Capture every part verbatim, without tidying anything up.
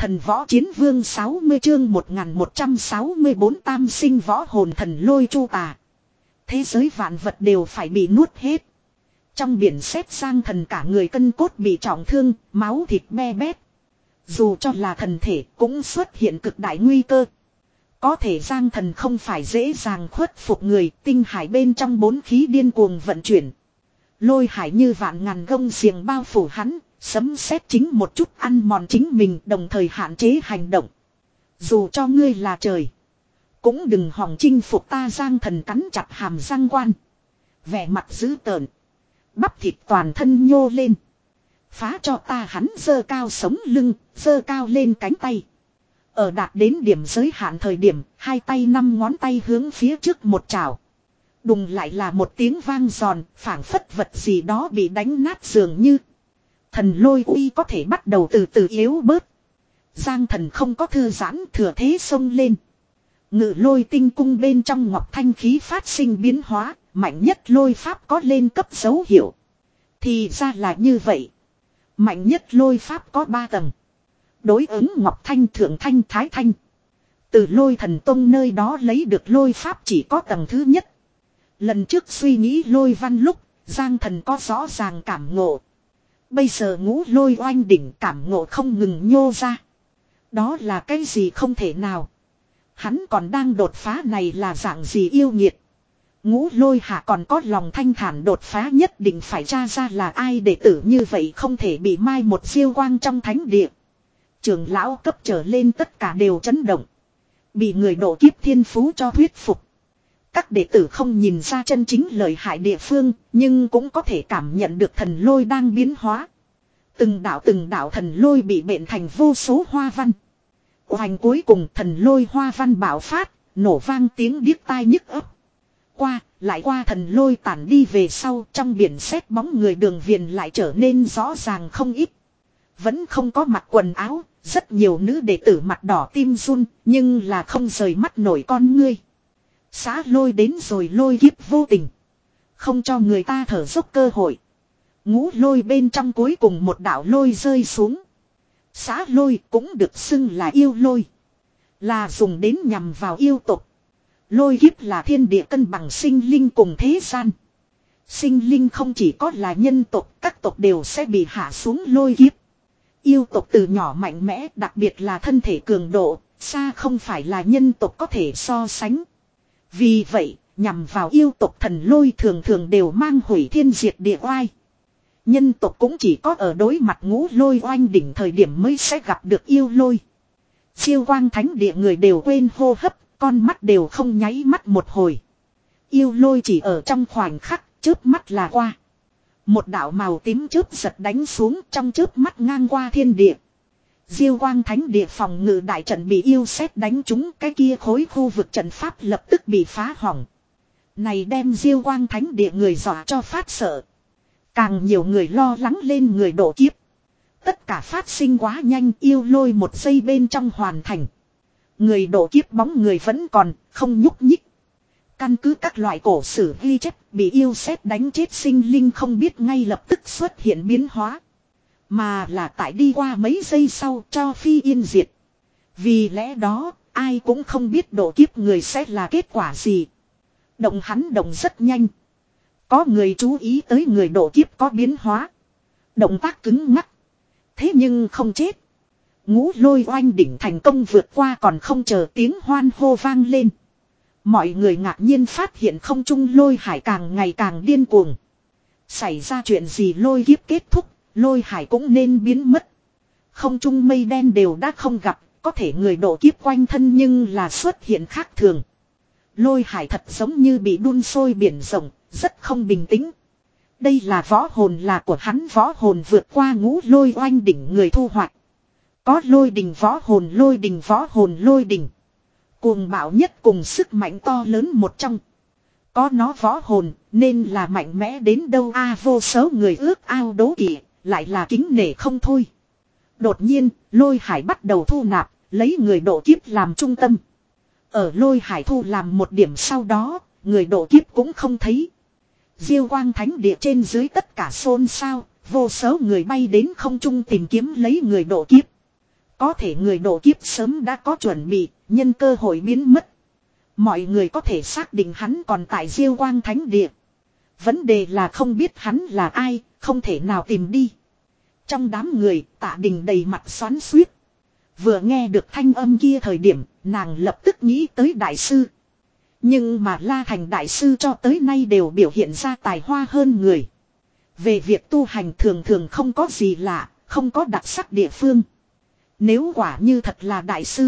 Thần võ chiến vương sáu mươi chương một nghìn một trăm sáu mươi bốn tam sinh võ hồn thần lôi chu tà. Thế giới vạn vật đều phải bị nuốt hết. Trong biển sét Giang Thần cả người cân cốt bị trọng thương, máu thịt be bét. Dù cho là thần thể cũng xuất hiện cực đại nguy cơ. Có thể Giang Thần không phải dễ dàng khuất phục người, tinh hải bên trong bốn khí điên cuồng vận chuyển. Lôi hải như vạn ngàn gông xiềng bao phủ hắn, sấm sét chính một chút ăn mòn chính mình, đồng thời hạn chế hành động. Dù cho ngươi là trời, cũng đừng hòng chinh phục ta. Giang Thần cắn chặt hàm răng quan, vẻ mặt dữ tợn, bắp thịt toàn thân nhô lên. Phá cho ta! Hắn giơ cao sống lưng, giơ cao lên cánh tay. Ở đạt đến điểm giới hạn thời điểm, hai tay năm ngón tay hướng phía trước một chảo. Đùng lại là một tiếng vang giòn, phảng phất vật gì đó bị đánh nát dường như. Thần lôi uy có thể bắt đầu từ từ yếu bớt. Giang Thần không có thư giãn, thừa thế xông lên. Ngự lôi tinh cung bên trong ngọc thanh khí phát sinh biến hóa, mạnh nhất lôi pháp có lên cấp dấu hiệu. Thì ra là như vậy. Mạnh nhất lôi pháp có ba tầng. Đối ứng ngọc thanh, thượng thanh, thái thanh. Từ lôi thần tông nơi đó lấy được lôi pháp chỉ có tầng thứ nhất. Lần trước suy nghĩ lôi văn lúc, Giang Thần có rõ ràng cảm ngộ. Bây giờ ngũ lôi oanh đỉnh cảm ngộ không ngừng nhô ra. Đó là cái gì không thể nào. Hắn còn đang đột phá, này là dạng gì yêu nghiệt. Ngũ lôi hạ còn có lòng thanh thản đột phá, nhất định phải tra ra là ai đệ tử như vậy không thể bị mai một siêu quang trong thánh địa. Trưởng lão cấp trở lên tất cả đều chấn động. Bị người độ kiếp thiên phú cho thuyết phục. Các đệ tử không nhìn ra chân chính lợi hại địa phương, nhưng cũng có thể cảm nhận được thần lôi đang biến hóa. Từng đạo từng đạo thần lôi bị bện thành vô số hoa văn. Hoành cuối cùng thần lôi hoa văn bạo phát, nổ vang tiếng điếc tai nhức ấp. Qua, lại qua thần lôi tản đi về sau, trong biển sét bóng người đường viền lại trở nên rõ ràng không ít. Vẫn không có mặc quần áo, rất nhiều nữ đệ tử mặt đỏ tim run, nhưng là không rời mắt nổi con ngươi. Xã lôi đến rồi, lôi kiếp vô tình, không cho người ta thở dốc cơ hội. Ngũ lôi bên trong cuối cùng một đạo lôi rơi xuống. Xã lôi cũng được xưng là yêu lôi, là dùng đến nhằm vào yêu tộc. Lôi kiếp là thiên địa cân bằng sinh linh cùng thế gian. Sinh linh không chỉ có là nhân tộc, các tộc đều sẽ bị hạ xuống lôi kiếp. Yêu tộc từ nhỏ mạnh mẽ, đặc biệt là thân thể cường độ, xa không phải là nhân tộc có thể so sánh. Vì vậy, nhằm vào yêu tộc thần lôi thường thường đều mang hủy thiên diệt địa oai. Nhân tộc cũng chỉ có ở đối mặt ngũ lôi oanh đỉnh thời điểm mới sẽ gặp được yêu lôi. Siêu quang thánh địa người đều quên hô hấp, con mắt đều không nháy mắt một hồi. Yêu lôi chỉ ở trong khoảnh khắc, chớp mắt là qua. Một đạo màu tím chớp giật đánh xuống, trong chớp mắt ngang qua thiên địa. Diêu quang thánh địa phòng ngự đại trận bị yêu sét đánh trúng, cái kia khối khu vực trận pháp lập tức bị phá hỏng. Này đem Diêu quang thánh địa người dọa cho phát sợ. Càng nhiều người lo lắng lên người độ kiếp. Tất cả phát sinh quá nhanh, yêu lôi một giây bên trong hoàn thành. Người độ kiếp bóng người vẫn còn, không nhúc nhích. Căn cứ các loại cổ sử ghi chép, bị yêu sét đánh chết sinh linh không biết ngay lập tức xuất hiện biến hóa. Mà là tại đi qua mấy giây sau cho phi yên diệt. Vì lẽ đó, ai cũng không biết độ kiếp người sẽ là kết quả gì. Động hắn động rất nhanh. Có người chú ý tới người độ kiếp có biến hóa. Động tác cứng ngắc. Thế nhưng không chết. Ngũ lôi oanh đỉnh thành công vượt qua, còn không chờ tiếng hoan hô vang lên. Mọi người ngạc nhiên phát hiện không trung lôi hải càng ngày càng điên cuồng. Xảy ra chuyện gì? Lôi kiếp kết thúc, lôi hải cũng nên biến mất. Không trung mây đen đều đã không gặp, có thể người độ kiếp quanh thân nhưng là xuất hiện khác thường. Lôi hải thật giống như bị đun sôi biển rộng, rất không bình tĩnh. Đây là võ hồn, là của hắn võ hồn vượt qua ngũ lôi oanh đỉnh người thu hoạch. Có lôi đình võ hồn, lôi đình võ hồn, lôi đình. Cuồng bạo nhất cùng sức mạnh to lớn một trong. Có nó võ hồn nên là mạnh mẽ đến đâu a à, vô số người ước ao đố kỵ, lại là kính nể không thôi. Đột nhiên, lôi hải bắt đầu thu nạp, lấy người độ kiếp làm trung tâm. Ở lôi hải thu làm một điểm sau đó, người độ kiếp cũng không thấy. Diêu quang thánh địa trên dưới tất cả xôn xao, vô số người bay đến không trung tìm kiếm lấy người độ kiếp. Có thể người độ kiếp sớm đã có chuẩn bị, nhân cơ hội biến mất. Mọi người có thể xác định hắn còn tại Diêu Quang Thánh Địa. Vấn đề là không biết hắn là ai, không thể nào tìm đi. Trong đám người, Tạ Đình đầy mặt xoắn xuýt. Vừa nghe được thanh âm kia thời điểm, nàng lập tức nghĩ tới đại sư. Nhưng mà La Thành đại sư cho tới nay đều biểu hiện ra tài hoa hơn người. Về việc tu hành thường thường không có gì lạ, không có đặc sắc địa phương. Nếu quả như thật là đại sư,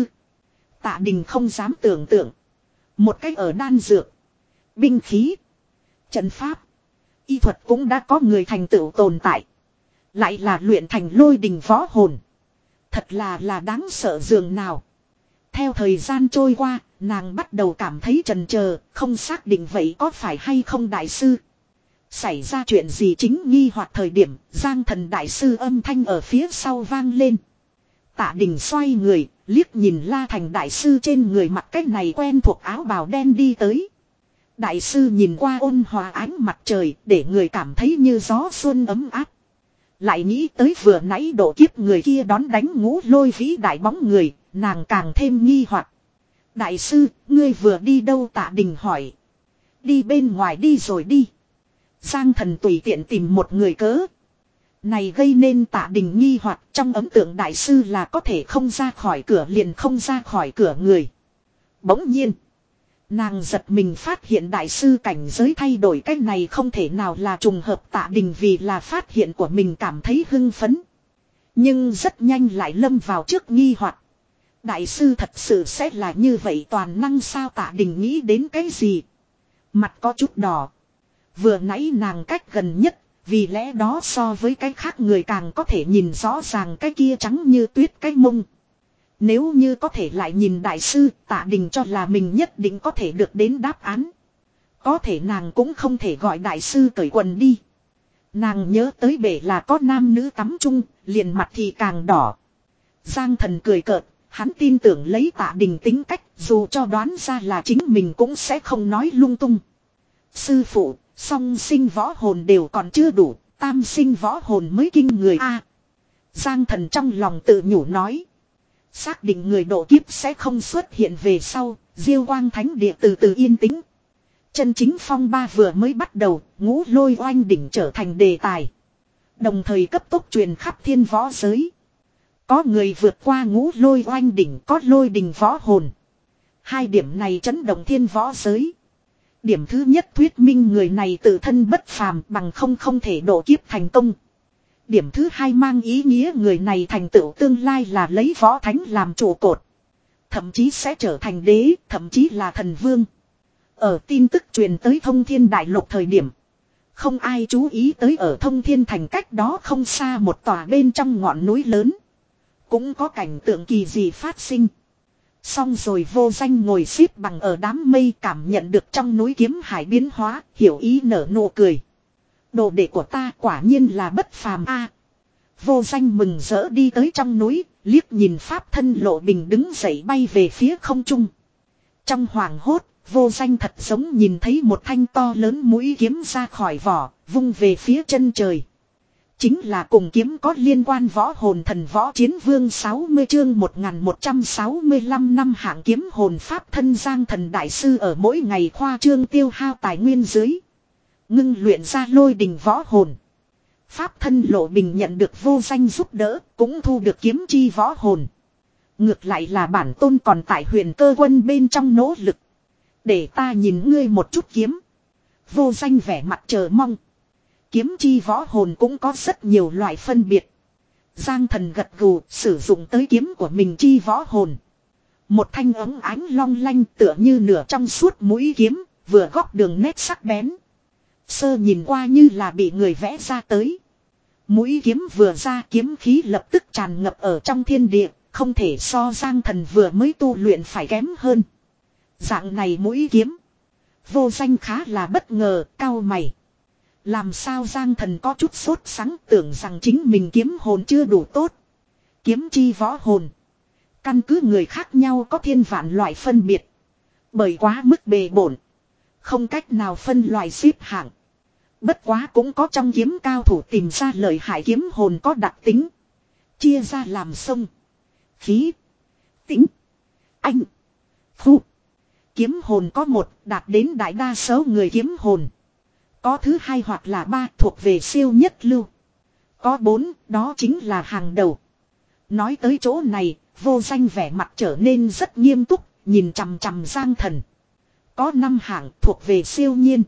Tạ Đình không dám tưởng tượng. Một cách ở đan dược, binh khí, trận pháp, y thuật cũng đã có người thành tựu tồn tại. Lại là luyện thành lôi đình võ hồn. Thật là là đáng sợ dường nào. Theo thời gian trôi qua, nàng bắt đầu cảm thấy chần chờ, không xác định vậy có phải hay không đại sư. Xảy ra chuyện gì chính nghi hoặc thời điểm, Giang Thần đại sư âm thanh ở phía sau vang lên. Tạ Đình xoay người, liếc nhìn La Thành đại sư trên người mặc cái này quen thuộc áo bào đen đi tới. Đại sư nhìn qua ôn hòa ánh mặt trời, để người cảm thấy như gió xuân ấm áp. Lại nghĩ tới vừa nãy độ kiếp người kia đón đánh ngũ lôi vĩ đại bóng người, nàng càng thêm nghi hoặc. Đại sư, ngươi vừa đi đâu? Tạ Đình hỏi. Đi bên ngoài đi rồi đi. Giang Thần tùy tiện tìm một người cớ. Này gây nên Tạ Đình nghi hoặc, trong ấn tượng đại sư là có thể không ra khỏi cửa liền không ra khỏi cửa người. Bỗng nhiên, nàng giật mình phát hiện đại sư cảnh giới thay đổi, cái này không thể nào là trùng hợp. Tạ Đình vì là phát hiện của mình cảm thấy hưng phấn. Nhưng rất nhanh lại lâm vào trước nghi hoặc. Đại sư thật sự sẽ là như vậy toàn năng sao? Tạ Đình nghĩ đến cái gì? Mặt có chút đỏ. Vừa nãy nàng cách gần nhất, vì lẽ đó so với cái khác người càng có thể nhìn rõ ràng cái kia trắng như tuyết cái mông. Nếu như có thể lại nhìn đại sư, Tạ Đình cho là mình nhất định có thể được đến đáp án. Có thể nàng cũng không thể gọi đại sư cởi quần đi. Nàng nhớ tới bể là có nam nữ tắm chung, liền mặt thì càng đỏ. Giang Thần cười cợt, hắn tin tưởng lấy Tạ Đình tính cách, dù cho đoán ra là chính mình cũng sẽ không nói lung tung. Sư phụ, song sinh võ hồn đều còn chưa đủ, tam sinh võ hồn mới kinh người a. Giang Thần trong lòng tự nhủ nói. Xác định người độ kiếp sẽ không xuất hiện về sau, Diêu Quang Thánh Địa từ từ yên tĩnh. Chân chính phong ba vừa mới bắt đầu, ngũ lôi oanh đỉnh trở thành đề tài. Đồng thời cấp tốc truyền khắp thiên võ giới. Có người vượt qua ngũ lôi oanh đỉnh, có lôi đình võ hồn. Hai điểm này chấn động thiên võ giới. Điểm thứ nhất thuyết minh người này tự thân bất phàm, bằng không không thể độ kiếp thành công. Điểm thứ hai mang ý nghĩa người này thành tựu tương lai là lấy võ thánh làm trụ cột. Thậm chí sẽ trở thành đế, thậm chí là thần vương. Ở tin tức truyền tới Thông Thiên Đại Lục thời điểm, không ai chú ý tới ở Thông Thiên Thành cách đó không xa một tòa bên trong ngọn núi lớn. Cũng có cảnh tượng kỳ dị phát sinh. Xong rồi Vô Danh ngồi xếp bằng ở đám mây, cảm nhận được trong núi kiếm hải biến hóa, hiểu ý nở nụ cười. Đồ đệ của ta quả nhiên là bất phàm a. Vô Danh mừng rỡ đi tới trong núi, liếc nhìn pháp thân Lộ Bình đứng dậy bay về phía không trung. Trong hoàng hốt, Vô Danh thật giống nhìn thấy một thanh to lớn mũi kiếm ra khỏi vỏ, vung về phía chân trời. Chính là cùng kiếm có liên quan võ hồn thần võ chiến vương sáu mươi chương một nghìn một trăm sáu mươi lăm năm hạng kiếm hồn pháp thân Giang Thần đại sư ở mỗi ngày khoa trương tiêu hao tài nguyên dưới. Ngưng luyện ra lôi đình võ hồn. Pháp thân Lộ Bình nhận được Vô Danh giúp đỡ, cũng thu được kiếm chi võ hồn. Ngược lại là bản tôn còn tại Huyền Cơ Quân bên trong nỗ lực. Để ta nhìn ngươi một chút kiếm. Vô Danh vẻ mặt chờ mong. Kiếm chi võ hồn cũng có rất nhiều loại phân biệt. Giang Thần gật gù sử dụng tới kiếm của mình chi võ hồn. Một thanh ống ánh long lanh tựa như nửa trong suốt mũi kiếm, vừa góc đường nét sắc bén. Sơ nhìn qua như là bị người vẽ ra tới. Mũi kiếm vừa ra, kiếm khí lập tức tràn ngập ở trong thiên địa, không thể so Giang Thần vừa mới tu luyện phải kém hơn. Dạng này mũi kiếm. Vô Danh khá là bất ngờ, cau mày. Làm sao Giang Thần có chút sốt sắng, tưởng rằng chính mình kiếm hồn chưa đủ tốt. Kiếm chi võ hồn. Căn cứ người khác nhau có thiên vạn loại phân biệt. Bởi quá mức bề bổn. Không cách nào phân loại xếp hạng. Bất quá cũng có trong kiếm cao thủ tìm ra lợi hại kiếm hồn có đặc tính. Chia ra làm sông. khí, tĩnh, anh, phu. Kiếm hồn có một, đạt đến đại đa số người kiếm hồn. Có thứ hai hoặc là ba thuộc về siêu nhất lưu. Có bốn, đó chính là hàng đầu. Nói tới chỗ này, Vô Danh vẻ mặt trở nên rất nghiêm túc, nhìn chằm chằm Giang Thần. Có năm hạng thuộc về siêu nhiên.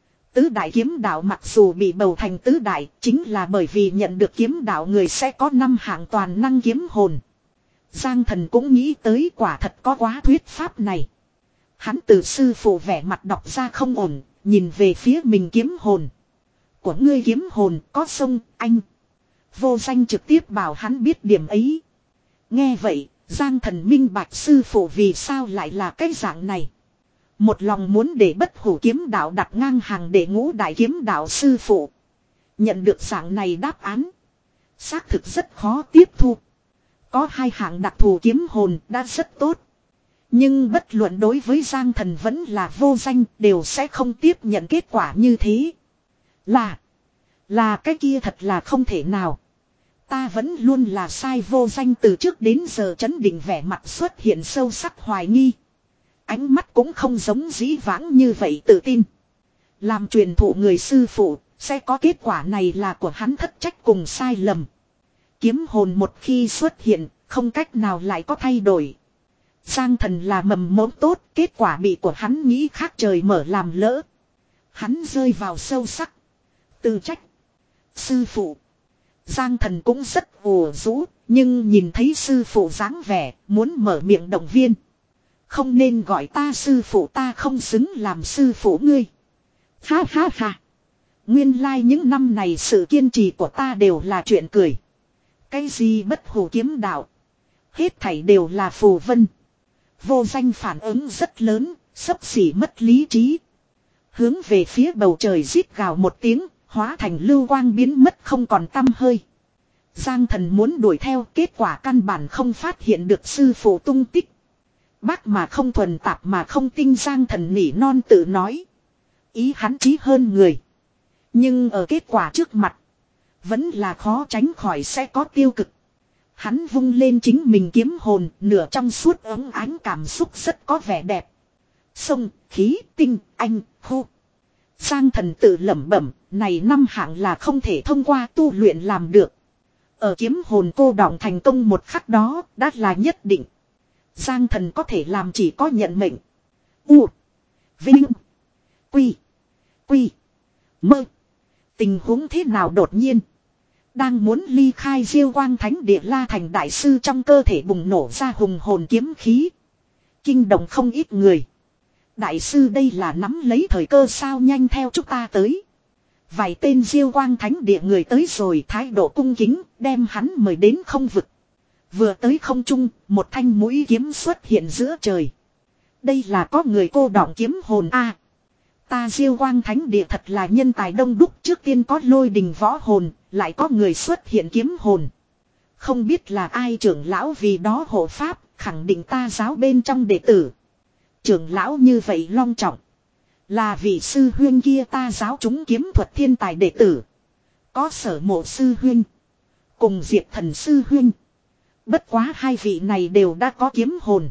Tứ đại kiếm đạo mặc dù bị bầu thành tứ đại, chính là bởi vì nhận được kiếm đạo người sẽ có năm hạng toàn năng kiếm hồn. Giang Thần cũng nghĩ tới quả thật có quá thuyết pháp này. Hắn từ sư phụ vẻ mặt đọc ra không ổn, nhìn về phía mình kiếm hồn. Của ngươi kiếm hồn có sông, anh. Vô Danh trực tiếp bảo hắn biết điểm ấy. Nghe vậy, Giang Thần minh bạch sư phụ vì sao lại là cái dạng này. Một lòng muốn để bất hủ kiếm đạo đặt ngang hàng để ngũ đại kiếm đạo sư phụ. Nhận được dạng này đáp án. Xác thực rất khó tiếp thu. Có hai hạng đặc thù kiếm hồn đã rất tốt. Nhưng bất luận đối với Giang Thần vẫn là Vô Danh đều sẽ không tiếp nhận kết quả như thế. Là. Là cái kia thật là không thể nào. Ta vẫn luôn là sai. Vô Danh từ trước đến giờ trấn định vẻ mặt xuất hiện sâu sắc hoài nghi. Ánh mắt cũng không giống dĩ vãng như vậy tự tin. Làm truyền thụ người sư phụ, sẽ có kết quả này là của hắn thất trách cùng sai lầm. Kiếm hồn một khi xuất hiện, không cách nào lại có thay đổi. Giang Thần là mầm mống tốt, kết quả bị của hắn nghĩ khác trời mở làm lỡ. Hắn rơi vào sâu sắc. Tự trách. Sư phụ. Giang Thần cũng rất ủ rũ, nhưng nhìn thấy sư phụ dáng vẻ, muốn mở miệng động viên. Không nên gọi ta sư phụ, ta không xứng làm sư phụ ngươi. Ha ha ha. Nguyên lai like những năm này sự kiên trì của ta đều là chuyện cười. Cái gì bất hủ kiếm đạo. Hết thảy đều là phù vân. Vô Danh phản ứng rất lớn, xấp xỉ mất lý trí. Hướng về phía bầu trời rít gào một tiếng, hóa thành lưu quang biến mất không còn tăm hơi. Giang Thần muốn đuổi theo, kết quả căn bản không phát hiện được sư phụ tung tích. Bác mà không thuần tạp mà không tinh. Giang Thần nỉ non tự nói. Ý hắn trí hơn người. Nhưng ở kết quả trước mặt, vẫn là khó tránh khỏi sẽ có tiêu cực. Hắn vung lên chính mình kiếm hồn, nửa trong suốt ống ánh cảm xúc rất có vẻ đẹp. Sông, khí, tinh, anh, hô. Giang Thần tự lẩm bẩm, này năm hạng là không thể thông qua tu luyện làm được. Ở kiếm hồn cô đọng thành công một khắc đó, đã là nhất định. Giang Thần có thể làm chỉ có nhận mệnh. U. Vinh. Quy. Quy. Mơ. Tình huống thế nào đột nhiên. Đang muốn ly khai Diêu Quang Thánh Địa, La Thành Đại Sư trong cơ thể bùng nổ ra hùng hồn kiếm khí. Kinh động không ít người. Đại sư đây là nắm lấy thời cơ sao, nhanh theo chúng ta tới. Vài tên Diêu Quang Thánh Địa người tới rồi, thái độ cung kính, đem hắn mời đến không vực. Vừa tới không trung, một thanh mũi kiếm xuất hiện giữa trời. Đây là có người cô đọng kiếm hồn a. Ta Diêu Quang Thánh Địa thật là nhân tài đông đúc, trước tiên có lôi đình võ hồn, lại có người xuất hiện kiếm hồn. Không biết là ai trưởng lão vì đó hộ pháp, khẳng định ta giáo bên trong đệ tử. Trưởng lão như vậy long trọng. Là vị sư huyên kia ta giáo chúng kiếm thuật thiên tài đệ tử. Có Sở Mộ sư huyên. Cùng Diệp Thần sư huyên. Bất quá hai vị này đều đã có kiếm hồn.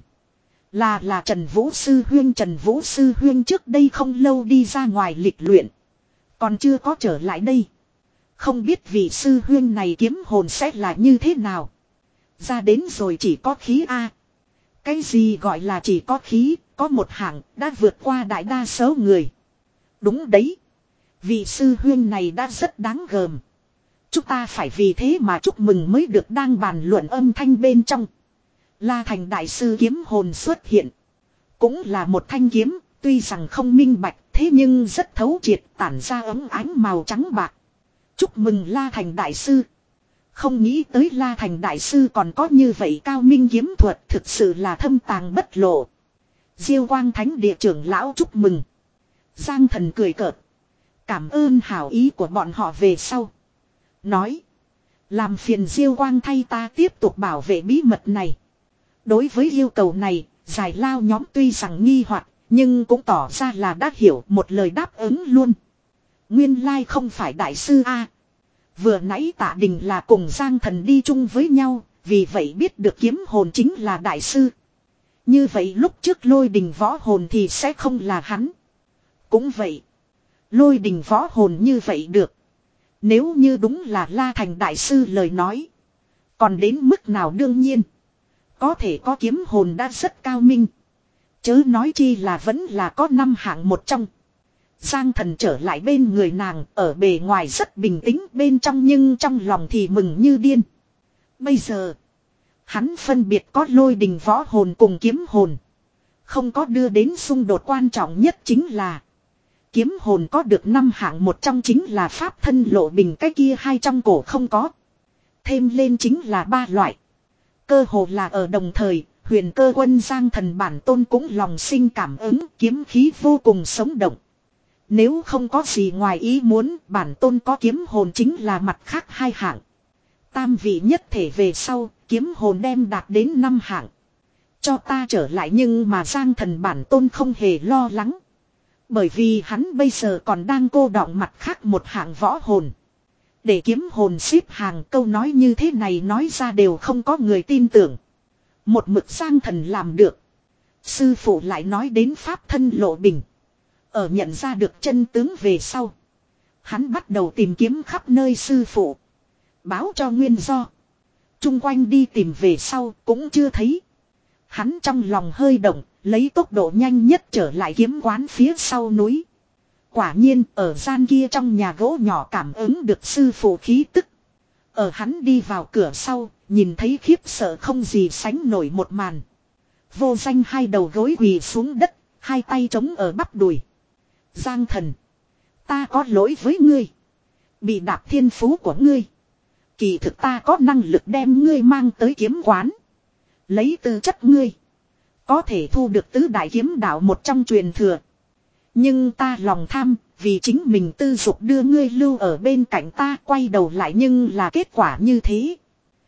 Là là Trần Vũ sư huyên. Trần Vũ sư huyên trước đây không lâu đi ra ngoài lịch luyện. Còn chưa có trở lại đây. Không biết vị sư huyên này kiếm hồn sẽ là như thế nào. Ra đến rồi chỉ có khí A. Cái gì gọi là chỉ có khí, có một hạng đã vượt qua đại đa số người. Đúng đấy. Vị sư huyên này đã rất đáng gờm. Chúng ta phải vì thế mà chúc mừng mới được. Đang bàn luận âm thanh bên trong. La Thành Đại Sư kiếm hồn xuất hiện. Cũng là một thanh kiếm, tuy rằng không minh bạch, thế nhưng rất thấu triệt, tản ra ấm ánh màu trắng bạc. Chúc mừng La Thành Đại Sư. Không nghĩ tới La Thành Đại Sư còn có như vậy cao minh kiếm thuật, thực sự là thâm tàng bất lộ. Diêu Quang Thánh Địa trưởng lão chúc mừng. Giang Thần cười cợt. Cảm ơn hảo ý của bọn họ về sau. Nói. Làm phiền Diêu Quang thay ta tiếp tục bảo vệ bí mật này. Đối với yêu cầu này, giải lao nhóm tuy rằng nghi hoặc, nhưng cũng tỏ ra là đã hiểu, một lời đáp ứng luôn. Nguyên lai không phải đại sư A. Vừa nãy Tạ Đình là cùng Giang Thần đi chung với nhau, Vì vậy biết được kiếm hồn chính là đại sư. Như vậy lúc trước lôi đình võ hồn thì sẽ không là hắn. Cũng vậy. Lôi đình võ hồn như vậy được. Nếu như đúng là La Thành đại sư lời nói. Còn đến mức nào đương nhiên. Có thể có kiếm hồn đã rất cao minh. Chớ nói chi là vẫn là có năm hạng một trong. Giang Thần trở lại bên người nàng, ở bề ngoài rất bình tĩnh, bên trong nhưng trong lòng thì mừng như điên. Bây giờ, hắn phân biệt có lôi đình võ hồn cùng kiếm hồn. Không có đưa đến xung đột quan trọng nhất chính là kiếm hồn có được năm hạng một trong chính là pháp thân lộ bình, cái kia hai trong cổ không có. Thêm lên chính là ba loại. Cơ hồ là ở đồng thời, huyền cơ quân Giang Thần bản tôn cũng lòng sinh cảm ứng, kiếm khí vô cùng sống động. Nếu không có gì ngoài ý muốn, bản tôn có kiếm hồn chính là mặt khác hai hạng. Tam vị nhất thể về sau, kiếm hồn đem đạt đến năm hạng. Cho ta trở lại, nhưng mà Giang Thần bản tôn không hề lo lắng. Bởi vì hắn bây giờ còn đang cô đọng mặt khác một hạng võ hồn. Để kiếm hồn xếp hàng, câu nói như thế này nói ra đều không có người tin tưởng. Một mực Giang Thần làm được. Sư phụ lại nói đến pháp thân lộ bình. Ở nhận ra được chân tướng về sau, hắn bắt đầu tìm kiếm khắp nơi sư phụ. Báo cho nguyên do. Trung quanh đi tìm về sau cũng chưa thấy. Hắn trong lòng hơi động, lấy tốc độ nhanh nhất trở lại kiếm quán phía sau núi. Quả nhiên ở gian kia trong nhà gỗ nhỏ cảm ứng được sư phụ khí tức. Ở hắn đi vào cửa sau, nhìn thấy khiếp sợ không gì sánh nổi một màn. Vô Danh hai đầu gối quỳ xuống đất, hai tay chống ở bắp đùi. Giang Thần, ta có lỗi với ngươi. Bị đạp thiên phú của ngươi. Kỳ thực ta có năng lực đem ngươi mang tới kiếm quán. Lấy tư chất ngươi, có thể thu được tứ đại kiếm đạo một trong truyền thừa. Nhưng ta lòng tham, vì chính mình tư dục đưa ngươi lưu ở bên cạnh ta, quay đầu lại nhưng là kết quả như thế.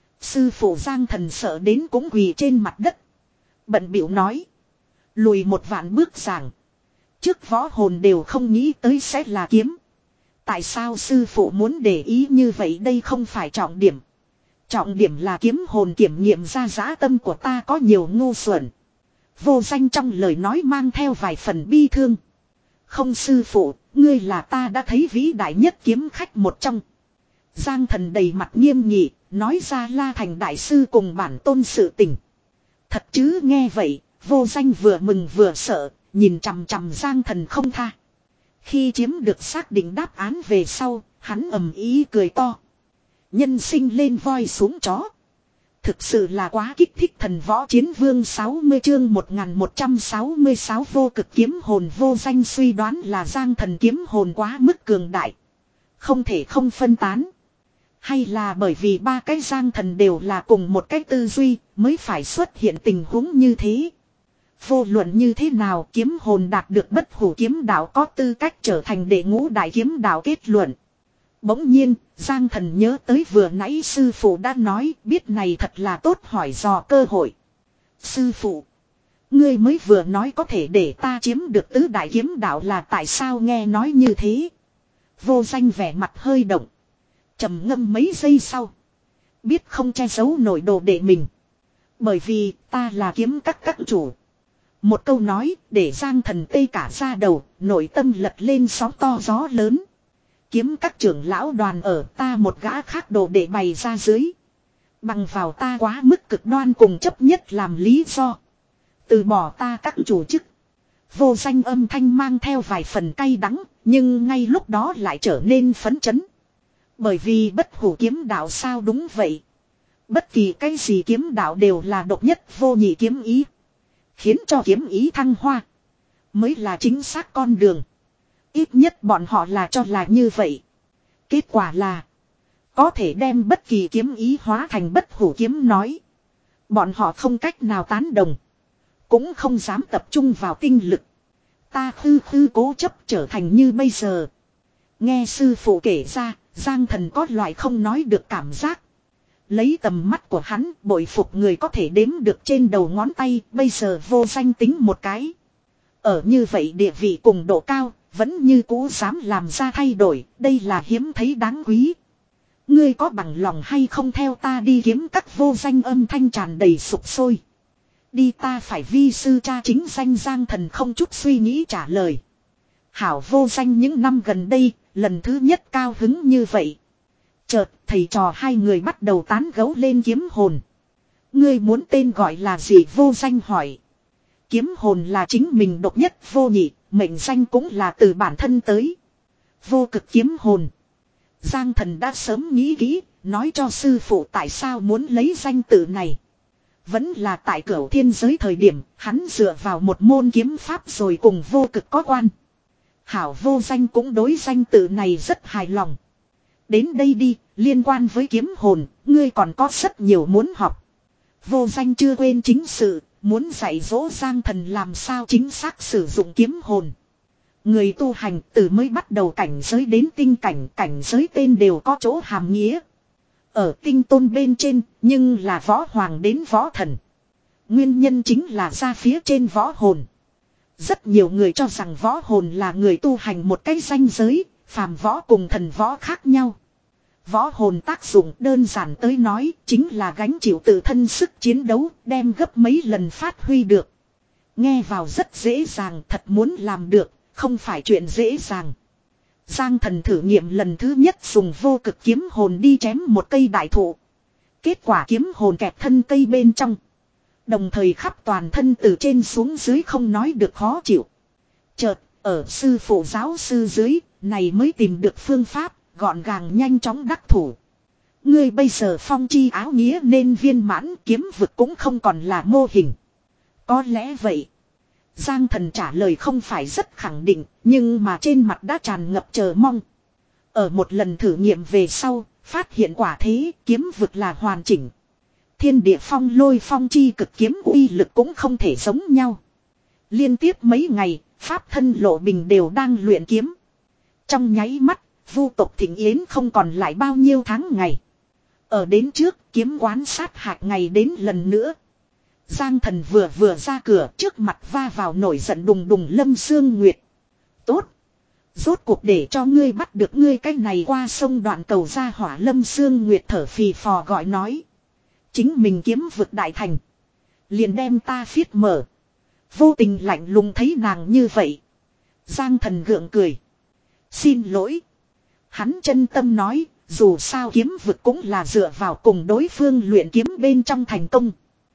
Sư phụ Giang Thần sợ đến cũng quỳ trên mặt đất. Bận bịu nói. Lùi một vạn bước giảng. Trước võ hồn đều không nghĩ tới sẽ là kiếm. Tại sao sư phụ muốn để ý như vậy, đây không phải trọng điểm. Trọng điểm là kiếm hồn kiểm nghiệm ra dã tâm của ta có nhiều ngu xuẩn. Vô Danh trong lời nói mang theo vài phần bi thương. Không sư phụ, ngươi là ta đã thấy vĩ đại nhất kiếm khách một trong. Giang Thần đầy mặt nghiêm nghị, nói ra La Thành đại sư cùng bản tôn sự tình. Thật chứ? Nghe vậy, Vô Danh vừa mừng vừa sợ, nhìn chằm chằm Giang Thần không tha. Khi chiếm được xác định đáp án về sau, hắn ầm ý cười to. Nhân sinh lên voi xuống chó. Thực sự là quá kích thích. Thần Võ Chiến Vương sáu mươi chương một nghìn một trăm sáu mươi sáu vô cực kiếm hồn. Vô Danh suy đoán là Giang Thần kiếm hồn quá mức cường đại, không thể không phân tán. Hay là bởi vì ba cái Giang Thần đều là cùng một cái tư duy mới phải xuất hiện tình huống như thế. Vô luận như thế nào, kiếm hồn đạt được bất hủ kiếm đạo có tư cách trở thành đệ ngũ đại kiếm đạo kết luận. Bỗng nhiên, Giang Thần nhớ tới vừa nãy sư phụ đã nói, biết này thật là tốt hỏi dò cơ hội. Sư phụ, ngươi mới vừa nói có thể để ta chiếm được tứ đại kiếm đạo là tại sao? Nghe nói như thế, Vô Danh vẻ mặt hơi động, trầm ngâm mấy giây sau, biết không che giấu nổi đồ đệ mình. Bởi vì ta là kiếm các các chủ. Một câu nói để Giang Thần tê cả da đầu, nội tâm lật lên sóng to gió lớn. Kiếm các trưởng lão đoàn ở ta một gã khác đồ để bày ra dưới. Bằng vào ta quá mức cực đoan cùng chấp nhất làm lý do, từ bỏ ta các chủ chức. Vô Danh âm thanh mang theo vài phần cay đắng, nhưng ngay lúc đó lại trở nên phấn chấn. Bởi vì bất hủ kiếm đạo sao? Đúng vậy. Bất kỳ cái gì kiếm đạo đều là độc nhất vô nhị kiếm ý. Khiến cho kiếm ý thăng hoa mới là chính xác con đường. Ít nhất bọn họ là cho là như vậy. Kết quả là có thể đem bất kỳ kiếm ý hóa thành bất hủ kiếm nói, bọn họ không cách nào tán đồng, cũng không dám tập trung vào tinh lực. Ta khư khư cố chấp trở thành như bây giờ. Nghe sư phụ kể ra, Giang Thần có loại không nói được cảm giác. Lấy tầm mắt của hắn, bội phục người có thể đếm được trên đầu ngón tay. Bây giờ Vô Danh tính một cái. Ở như vậy địa vị cùng độ cao, vẫn như cũ dám làm ra thay đổi. Đây là hiếm thấy đáng quý. Ngươi có bằng lòng hay không theo ta đi kiếm các vô danh âm thanh tràn đầy sục sôi. Đi ta phải vi sư cha chính danh Giang Thần không chút suy nghĩ trả lời. Hảo vô danh những năm gần đây, lần thứ nhất cao hứng như vậy. Chợt thầy trò hai người bắt đầu tán gẫu lên kiếm hồn. Ngươi muốn tên gọi là gì vô danh hỏi. Kiếm hồn là chính mình độc nhất vô nhị, mệnh danh cũng là từ bản thân tới. Vô cực kiếm hồn. Giang Thần đã sớm nghĩ kỹ, nói cho sư phụ tại sao muốn lấy danh tự này. Vẫn là tại cửu thiên giới thời điểm, hắn dựa vào một môn kiếm pháp rồi cùng vô cực có quan. Hảo vô danh cũng đối danh tự này rất hài lòng. Đến đây đi, liên quan với kiếm hồn, ngươi còn có rất nhiều muốn học. Vô danh chưa quên chính sự, muốn dạy dỗ Giang Thần làm sao chính xác sử dụng kiếm hồn. Người tu hành từ mới bắt đầu cảnh giới đến tinh cảnh, cảnh giới tên đều có chỗ hàm nghĩa. Ở tinh tôn bên trên, nhưng là võ hoàng đến võ thần. Nguyên nhân chính là ra phía trên võ hồn. Rất nhiều người cho rằng võ hồn là người tu hành một cái danh giới, phàm võ cùng thần võ khác nhau. Võ hồn tác dụng đơn giản tới nói chính là gánh chịu tự thân sức chiến đấu, đem gấp mấy lần phát huy được. Nghe vào rất dễ dàng, thật muốn làm được, không phải chuyện dễ dàng. Giang Thần thử nghiệm lần thứ nhất dùng vô cực kiếm hồn đi chém một cây đại thụ. Kết quả kiếm hồn kẹp thân cây bên trong. Đồng thời khắp toàn thân từ trên xuống dưới không nói được khó chịu. Chợt, ở sư phụ giáo sư dưới, này mới tìm được phương pháp, gọn gàng nhanh chóng đắc thủ. Ngươi bây giờ phong chi áo nghĩa nên viên mãn, kiếm vực cũng không còn là mô hình. Có lẽ vậy. Giang Thần trả lời không phải rất khẳng định, nhưng mà trên mặt đã tràn ngập chờ mong. Ở một lần thử nghiệm về sau, phát hiện quả thế kiếm vực là hoàn chỉnh. Thiên địa phong lôi phong chi cực kiếm uy lực cũng không thể giống nhau. Liên tiếp mấy ngày, pháp thân lộ bình đều đang luyện kiếm. Trong nháy mắt, vu tộc Thịnh Yến không còn lại bao nhiêu tháng ngày. Ở đến trước, kiếm quán sát hạt ngày đến lần nữa. Giang Thần vừa vừa ra cửa, trước mặt va vào nổi giận đùng đùng Lâm Sương Nguyệt. Tốt! Rốt cuộc để cho ngươi bắt được ngươi cái này qua sông đoạn cầu ra hỏa. Lâm Sương Nguyệt thở phì phò gọi nói. Chính mình kiếm vực đại thành. Liền đem ta phiết mở. Vô tình lạnh lùng thấy nàng như vậy. Giang Thần gượng cười. Xin lỗi. Hắn chân tâm nói, dù sao kiếm vực cũng là dựa vào cùng đối phương luyện kiếm bên trong thành công.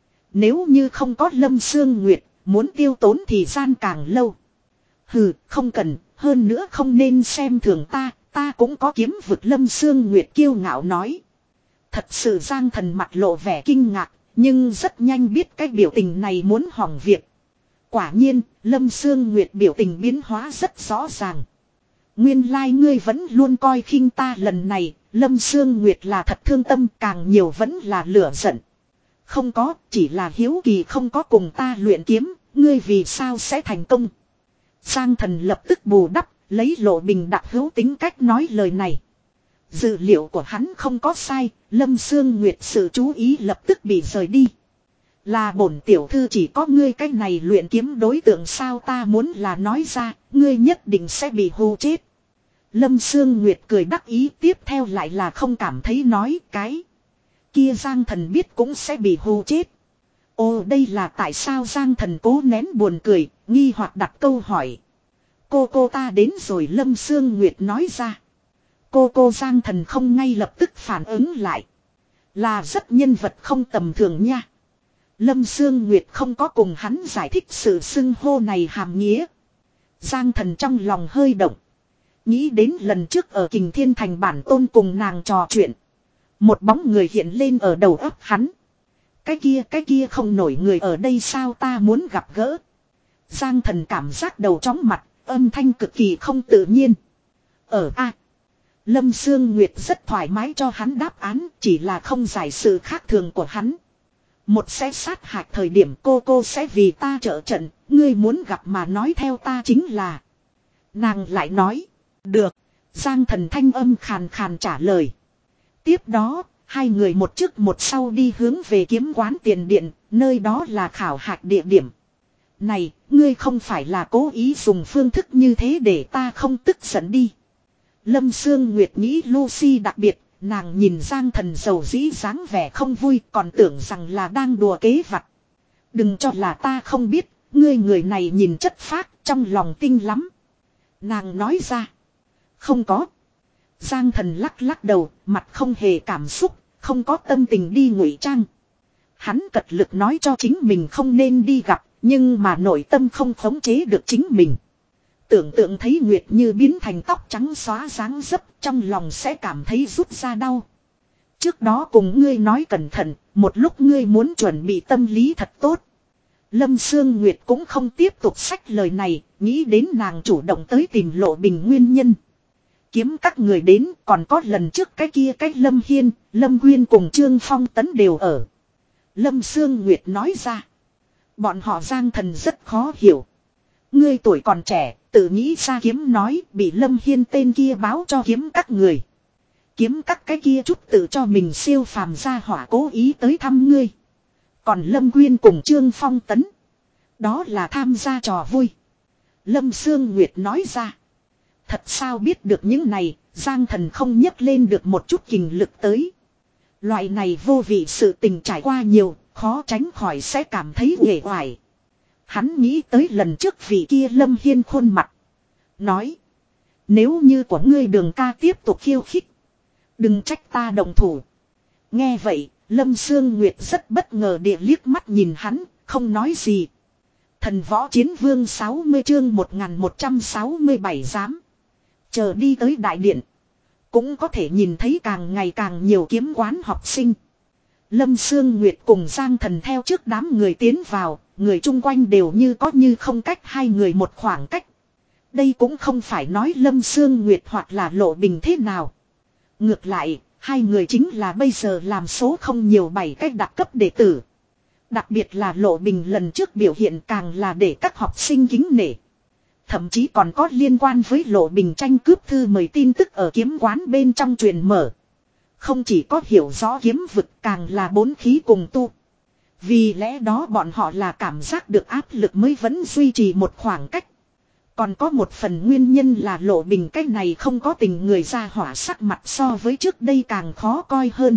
Nếu như không có Lâm Sương Nguyệt, muốn tiêu tốn thì gian càng lâu. Hừ, không cần, hơn nữa không nên xem thường ta, ta cũng có kiếm vực. Lâm Sương Nguyệt kiêu ngạo nói. Thật sự Giang Thần mặt lộ vẻ kinh ngạc, nhưng rất nhanh biết cái biểu tình này muốn hỏng việc. Quả nhiên, Lâm Sương Nguyệt biểu tình biến hóa rất rõ ràng. Nguyên lai like ngươi vẫn luôn coi khinh ta lần này, Lâm Sương Nguyệt là thật thương tâm, càng nhiều vẫn là lửa giận. Không có, chỉ là hiếu kỳ không có cùng ta luyện kiếm, ngươi vì sao sẽ thành công. Giang Thần lập tức bù đắp, lấy lộ bình đặc hữu tính cách nói lời này. Dự liệu của hắn không có sai, Lâm Sương Nguyệt sự chú ý lập tức bị rời đi. Là bổn tiểu thư chỉ có ngươi cái này luyện kiếm đối tượng sao, ta muốn là nói ra, ngươi nhất định sẽ bị hù chết. Lâm Sương Nguyệt cười đắc ý, tiếp theo lại là không cảm thấy nói cái. Kia Giang Thần biết cũng sẽ bị hù chết. Ồ, đây là tại sao? Giang Thần cố nén buồn cười, nghi hoặc đặt câu hỏi. Cô cô ta đến rồi, Lâm Sương Nguyệt nói ra. Cô cô Giang Thần không ngay lập tức phản ứng lại. Là rất nhân vật không tầm thường nha. Lâm Sương Nguyệt không có cùng hắn giải thích sự xưng hô này hàm nghĩa. Giang Thần trong lòng hơi động. Nghĩ đến lần trước ở Kình Thiên Thành bản tôn cùng nàng trò chuyện. Một bóng người hiện lên ở đầu óc hắn. Cái kia cái kia không nổi người ở đây sao, ta muốn gặp gỡ. Giang Thần cảm giác đầu chóng mặt, âm thanh cực kỳ không tự nhiên. Ở A. Lâm Sương Nguyệt rất thoải mái cho hắn đáp án, chỉ là không giải sự khác thường của hắn. Một sẽ sát hạch thời điểm cô cô sẽ vì ta trợ trận, ngươi muốn gặp mà nói theo ta chính là. Nàng lại nói. Được. Giang Thần thanh âm khàn khàn trả lời. Tiếp đó, hai người một trước một sau đi hướng về kiếm quán tiền điện, nơi đó là khảo hạch địa điểm. Này, ngươi không phải là cố ý dùng phương thức như thế để ta không tức giận đi. Lâm Sương Nguyệt nghĩ Lucy đặc biệt, Nàng nhìn Giang Thần dầu dĩ dáng vẻ không vui, còn tưởng rằng là đang đùa kế vặt. Đừng cho là ta không biết, ngươi người này nhìn chất phác, trong lòng tinh lắm. Nàng nói ra. Không có. Giang Thần lắc lắc đầu, mặt không hề cảm xúc, không có tâm tình đi ngụy trang. Hắn cật lực nói cho chính mình không nên đi gặp, nhưng mà nội tâm không khống chế được chính mình. Tưởng tượng thấy Nguyệt Như biến thành tóc trắng xóa dáng dấp, trong lòng sẽ cảm thấy rút ra đau. Trước đó cùng ngươi nói cẩn thận, một lúc ngươi muốn chuẩn bị tâm lý thật tốt. Lâm Sương Nguyệt cũng không tiếp tục xách lời này, nghĩ đến nàng chủ động tới tìm Lộ Bình nguyên nhân. Kiếm các người đến, còn có lần trước cái kia cái Lâm Hiên, Lâm Nguyên cùng Trương Phong Tấn đều ở. Lâm Sương Nguyệt nói ra. Bọn họ Giang Thần rất khó hiểu. Ngươi tuổi còn trẻ, tự nghĩ ra kiếm nói, bị Lâm Hiên tên kia báo cho kiếm các người. Kiếm các cái kia chút tự cho mình siêu phàm ra hỏa cố ý tới thăm ngươi. Còn Lâm Nguyên cùng Trương Phong Tấn. Đó là tham gia trò vui. Lâm Sương Nguyệt nói ra. Thật sao biết được những này, Giang Thần không nhấc lên được một chút kình lực tới. Loại này vô vị sự tình trải qua nhiều, khó tránh khỏi sẽ cảm thấy uể oải. Hắn nghĩ tới lần trước vị kia Lâm Hiên khuôn mặt. Nói. Nếu như của ngươi Đường ca tiếp tục khiêu khích. Đừng trách ta đồng thủ. Nghe vậy, Lâm Sương Nguyệt rất bất ngờ địa liếc mắt nhìn hắn, không nói gì. Thần võ chiến vương sáu mươi chương một nghìn một trăm sáu mươi bảy giám. Chờ đi tới đại điện. Cũng có thể nhìn thấy càng ngày càng nhiều kiếm quán học sinh. Lâm Sương Nguyệt cùng Giang Thần theo trước đám người tiến vào, người chung quanh đều như có như không cách hai người một khoảng cách. Đây cũng không phải nói Lâm Sương Nguyệt hoặc là Lộ Bình thế nào. Ngược lại, hai người chính là bây giờ làm số không nhiều bảy cách đặc cấp đệ tử. Đặc biệt là Lộ Bình lần trước biểu hiện càng là để các học sinh kính nể. Thậm chí còn có liên quan với Lộ Bình tranh cướp thư mời tin tức ở kiếm quán bên trong truyền mở. Không chỉ có hiểu rõ kiếm vực càng là bốn khí cùng tu. Vì lẽ đó bọn họ là cảm giác được áp lực mới vẫn duy trì một khoảng cách. Còn có một phần nguyên nhân là Lộ Bình cái này không có tình người ra hỏa sắc mặt so với trước đây càng khó coi hơn.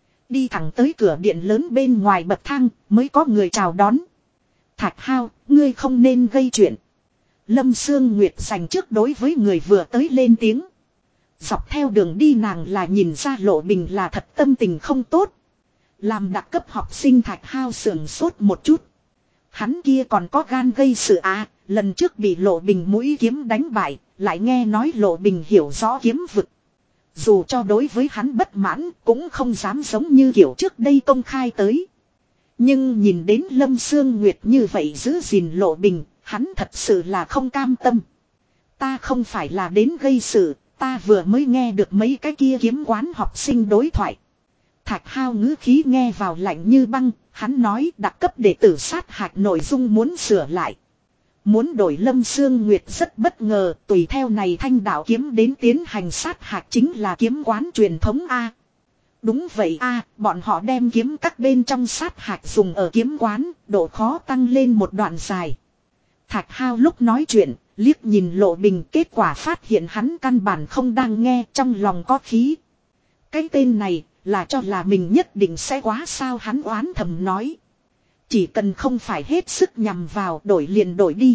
Đi thẳng tới cửa điện lớn bên ngoài bậc thang mới có người chào đón. Thạch Hao, ngươi không nên gây chuyện. Lâm Sương Nguyệt dành trước đối với người vừa tới lên tiếng. Dọc theo đường đi nàng là nhìn ra Lộ Bình là thật tâm tình không tốt. Làm đặc cấp học sinh Thạch Hao sườn sốt một chút. Hắn kia còn có gan gây sự à, lần trước bị Lộ Bình mũi kiếm đánh bại, lại nghe nói Lộ Bình hiểu rõ kiếm vực. Dù cho đối với hắn bất mãn, cũng không dám giống như kiểu trước đây công khai tới. Nhưng nhìn đến Lâm Sương Nguyệt như vậy giữ gìn Lộ Bình, hắn thật sự là không cam tâm. Ta không phải là đến gây sự, ta vừa mới nghe được mấy cái kia kiếm quán học sinh đối thoại. Thạch Hao ngữ khí nghe vào lạnh như băng, hắn nói đặc cấp đệ tử sát hạch nội dung muốn sửa lại. Muốn đổi Lâm Sương Nguyệt rất bất ngờ, tùy theo này thanh đạo kiếm đến tiến hành sát hạch chính là kiếm quán truyền thống A. Đúng vậy A, bọn họ đem kiếm các bên trong sát hạch dùng ở kiếm quán, độ khó tăng lên một đoạn dài. Thạch Hao lúc nói chuyện, liếc nhìn Lộ Bình, kết quả phát hiện hắn căn bản không đang nghe, trong lòng có khí. Cái tên này là cho là mình nhất định sẽ quá sao, hắn oán thầm nói. Chỉ cần không phải hết sức nhằm vào, đổi liền đổi đi.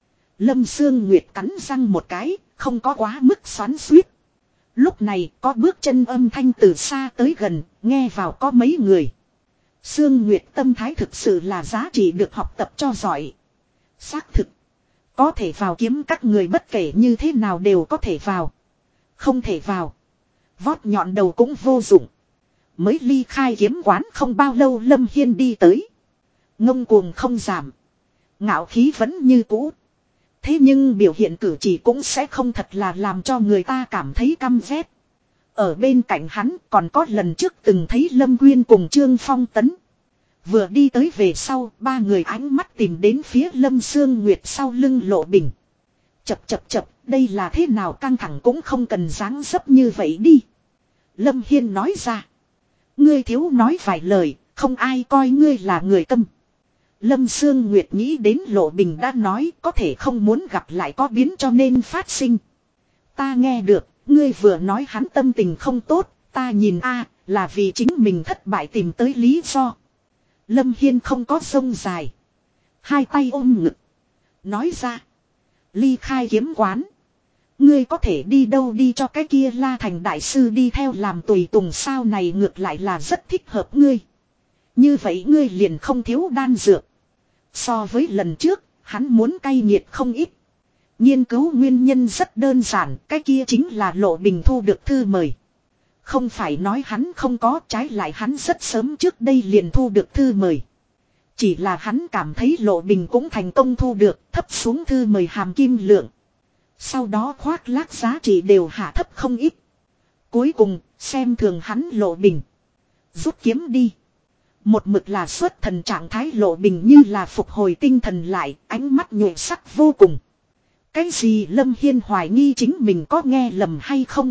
Lâm Sương Nguyệt cắn răng một cái, không có quá mức xoắn xuýt. Lúc này có bước chân âm thanh từ xa tới gần, nghe vào có mấy người. Sương Nguyệt tâm thái thực sự là giá trị được học tập cho giỏi. Xác thực. Có thể vào kiếm các người bất kể như thế nào đều có thể vào. Không thể vào. Vót nhọn đầu cũng vô dụng. Mới ly khai kiếm quán không bao lâu Lâm Hiên đi tới. Ngông cuồng không giảm. Ngạo khí vẫn như cũ. Thế nhưng biểu hiện cử chỉ cũng sẽ không thật là làm cho người ta cảm thấy căm ghét. Ở bên cạnh hắn còn có lần trước từng thấy Lâm Quyên cùng Trương Phong Tấn. Vừa đi tới về sau, ba người ánh mắt tìm đến phía Lâm Sương Nguyệt sau lưng Lộ Bình. Chập chập chập, đây là thế nào, căng thẳng cũng không cần dáng dấp như vậy đi. Lâm Hiên nói ra. Ngươi thiếu nói vài lời, không ai coi ngươi là người câm. Lâm Sương Nguyệt nghĩ đến Lộ Bình đã nói có thể không muốn gặp lại có biến cho nên phát sinh. Ta nghe được, ngươi vừa nói hắn tâm tình không tốt, Ta nhìn a là vì chính mình thất bại tìm tới lý do. Lâm Hiên không có sông dài. Hai tay ôm ngực. Nói ra. Ly khai kiếm quán. Ngươi có thể đi đâu đi cho cái kia La Thành đại sư đi theo làm tùy tùng sao này ngược lại là rất thích hợp ngươi. Như vậy ngươi liền không thiếu đan dược. So với lần trước, hắn muốn cay nghiệt không ít. Nghiên cứu nguyên nhân rất đơn giản, cái kia chính là Lộ Bình thu được thư mời. Không phải nói hắn không có, trái lại hắn rất sớm trước đây liền thu được thư mời. Chỉ là hắn cảm thấy Lộ Bình cũng thành công thu được, thấp xuống thư mời hàm kim lượng. Sau đó khoác lác giá trị đều hạ thấp không ít. Cuối cùng, xem thường hắn Lộ Bình. Rút kiếm đi. Một mực là xuất thần trạng thái Lộ Bình như là phục hồi tinh thần lại, ánh mắt nhuệ sắc vô cùng. Cái gì Lâm Hiên hoài nghi chính mình có nghe lầm hay không?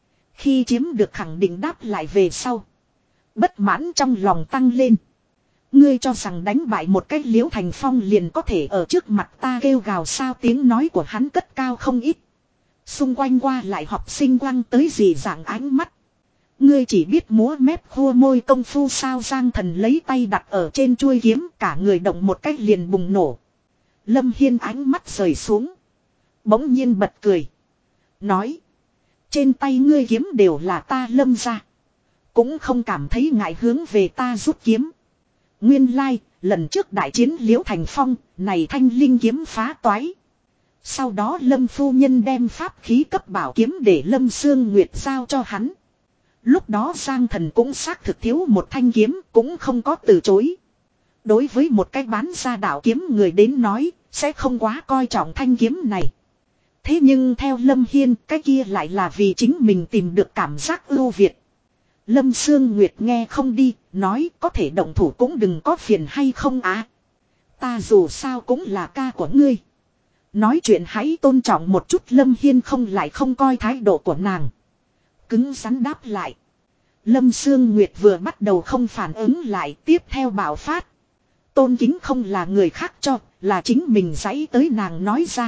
Khi chiếm được khẳng định đáp lại về sau. Bất mãn trong lòng tăng lên. Ngươi cho rằng đánh bại một cái Liễu Thành Phong liền có thể ở trước mặt ta kêu gào sao, tiếng nói của hắn cất cao không ít. Xung quanh qua lại học sinh quăng tới gì dạng ánh mắt. Ngươi chỉ biết múa mép khua môi công phu sao? Giang Thần lấy tay đặt ở trên chuôi kiếm, cả người động một cách liền bùng nổ. Lâm Hiên ánh mắt rời xuống. Bỗng nhiên bật cười. Nói. Trên tay ngươi kiếm đều là ta Lâm ra. Cũng không cảm thấy ngại hướng về ta rút kiếm. Nguyên lai, like, lần trước đại chiến Liễu Thành Phong, này thanh linh kiếm phá toái. Sau đó Lâm phu nhân đem pháp khí cấp bảo kiếm để Lâm Sương Nguyệt giao cho hắn. Lúc đó Giang Thần cũng xác thực thiếu một thanh kiếm, cũng không có từ chối. Đối với một cái bán ra đạo kiếm người đến nói, sẽ không quá coi trọng thanh kiếm này. Thế nhưng theo Lâm Hiên, cái kia lại là vì chính mình tìm được cảm giác ưu việt. Lâm Sương Nguyệt nghe không đi, nói có thể động thủ cũng đừng có phiền hay không á. À? Ta dù sao cũng là ca của ngươi. Nói chuyện hãy tôn trọng một chút. Lâm Hiên không lại không coi thái độ của nàng. Cứng rắn đáp lại. Lâm Sương Nguyệt vừa bắt đầu không phản ứng lại, tiếp theo bạo phát. Tôn kính không là người khác cho, là chính mình giãy tới nàng nói ra.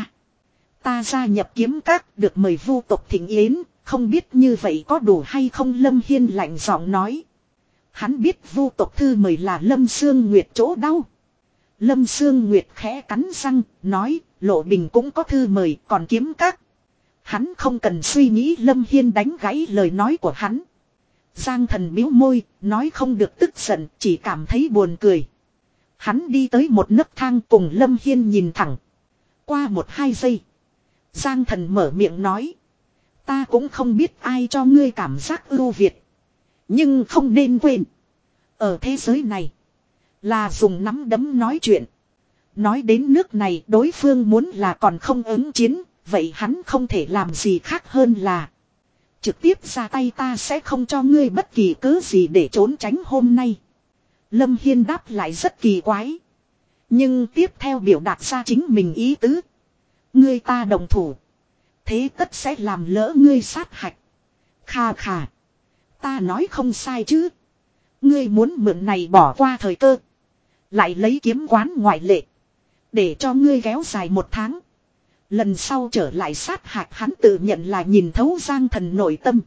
Ta gia nhập kiếm các được mời vu tộc thỉnh yến, không biết như vậy có đủ hay không? Lâm Hiên lạnh giọng nói. Hắn biết vu tộc thư mời là Lâm Sương Nguyệt chỗ đau. Lâm Sương Nguyệt khẽ cắn răng, nói, Lộ Bình cũng có thư mời, còn kiếm các. Hắn không cần suy nghĩ. Lâm Hiên đánh gãy lời nói của hắn. Giang Thần biếu môi, nói không được tức giận, chỉ cảm thấy buồn cười. Hắn đi tới một nấc thang cùng Lâm Hiên nhìn thẳng. Qua một hai giây. Giang Thần mở miệng nói. Ta cũng không biết ai cho ngươi cảm giác ưu việt. Nhưng không nên quên. Ở thế giới này. Là dùng nắm đấm nói chuyện. Nói đến nước này đối phương muốn là còn không ứng chiến. Vậy hắn không thể làm gì khác hơn là. Trực tiếp ra tay, ta sẽ không cho ngươi bất kỳ cớ gì để trốn tránh hôm nay. Lâm Hiên đáp lại rất kỳ quái. Nhưng tiếp theo biểu đạt ra chính mình ý tứ. Ngươi ta đồng thủ. Thế tất sẽ làm lỡ ngươi sát hạch. Khà khà. Ta nói không sai chứ. Ngươi muốn mượn này bỏ qua thời cơ. Lại lấy kiếm quán ngoại lệ. Để cho ngươi kéo dài một tháng. Lần sau trở lại sát hạch, hắn tự nhận là nhìn thấu Giang Thần nội tâm.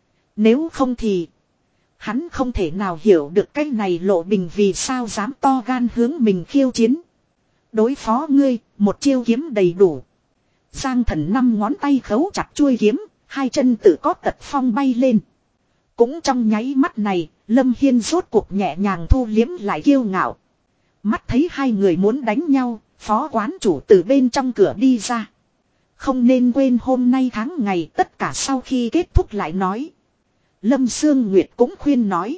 Nếu không thì. Hắn không thể nào hiểu được cái này Lộ Bình vì sao dám to gan hướng mình khiêu chiến. Đối phó ngươi, một chiêu kiếm đầy đủ. Giang Thần năm ngón tay khấu chặt chuôi kiếm, hai chân tự có tật phong bay lên. Cũng trong nháy mắt này, Lâm Hiên rốt cuộc nhẹ nhàng thu liếm lại kiêu ngạo. Mắt thấy hai người muốn đánh nhau, phó quán chủ từ bên trong cửa đi ra. Không nên quên hôm nay tháng ngày, tất cả sau khi kết thúc lại nói. Lâm Sương Nguyệt cũng khuyên nói.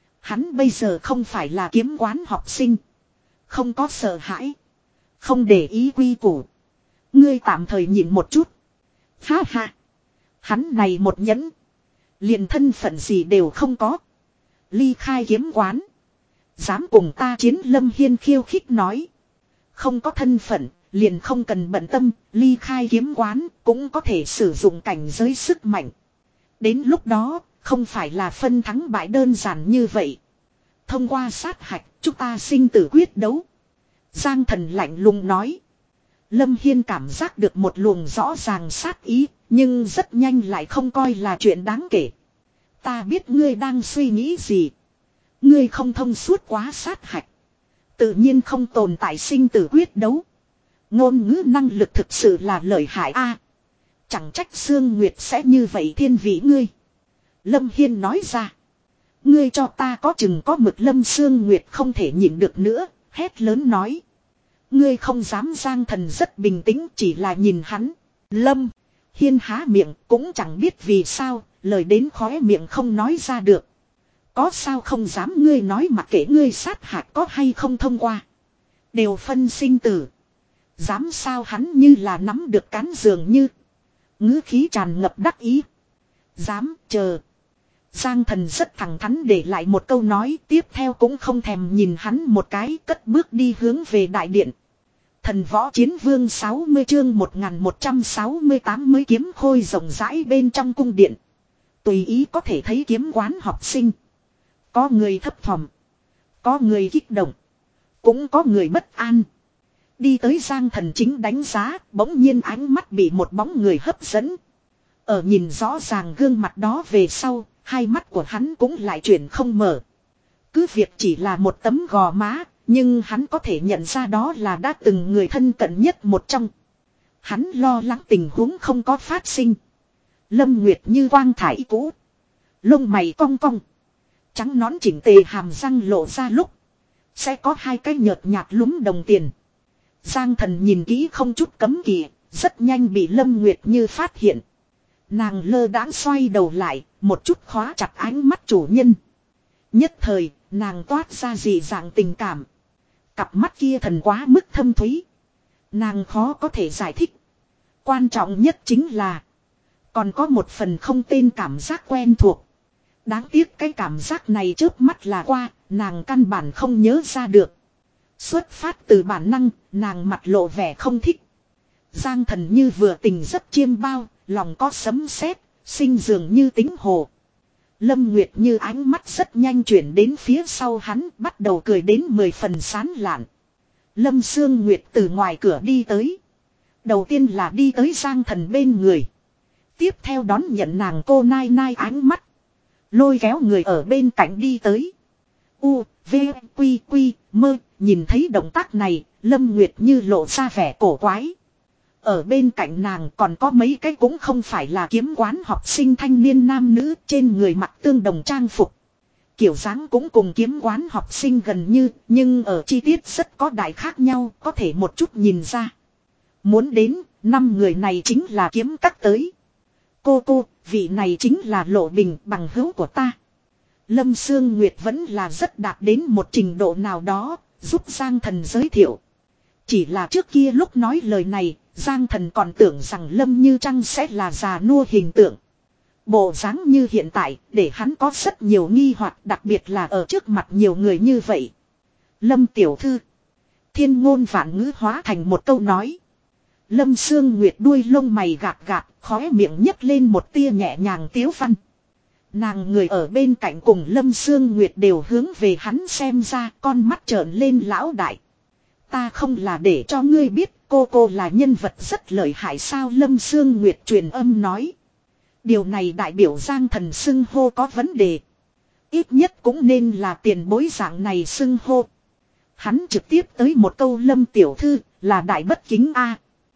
Hắn bây giờ không phải là kiếm quán học sinh. Không có sợ hãi. Không để ý quy củ. Ngươi tạm thời nhịn một chút. Ha ha. Hắn này một nhẫn. Liền thân phận gì đều không có. Ly khai kiếm quán. Dám cùng ta chiến? Lâm Hiên khiêu khích nói. Không có thân phận, liền không cần bận tâm. Ly khai kiếm quán cũng có thể sử dụng cảnh giới sức mạnh. Đến lúc đó, không phải là phân thắng bại đơn giản như vậy. Thông qua sát hạch, chúng ta sinh tử quyết đấu. Giang Thần lạnh lùng nói. Lâm Hiên cảm giác được một luồng rõ ràng sát ý, nhưng rất nhanh lại không coi là chuyện đáng kể. Ta biết ngươi đang suy nghĩ gì. Ngươi không thông suốt quá sát hạch. Tự nhiên không tồn tại sinh tử quyết đấu. Ngôn ngữ năng lực thực sự là lợi hại a. Chẳng trách Sương Nguyệt sẽ như vậy thiên vị ngươi. Lâm Hiên nói ra. Ngươi cho ta có chừng có mực. Lâm Sương Nguyệt không thể nhịn được nữa, hét lớn nói. Ngươi không dám. Giang Thần rất bình tĩnh, chỉ là nhìn hắn. Lâm Hiên há miệng cũng chẳng biết vì sao, lời đến khóe miệng không nói ra được. Có sao không dám. Ngươi nói mặc kệ ngươi sát hạch có hay không thông qua, đều phân sinh tử. Dám sao. Hắn như là nắm được cán dường như, ngữ khí tràn ngập đắc ý. Dám. Chờ. Giang Thần rất thẳng thắn để lại một câu nói, tiếp theo cũng không thèm nhìn hắn một cái, cất bước đi hướng về đại điện. Thần Võ Chiến Vương sáu mươi chương một nghìn một trăm sáu mươi tám mới kiếm khôi rộng rãi bên trong cung điện. Tùy ý có thể thấy kiếm quán học sinh. Có người thấp thỏm, có người kích động, cũng có người bất an. Đi tới Giang Thần chính đánh giá, bỗng nhiên ánh mắt bị một bóng người hấp dẫn. Ở nhìn rõ ràng gương mặt đó về sau, hai mắt của hắn cũng lại chuyển không mở. Cứ việc chỉ là một tấm gò má, nhưng hắn có thể nhận ra đó là đã từng người thân cận nhất một trong. Hắn lo lắng tình huống không có phát sinh. Lâm Nguyệt như quang thải cũ, lông mày cong cong, trắng nõn chỉnh tề, hàm răng lộ ra lúc sẽ có hai cái nhợt nhạt lúm đồng tiền. Giang Thần nhìn kỹ không chút cấm kỵ, rất nhanh bị Lâm Nguyệt như phát hiện. Nàng lơ đãng xoay đầu lại, một chút khóa chặt ánh mắt chủ nhân. Nhất thời, nàng toát ra dị dạng tình cảm. Cặp mắt kia thần quá mức thâm thúy. Nàng khó có thể giải thích. Quan trọng nhất chính là còn có một phần không tên cảm giác quen thuộc. Đáng tiếc cái cảm giác này chớp mắt là qua, nàng căn bản không nhớ ra được. Xuất phát từ bản năng, nàng mặt lộ vẻ không thích. Giang Thần như vừa tình rất chiêm bao, lòng có sấm sét, sinh dường như tính hồ. Lâm Nguyệt như ánh mắt rất nhanh chuyển đến phía sau hắn, bắt đầu cười đến mười phần sán lạn. Lâm Sương Nguyệt từ ngoài cửa đi tới. Đầu tiên là đi tới Giang Thần bên người. Tiếp theo đón nhận nàng cô nai nai ánh mắt, lôi kéo người ở bên cạnh đi tới. U, V, Quy, Quy, Mơ. Nhìn thấy động tác này, Lâm Nguyệt như lộ ra vẻ cổ quái. Ở bên cạnh nàng còn có mấy cái cũng không phải là kiếm quán học sinh thanh niên nam nữ, trên người mặc tương đồng trang phục. Kiểu dáng cũng cùng kiếm quán học sinh gần như, nhưng ở chi tiết rất có đại khác nhau, có thể một chút nhìn ra. Muốn đến, năm người này chính là kiếm các tới. Cô cô, vị này chính là Lộ Bình, bằng hữu của ta. Lâm Sương Nguyệt vẫn là rất đạt đến một trình độ nào đó, giúp Giang Thần giới thiệu. Chỉ là trước kia lúc nói lời này, Giang Thần còn tưởng rằng Lâm Như Trăng sẽ là già nua hình tượng. Bộ dáng như hiện tại, để hắn có rất nhiều nghi hoặc, đặc biệt là ở trước mặt nhiều người như vậy. Lâm tiểu thư. Thiên ngôn vạn ngữ hóa thành một câu nói. Lâm Sương Nguyệt đuôi lông mày gạt gạt, khóe miệng nhấc lên một tia nhẹ nhàng tiếu văn. Nàng người ở bên cạnh cùng Lâm Sương Nguyệt đều hướng về hắn xem ra, con mắt trợn lên lão đại. Ta không là để cho ngươi biết cô cô là nhân vật rất lợi hại sao. Lâm Sương Nguyệt truyền âm nói. Điều này đại biểu Giang Thần xưng hô có vấn đề. Ít nhất cũng nên là tiền bối dạng này xưng hô. Hắn trực tiếp tới một câu Lâm tiểu thư là đại bất kính a.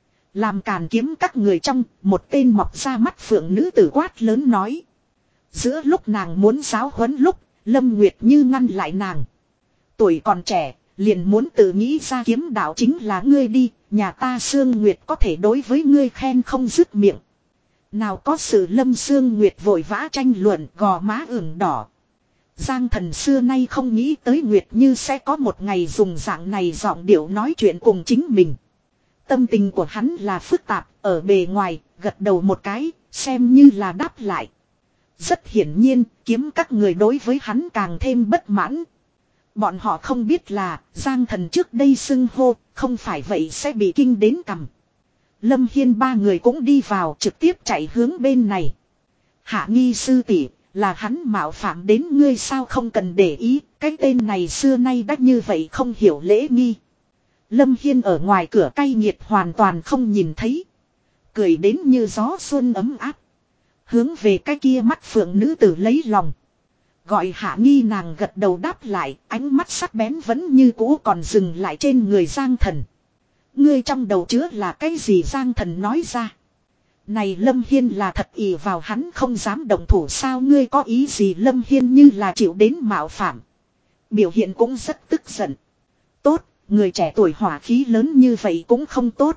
Làm càn kiếm các người trong, một tên mọc ra mắt phượng nữ tử quát lớn nói. Giữa lúc nàng muốn giáo huấn lúc, Lâm Nguyệt như ngăn lại nàng. Tuổi còn trẻ, liền muốn tự nghĩ ra kiếm đạo chính là ngươi đi, nhà ta Sương Nguyệt có thể đối với ngươi khen không dứt miệng. Nào có sự. Lâm Sương Nguyệt vội vã tranh luận, gò má ửng đỏ. Giang Thần xưa nay không nghĩ tới Nguyệt Như sẽ có một ngày dùng dạng này giọng điệu nói chuyện cùng chính mình. Tâm tình của hắn là phức tạp, ở bề ngoài, gật đầu một cái, xem như là đáp lại. Rất hiển nhiên, kiếm các người đối với hắn càng thêm bất mãn. Bọn họ không biết là, Giang Thần trước đây xưng hô, không phải vậy sẽ bị kinh đến cằm. Lâm Hiên ba người cũng đi vào, trực tiếp chạy hướng bên này. Hạ Nghi sư tỷ, là hắn mạo phạm đến ngươi sao? Không cần để ý, cái tên này xưa nay đã như vậy không hiểu lễ nghi. Lâm Hiên ở ngoài cửa cay nghiệt hoàn toàn không nhìn thấy. Cười đến như gió xuân ấm áp. Hướng về cái kia mắt phượng nữ tử lấy lòng. Gọi Hạ Nghi, nàng gật đầu đáp lại, ánh mắt sắc bén vẫn như cũ còn dừng lại trên người Giang Thần. Ngươi trong đầu chứa là cái gì? Giang Thần nói ra. Này Lâm Hiên là thật ỷ vào hắn không dám động thủ sao? Ngươi có ý gì? Lâm Hiên như là chịu đến mạo phạm. Biểu hiện cũng rất tức giận. Tốt, người trẻ tuổi hỏa khí lớn như vậy cũng không tốt.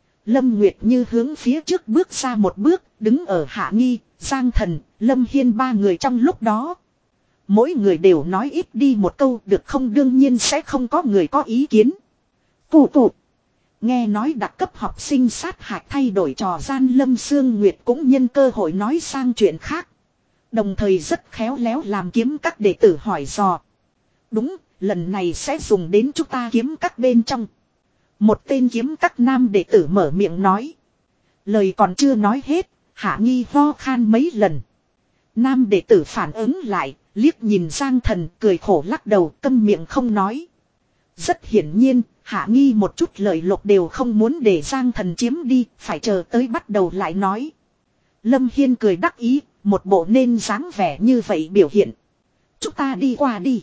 Lâm Nguyệt Như hướng phía trước bước ra một bước, đứng ở Hạ Nghi, Giang Thần, Lâm Hiên ba người trong lúc đó. Mỗi người đều nói ít đi một câu được không? Đương nhiên sẽ không có người có ý kiến. Cụ cụ. Nghe nói đặc cấp học sinh sát hạch thay đổi trò gian, Lâm Sương Nguyệt cũng nhân cơ hội nói sang chuyện khác. Đồng thời rất khéo léo làm kiếm các đệ tử hỏi dò. Đúng, lần này sẽ dùng đến chúng ta kiếm các bên trong. Một tên kiếm các nam đệ tử mở miệng nói. Lời còn chưa nói hết, Hạ Nghi ho khan mấy lần. Nam đệ tử phản ứng lại, liếc nhìn Giang Thần cười khổ lắc đầu, câm miệng không nói. Rất hiển nhiên, Hạ Nghi một chút lời lộc đều không muốn để Giang Thần chiếm đi, phải chờ tới bắt đầu lại nói. Lâm Hiên cười đắc ý, một bộ nên dáng vẻ như vậy biểu hiện. Chúng ta đi qua đi.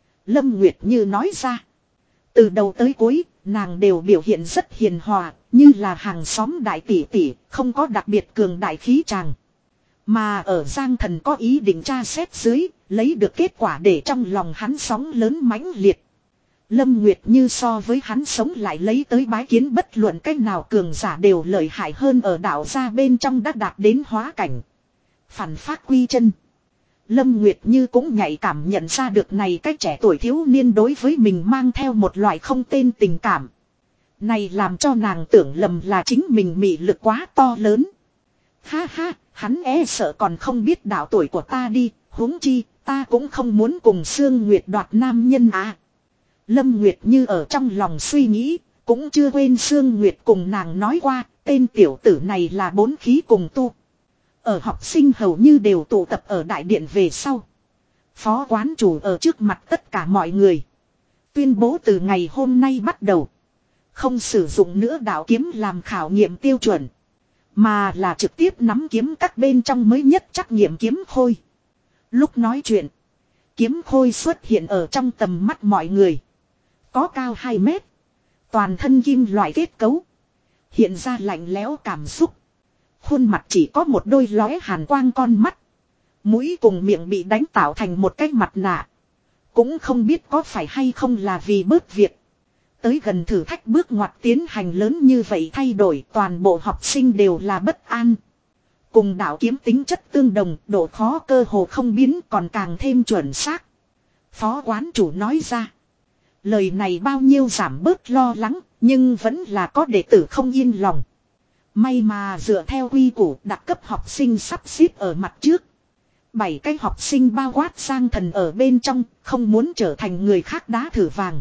Lâm Nguyệt Như nói ra. Từ đầu tới cuối, nàng đều biểu hiện rất hiền hòa, như là hàng xóm đại tỷ tỷ, không có đặc biệt cường đại khí chàng. Mà ở Giang Thần có ý định tra xét dưới, lấy được kết quả để trong lòng hắn sóng lớn mãnh liệt. Lâm Nguyệt Như so với hắn sống lại lấy tới bái kiến bất luận cách nào cường giả đều lợi hại hơn, ở đạo gia bên trong đã đạt đến hóa cảnh. Phản phát quy chân. Lâm Nguyệt Như cũng nhạy cảm nhận ra được này cái trẻ tuổi thiếu niên đối với mình mang theo một loại không tên tình cảm. Này làm cho nàng tưởng lầm là chính mình mị lực quá to lớn. Ha ha, hắn e sợ còn không biết đạo tuổi của ta đi, huống chi, ta cũng không muốn cùng Sương Nguyệt đoạt nam nhân à. Lâm Nguyệt Như ở trong lòng suy nghĩ, cũng chưa quên Sương Nguyệt cùng nàng nói qua, tên tiểu tử này là bốn khí cùng tu. Ở học sinh hầu như đều tụ tập ở đại điện về sau. Phó quán chủ ở trước mặt tất cả mọi người. Tuyên bố từ ngày hôm nay bắt đầu. Không sử dụng nữa đạo kiếm làm khảo nghiệm tiêu chuẩn. Mà là trực tiếp nắm kiếm các bên trong mới nhất trắc nghiệm kiếm khôi. Lúc nói chuyện. Kiếm khôi xuất hiện ở trong tầm mắt mọi người. Có cao hai mét. Toàn thân kim loại kết cấu. Hiện ra lạnh lẽo cảm xúc. Khuôn mặt chỉ có một đôi lóe hàn quang con mắt. Mũi cùng miệng bị đánh tạo thành một cái mặt nạ. Cũng không biết có phải hay không là vì bớt việc. Tới gần thử thách bước ngoặt tiến hành lớn như vậy thay đổi, toàn bộ học sinh đều là bất an. Cùng đạo kiếm tính chất tương đồng, độ khó cơ hồ không biến, còn càng thêm chuẩn xác. Phó quán chủ nói ra. Lời này bao nhiêu giảm bớt lo lắng, nhưng vẫn là có đệ tử không yên lòng. May mà dựa theo quy củ đặc cấp học sinh sắp xếp ở mặt trước. Bảy cái học sinh bao quát Giang Thần ở bên trong, không muốn trở thành người khác đá thử vàng.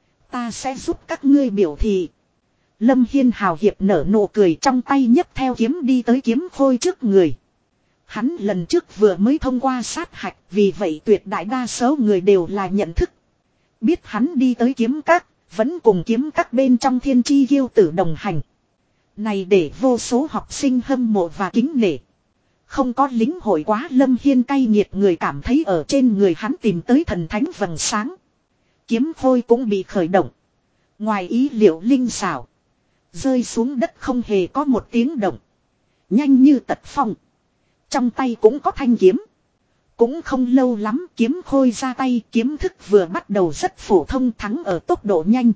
Ta sẽ giúp các ngươi biểu thị. Lâm Hiên hào hiệp nở nụ cười, trong tay nhấc theo kiếm đi tới kiếm khôi trước người. Hắn lần trước vừa mới thông qua sát hạch, vì vậy tuyệt đại đa số người đều là nhận thức. Biết hắn đi tới kiếm các, vẫn cùng kiếm các bên trong thiên chi kiêu tử đồng hành. Này để vô số học sinh hâm mộ và kính nể. Không có lính hội quá Lâm Hiên cay nghiệt người cảm thấy ở trên người hắn tìm tới thần thánh vầng sáng. Kiếm khôi cũng bị khởi động. Ngoài ý liệu linh xảo. Rơi xuống đất không hề có một tiếng động. Nhanh như tật phong. Trong tay cũng có thanh kiếm. Cũng không lâu lắm kiếm khôi ra tay, kiếm thức vừa bắt đầu rất phổ thông, thắng ở tốc độ nhanh.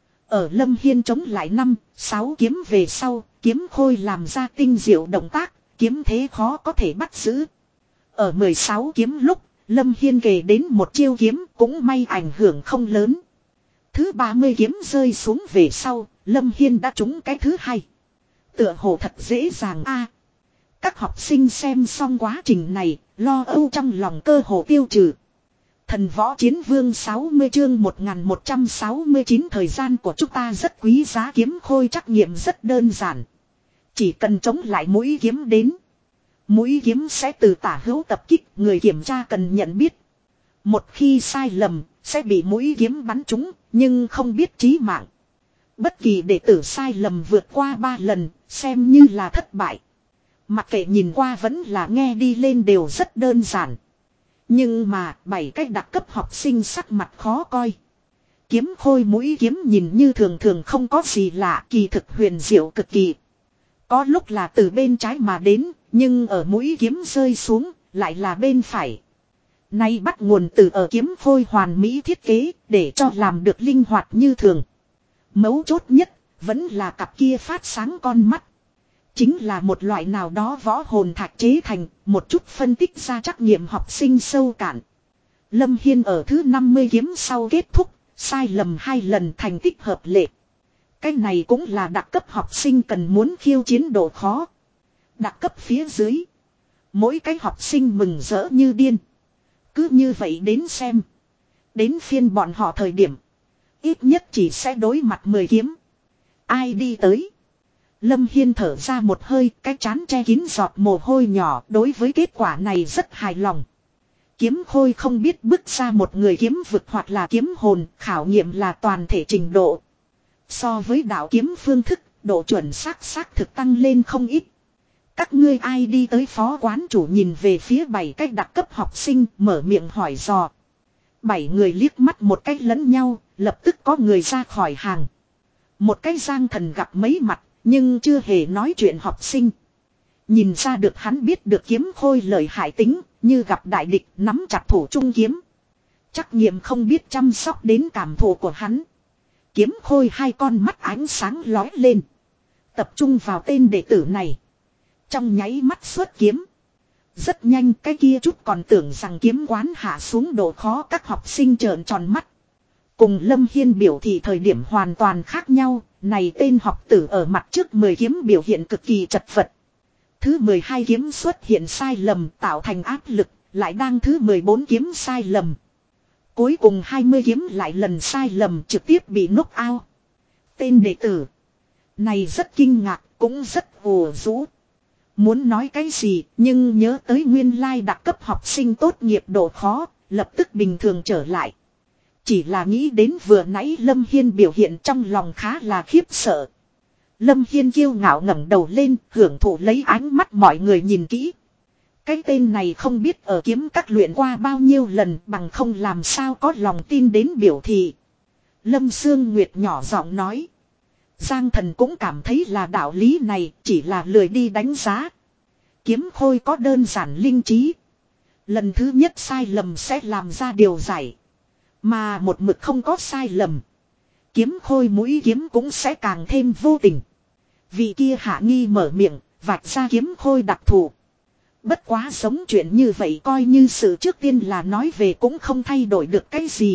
Ở Lâm Hiên chống lại năm, sáu kiếm về sau, kiếm khôi làm ra tinh diệu động tác, kiếm thế khó có thể bắt giữ. Ở mười sáu kiếm lúc, Lâm Hiên kề đến một chiêu kiếm, cũng may ảnh hưởng không lớn. Thứ ba mươi kiếm rơi xuống về sau, Lâm Hiên đã trúng cái thứ hai. Tựa hồ thật dễ dàng a. Các học sinh xem xong quá trình này, lo âu trong lòng cơ hồ tiêu trừ. Thần võ chiến vương sáu mươi chương một nghìn một trăm sáu mươi chín, thời gian của chúng ta rất quý giá. Kiếm khôi trắc nghiệm rất đơn giản. Chỉ cần chống lại mũi kiếm đến. Mũi kiếm sẽ từ tả hữu tập kích, người kiểm tra cần nhận biết. Một khi sai lầm, sẽ bị mũi kiếm bắn trúng, nhưng không biết chí mạng. Bất kỳ đệ tử sai lầm vượt qua ba lần, xem như là thất bại. Mặc kệ nhìn qua vẫn là nghe đi lên đều rất đơn giản. Nhưng mà bảy cách đặc cấp học sinh sắc mặt khó coi. Kiếm khôi mũi kiếm nhìn như thường thường không có gì lạ, kỳ thực huyền diệu cực kỳ. Có lúc là từ bên trái mà đến, nhưng ở mũi kiếm rơi xuống, lại là bên phải. Nay bắt nguồn từ ở kiếm khôi hoàn mỹ thiết kế, để cho làm được linh hoạt như thường. Mấu chốt nhất, vẫn là cặp kia phát sáng con mắt. Chính là một loại nào đó võ hồn thạch chế thành, một chút phân tích ra trắc nghiệm học sinh sâu cạn. Lâm Hiên ở thứ năm mươi kiếm sau kết thúc, sai lầm hai lần thành tích hợp lệ. Cái này cũng là đặc cấp học sinh cần muốn khiêu chiến độ khó. Đặc cấp phía dưới. Mỗi cái học sinh mừng rỡ như điên. Cứ như vậy đến xem. Đến phiên bọn họ thời điểm. Ít nhất chỉ sẽ đối mặt mười kiếm. Ai đi tới. Lâm Hiên thở ra một hơi, cái chán che kín giọt mồ hôi nhỏ, đối với kết quả này rất hài lòng. Kiếm khôi không biết bước ra một người kiếm vực hoặc là kiếm hồn, khảo nghiệm là toàn thể trình độ. So với đạo kiếm phương thức, độ chuẩn xác xác thực tăng lên không ít. Các ngươi ai đi tới phó quán chủ nhìn về phía bảy cách đặc cấp học sinh, mở miệng hỏi dò. Bảy người liếc mắt một cách lẫn nhau, lập tức có người ra khỏi hàng. Một cái Giang Thần gặp mấy mặt, nhưng chưa hề nói chuyện học sinh. Nhìn ra được hắn biết được kiếm khôi lợi hại tính, như gặp đại địch nắm chặt thủ trung kiếm. Trắc nghiệm không biết chăm sóc đến cảm thụ của hắn. Kiếm khôi hai con mắt ánh sáng lói lên. Tập trung vào tên đệ tử này. Trong nháy mắt xuất kiếm. Rất nhanh cái kia chút còn tưởng rằng kiếm quán hạ xuống độ khó, các học sinh trợn tròn mắt. Cùng Lâm Hiên biểu thị thời điểm hoàn toàn khác nhau, này tên học tử ở mặt trước mười kiếm biểu hiện cực kỳ chật vật. Thứ mười hai kiếm xuất hiện sai lầm tạo thành áp lực, lại đang thứ mười bốn kiếm sai lầm. Cuối cùng hai mươi kiếm lại lần sai lầm trực tiếp bị knock out. Tên đệ tử này rất kinh ngạc, cũng rất ồ rũ. Muốn nói cái gì, nhưng nhớ tới nguyên lai đặc cấp học sinh tốt nghiệp độ khó, lập tức bình thường trở lại. Chỉ là nghĩ đến vừa nãy Lâm Hiên biểu hiện trong lòng khá là khiếp sợ. Lâm Hiên kiêu ngạo ngẩng đầu lên, hưởng thụ lấy ánh mắt mọi người nhìn kỹ. Cái tên này không biết ở kiếm các luyện qua bao nhiêu lần, bằng không làm sao có lòng tin đến biểu thị. Lâm Sương Nguyệt nhỏ giọng nói. Giang Thần cũng cảm thấy là đạo lý này, chỉ là lười đi đánh giá. Kiếm khôi có đơn giản linh trí. Lần thứ nhất sai lầm sẽ làm ra điều giải. Mà một mực không có sai lầm. Kiếm khôi mũi kiếm cũng sẽ càng thêm vô tình. Vị kia Hạ Nghi mở miệng, vạch ra kiếm khôi đặc thù. Bất quá sống chuyện như vậy coi như sự trước tiên là nói về cũng không thay đổi được cái gì.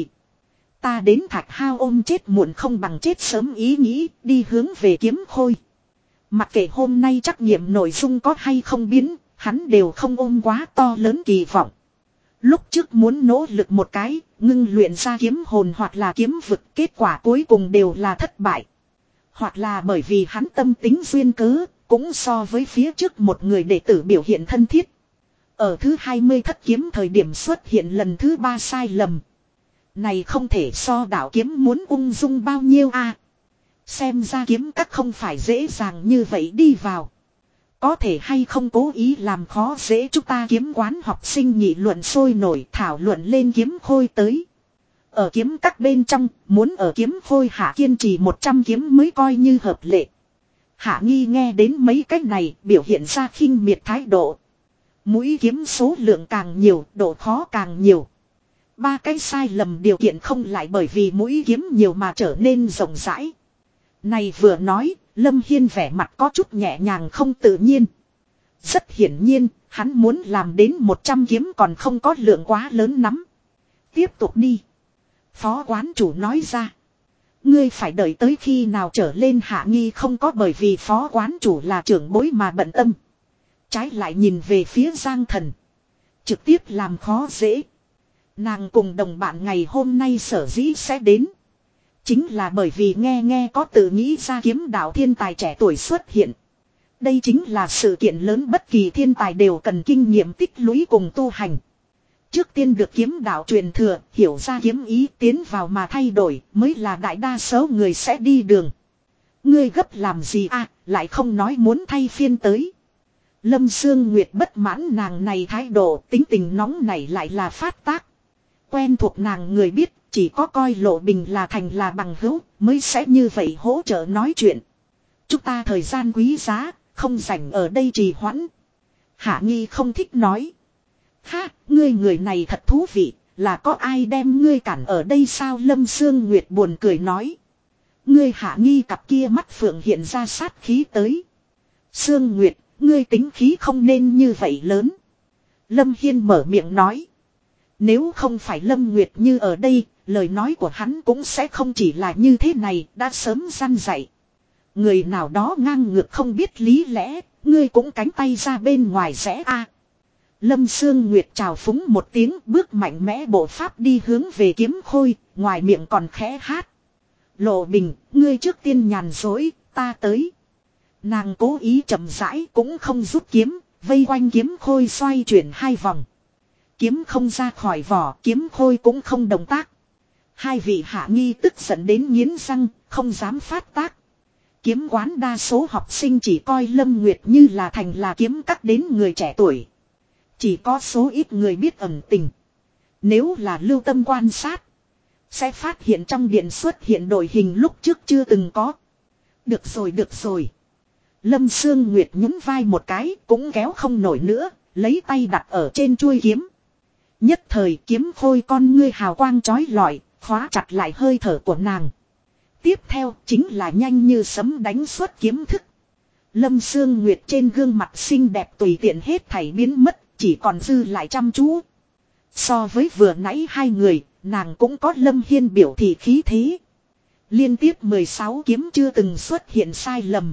Ta đến Thạch Hao ôm chết muộn không bằng chết sớm ý nghĩ, đi hướng về kiếm khôi. Mặc kệ hôm nay trắc nghiệm nội dung có hay không biến, hắn đều không ôm quá to lớn kỳ vọng. Lúc trước muốn nỗ lực một cái, ngưng luyện ra kiếm hồn hoặc là kiếm vực, kết quả cuối cùng đều là thất bại. Hoặc là bởi vì hắn tâm tính duyên cớ, cũng so với phía trước một người đệ tử biểu hiện thân thiết. Ở thứ hai mươi thất kiếm thời điểm xuất hiện lần thứ ba sai lầm. Này không thể so đạo kiếm muốn ung dung bao nhiêu a. Xem ra kiếm các không phải dễ dàng như vậy đi vào. Có thể hay không cố ý làm khó dễ chúng ta kiếm quán học sinh nghị luận sôi nổi thảo luận lên kiếm khôi tới. Ở kiếm các bên trong, muốn ở kiếm khôi hạ kiên trì một trăm kiếm mới coi như hợp lệ. Hạ Nghi nghe đến mấy cách này biểu hiện ra khinh miệt thái độ. Mũi kiếm số lượng càng nhiều, độ khó càng nhiều. Ba cái sai lầm điều kiện không lại bởi vì mũi kiếm nhiều mà trở nên rộng rãi. Này vừa nói, Lâm Hiên vẻ mặt có chút nhẹ nhàng không tự nhiên. Rất hiển nhiên, hắn muốn làm đến một trăm kiếm còn không có lượng quá lớn lắm. Tiếp tục đi. Phó quán chủ nói ra. Ngươi phải đợi tới khi nào trở lên Hạ Nghi không có bởi vì phó quán chủ là trưởng bối mà bận tâm. Trái lại nhìn về phía Giang Thần. Trực tiếp làm khó dễ. Nàng cùng đồng bạn ngày hôm nay sở dĩ sẽ đến. Chính là bởi vì nghe nghe có tự nghĩ ra kiếm đạo thiên tài trẻ tuổi xuất hiện. Đây chính là sự kiện lớn, bất kỳ thiên tài đều cần kinh nghiệm tích lũy cùng tu hành. Trước tiên được kiếm đạo truyền thừa, hiểu ra kiếm ý tiến vào mà thay đổi mới là đại đa số người sẽ đi đường. Ngươi gấp làm gì à, lại không nói muốn thay phiên tới. Lâm Sương Nguyệt bất mãn nàng này thái độ, tính tình nóng này lại là phát tác. Quen thuộc nàng người biết, chỉ có coi Lộ Bình là thành là bằng hữu, mới sẽ như vậy hỗ trợ nói chuyện. Chúng ta thời gian quý giá, không rảnh ở đây trì hoãn. Hạ Nghi không thích nói. Ha, ngươi người này thật thú vị, là có ai đem ngươi cản ở đây sao? Lâm Sương Nguyệt buồn cười nói. Ngươi Hạ Nghi cặp kia mắt phượng hiện ra sát khí tới. Sương Nguyệt, ngươi tính khí không nên như vậy lớn. Lâm Hiên mở miệng nói. Nếu không phải Lâm Nguyệt Như ở đây, lời nói của hắn cũng sẽ không chỉ là như thế này, đã sớm răn dạy. Người nào đó ngang ngược không biết lý lẽ, ngươi cũng cánh tay ra bên ngoài rẽ a. Lâm Sương Nguyệt chào phúng một tiếng, bước mạnh mẽ bộ pháp đi hướng về Kiếm Khôi, ngoài miệng còn khẽ hát. Lộ Bình, ngươi trước tiên nhàn dối, ta tới. Nàng cố ý chậm rãi cũng không rút kiếm, vây quanh Kiếm Khôi xoay chuyển hai vòng. Kiếm không ra khỏi vỏ, Kiếm Khôi cũng không động tác. Hai vị Hạ Nghi tức giận đến nghiến răng, không dám phát tác. Kiếm quán đa số học sinh chỉ coi Lâm Nguyệt Như là thành là kiếm cắt đến người trẻ tuổi. Chỉ có số ít người biết ẩn tình. Nếu là lưu tâm quan sát, sẽ phát hiện trong điện xuất hiện đội hình lúc trước chưa từng có. Được rồi, được rồi. Lâm Sương Nguyệt nhún vai một cái, cũng kéo không nổi nữa, lấy tay đặt ở trên chuôi kiếm. Nhất thời Kiếm Khôi con ngươi hào quang chói lọi, khóa chặt lại hơi thở của nàng. Tiếp theo chính là nhanh như sấm đánh xuất kiếm thức. Lâm Sương Nguyệt trên gương mặt xinh đẹp tùy tiện hết thảy biến mất, chỉ còn dư lại chăm chú. So với vừa nãy hai người, nàng cũng có Lâm Hiên biểu thị khí thế. Liên tiếp mười sáu kiếm chưa từng xuất hiện sai lầm.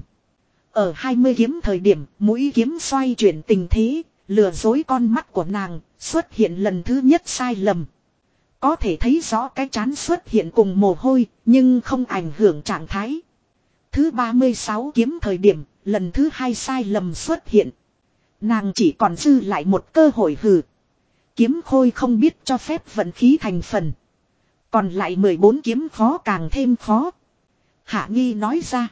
Ở hai mươi kiếm thời điểm, mũi kiếm xoay chuyển tình thế, lừa dối con mắt của nàng, xuất hiện lần thứ nhất sai lầm. Có thể thấy rõ cái chán xuất hiện cùng mồ hôi, nhưng không ảnh hưởng trạng thái. Thứ ba mươi sáu kiếm thời điểm, lần thứ hai sai lầm xuất hiện. Nàng chỉ còn dư lại một cơ hội hừ. Kiếm Khôi không biết cho phép vận khí thành phần. Còn lại mười bốn kiếm khó càng thêm khó. Hạ Nghi nói ra.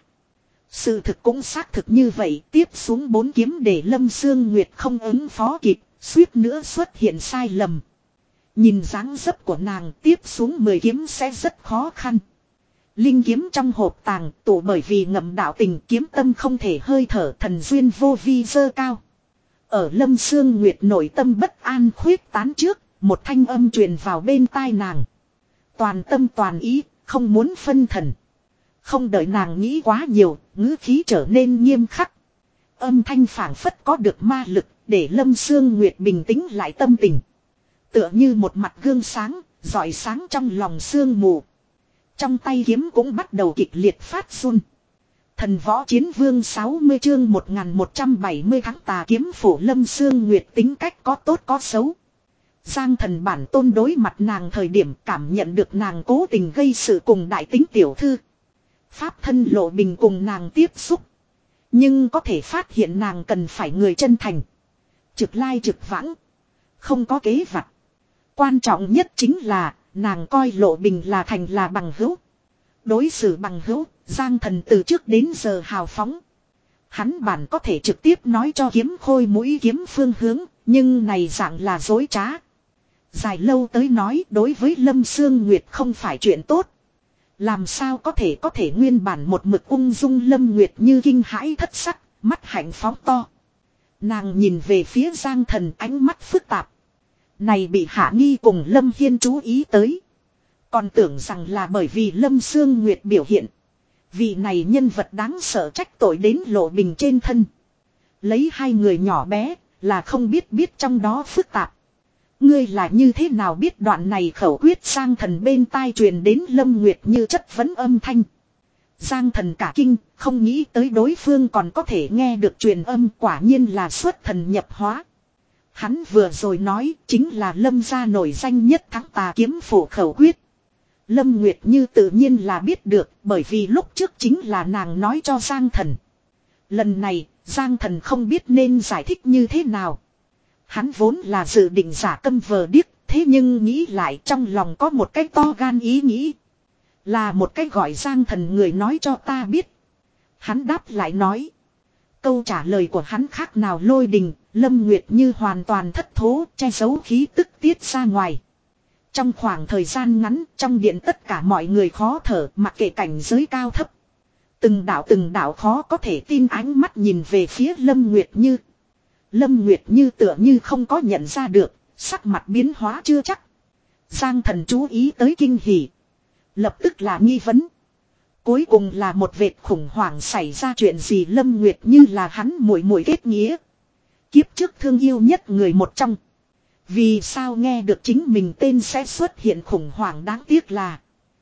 Sự thực cũng xác thực như vậy, tiếp xuống bốn kiếm để Lâm Sương Nguyệt không ứng phó kịp, suýt nữa xuất hiện sai lầm. Nhìn dáng dấp của nàng, tiếp xuống mười kiếm sẽ rất khó khăn. Linh kiếm trong hộp tàng, tụ bởi vì ngậm đạo tình kiếm tâm không thể hơi thở, thần duyên vô vi dơ cao. Ở Lâm Sương Nguyệt nội tâm bất an khuyết tán trước, một thanh âm truyền vào bên tai nàng. Toàn tâm toàn ý, không muốn phân thần. Không đợi nàng nghĩ quá nhiều, ngữ khí trở nên nghiêm khắc. Âm thanh phảng phất có được ma lực, để Lâm Sương Nguyệt bình tĩnh lại tâm tình. Tựa như một mặt gương sáng, rọi sáng trong lòng sương mù. Trong tay kiếm cũng bắt đầu kịch liệt phát run. Thần võ chiến vương sáu mươi chương một nghìn một trăm bảy mươi tháng tà kiếm phủ. Lâm Sương Nguyệt tính cách có tốt có xấu. Giang Thần bản tôn đối mặt nàng thời điểm cảm nhận được nàng cố tình gây sự cùng đại tính tiểu thư. Pháp thân Lộ Bình cùng nàng tiếp xúc. Nhưng có thể phát hiện nàng cần phải người chân thành. Trực lai trực vãng. Không có kế vặt. Quan trọng nhất chính là nàng coi Lộ Bình là thành là bằng hữu. Đối xử bằng hữu, Giang Thần từ trước đến giờ hào phóng. Hắn bản có thể trực tiếp nói cho Kiếm Khôi mũi kiếm phương hướng, nhưng này dạng là dối trá. Dài lâu tới nói đối với Lâm Sương Nguyệt không phải chuyện tốt. Làm sao có thể có thể nguyên bản một mực ung dung Lâm Nguyệt Như kinh hãi thất sắc, mắt hạnh phóng to. Nàng nhìn về phía Giang Thần ánh mắt phức tạp. Này bị Hạ Nghi cùng Lâm Hiên chú ý tới. Còn tưởng rằng là bởi vì Lâm Sương Nguyệt biểu hiện. Vị này nhân vật đáng sợ trách tội đến Lộ Bình trên thân. Lấy hai người nhỏ bé là không biết biết trong đó phức tạp. Ngươi là như thế nào biết đoạn này khẩu quyết? Giang Thần bên tai truyền đến Lâm Nguyệt Như chất vấn âm thanh. Giang Thần cả kinh, không nghĩ tới đối phương còn có thể nghe được truyền âm, quả nhiên là xuất thần nhập hóa. Hắn vừa rồi nói chính là Lâm gia nổi danh nhất thắng tà kiếm phủ khẩu quyết. Lâm Nguyệt Như tự nhiên là biết được, bởi vì lúc trước chính là nàng nói cho Giang Thần. Lần này, Giang Thần không biết nên giải thích như thế nào. Hắn vốn là dự định giả câm vờ điếc, thế nhưng nghĩ lại trong lòng có một cái to gan ý nghĩ. Là một cái gọi Giang Thần người nói cho ta biết. Hắn đáp lại nói. Câu trả lời của hắn khác nào lôi đình, Lâm Nguyệt Như hoàn toàn thất thố, che giấu khí tức tiết ra ngoài. Trong khoảng thời gian ngắn, trong điện tất cả mọi người khó thở, mặc kệ cảnh giới cao thấp. Từng đạo từng đạo khó có thể tin ánh mắt nhìn về phía Lâm Nguyệt Như. Lâm Nguyệt Như tựa như không có nhận ra được, sắc mặt biến hóa chưa chắc. Giang Thần chú ý tới kinh hỉ. Lập tức là nghi vấn. Cuối cùng là một vệt khủng hoảng xảy ra chuyện gì. Lâm Nguyệt Như là hắn muội muội kết nghĩa. Kiếp trước thương yêu nhất người một trong. Vì sao nghe được chính mình tên sẽ xuất hiện khủng hoảng, đáng tiếc là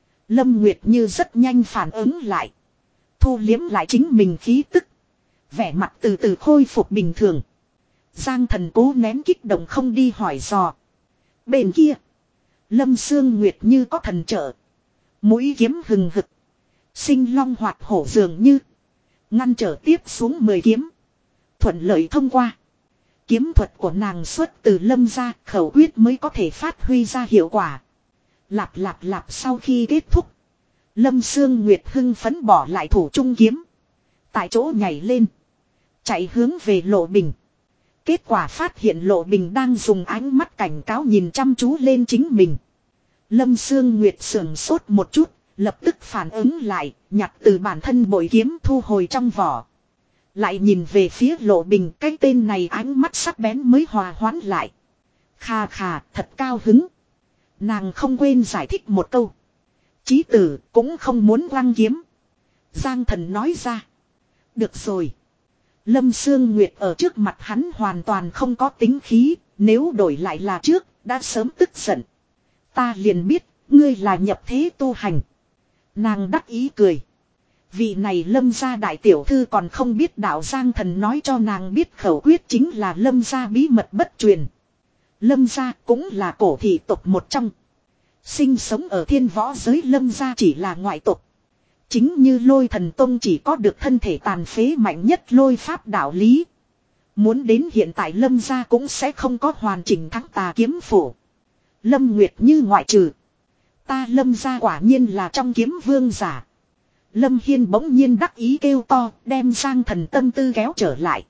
Lâm Nguyệt Như rất nhanh phản ứng lại. Thu liếm lại chính mình khí tức. Vẻ mặt từ từ khôi phục bình thường. Giang Thần cố nén kích động không đi hỏi dò. Bên kia Lâm Sương Nguyệt như có thần trợ. Mũi kiếm hừng hực. Sinh long hoạt hổ dường như. Ngăn trở tiếp xuống mười kiếm. Thuận lợi thông qua. Kiếm thuật của nàng xuất từ Lâm gia, khẩu quyết mới có thể phát huy ra hiệu quả. Lạp lạp lạp sau khi kết thúc. Lâm Sương Nguyệt hưng phấn bỏ lại thủ trung kiếm. Tại chỗ nhảy lên. Chạy hướng về Lộ Bình. Kết quả phát hiện Lộ Bình đang dùng ánh mắt cảnh cáo nhìn chăm chú lên chính mình. Lâm Sương Nguyệt sườn sốt một chút, lập tức phản ứng lại, nhặt từ bản thân bội kiếm thu hồi trong vỏ. Lại nhìn về phía Lộ Bình, cái tên này ánh mắt sắc bén mới hòa hoãn lại. Khà khà, thật cao hứng. Nàng không quên giải thích một câu. Chí tử cũng không muốn quăng kiếm. Giang Thần nói ra. Được rồi. Lâm Sương Nguyệt ở trước mặt hắn hoàn toàn không có tính khí, nếu đổi lại là trước, đã sớm tức giận. Ta liền biết, ngươi là nhập thế tu hành. Nàng đắc ý cười. Vị này Lâm gia đại tiểu thư còn không biết đạo. Giang Thần nói cho nàng biết khẩu quyết chính là Lâm gia bí mật bất truyền. Lâm gia cũng là cổ thị tộc một trong. Sinh sống ở thiên võ giới Lâm gia chỉ là ngoại tộc. Chính như Lôi Thần Tông chỉ có được thân thể tàn phế mạnh nhất lôi pháp đạo lý. Muốn đến hiện tại Lâm gia cũng sẽ không có hoàn chỉnh thắng tà kiếm phổ. Lâm Nguyệt Như ngoại trừ. Ta Lâm gia quả nhiên là trong kiếm vương giả. Lâm Hiên bỗng nhiên đắc ý kêu to, đem Giang Thần tâm tư kéo trở lại.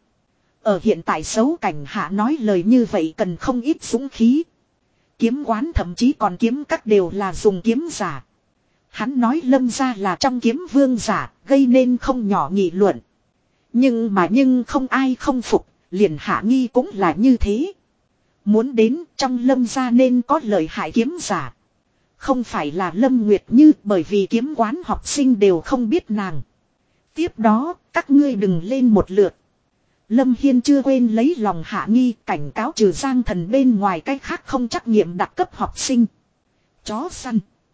Ở hiện tại xấu cảnh hạ nói lời như vậy cần không ít dũng khí. Kiếm quán thậm chí còn kiếm các đều là dùng kiếm giả. Hắn nói Lâm gia là trong kiếm vương giả, gây nên không nhỏ nghị luận. Nhưng mà nhưng không ai không phục, liền Hạ Nghi cũng là như thế. Muốn đến trong Lâm gia nên có lợi hại kiếm giả. Không phải là Lâm Nguyệt Như, bởi vì kiếm quán học sinh đều không biết nàng. Tiếp đó, các ngươi đừng lên một lượt. Lâm Hiên chưa quên lấy lòng Hạ Nghi, cảnh cáo trừ Giang Thần bên ngoài cái khác không trắc nghiệm đặc cấp học sinh. Chó săn.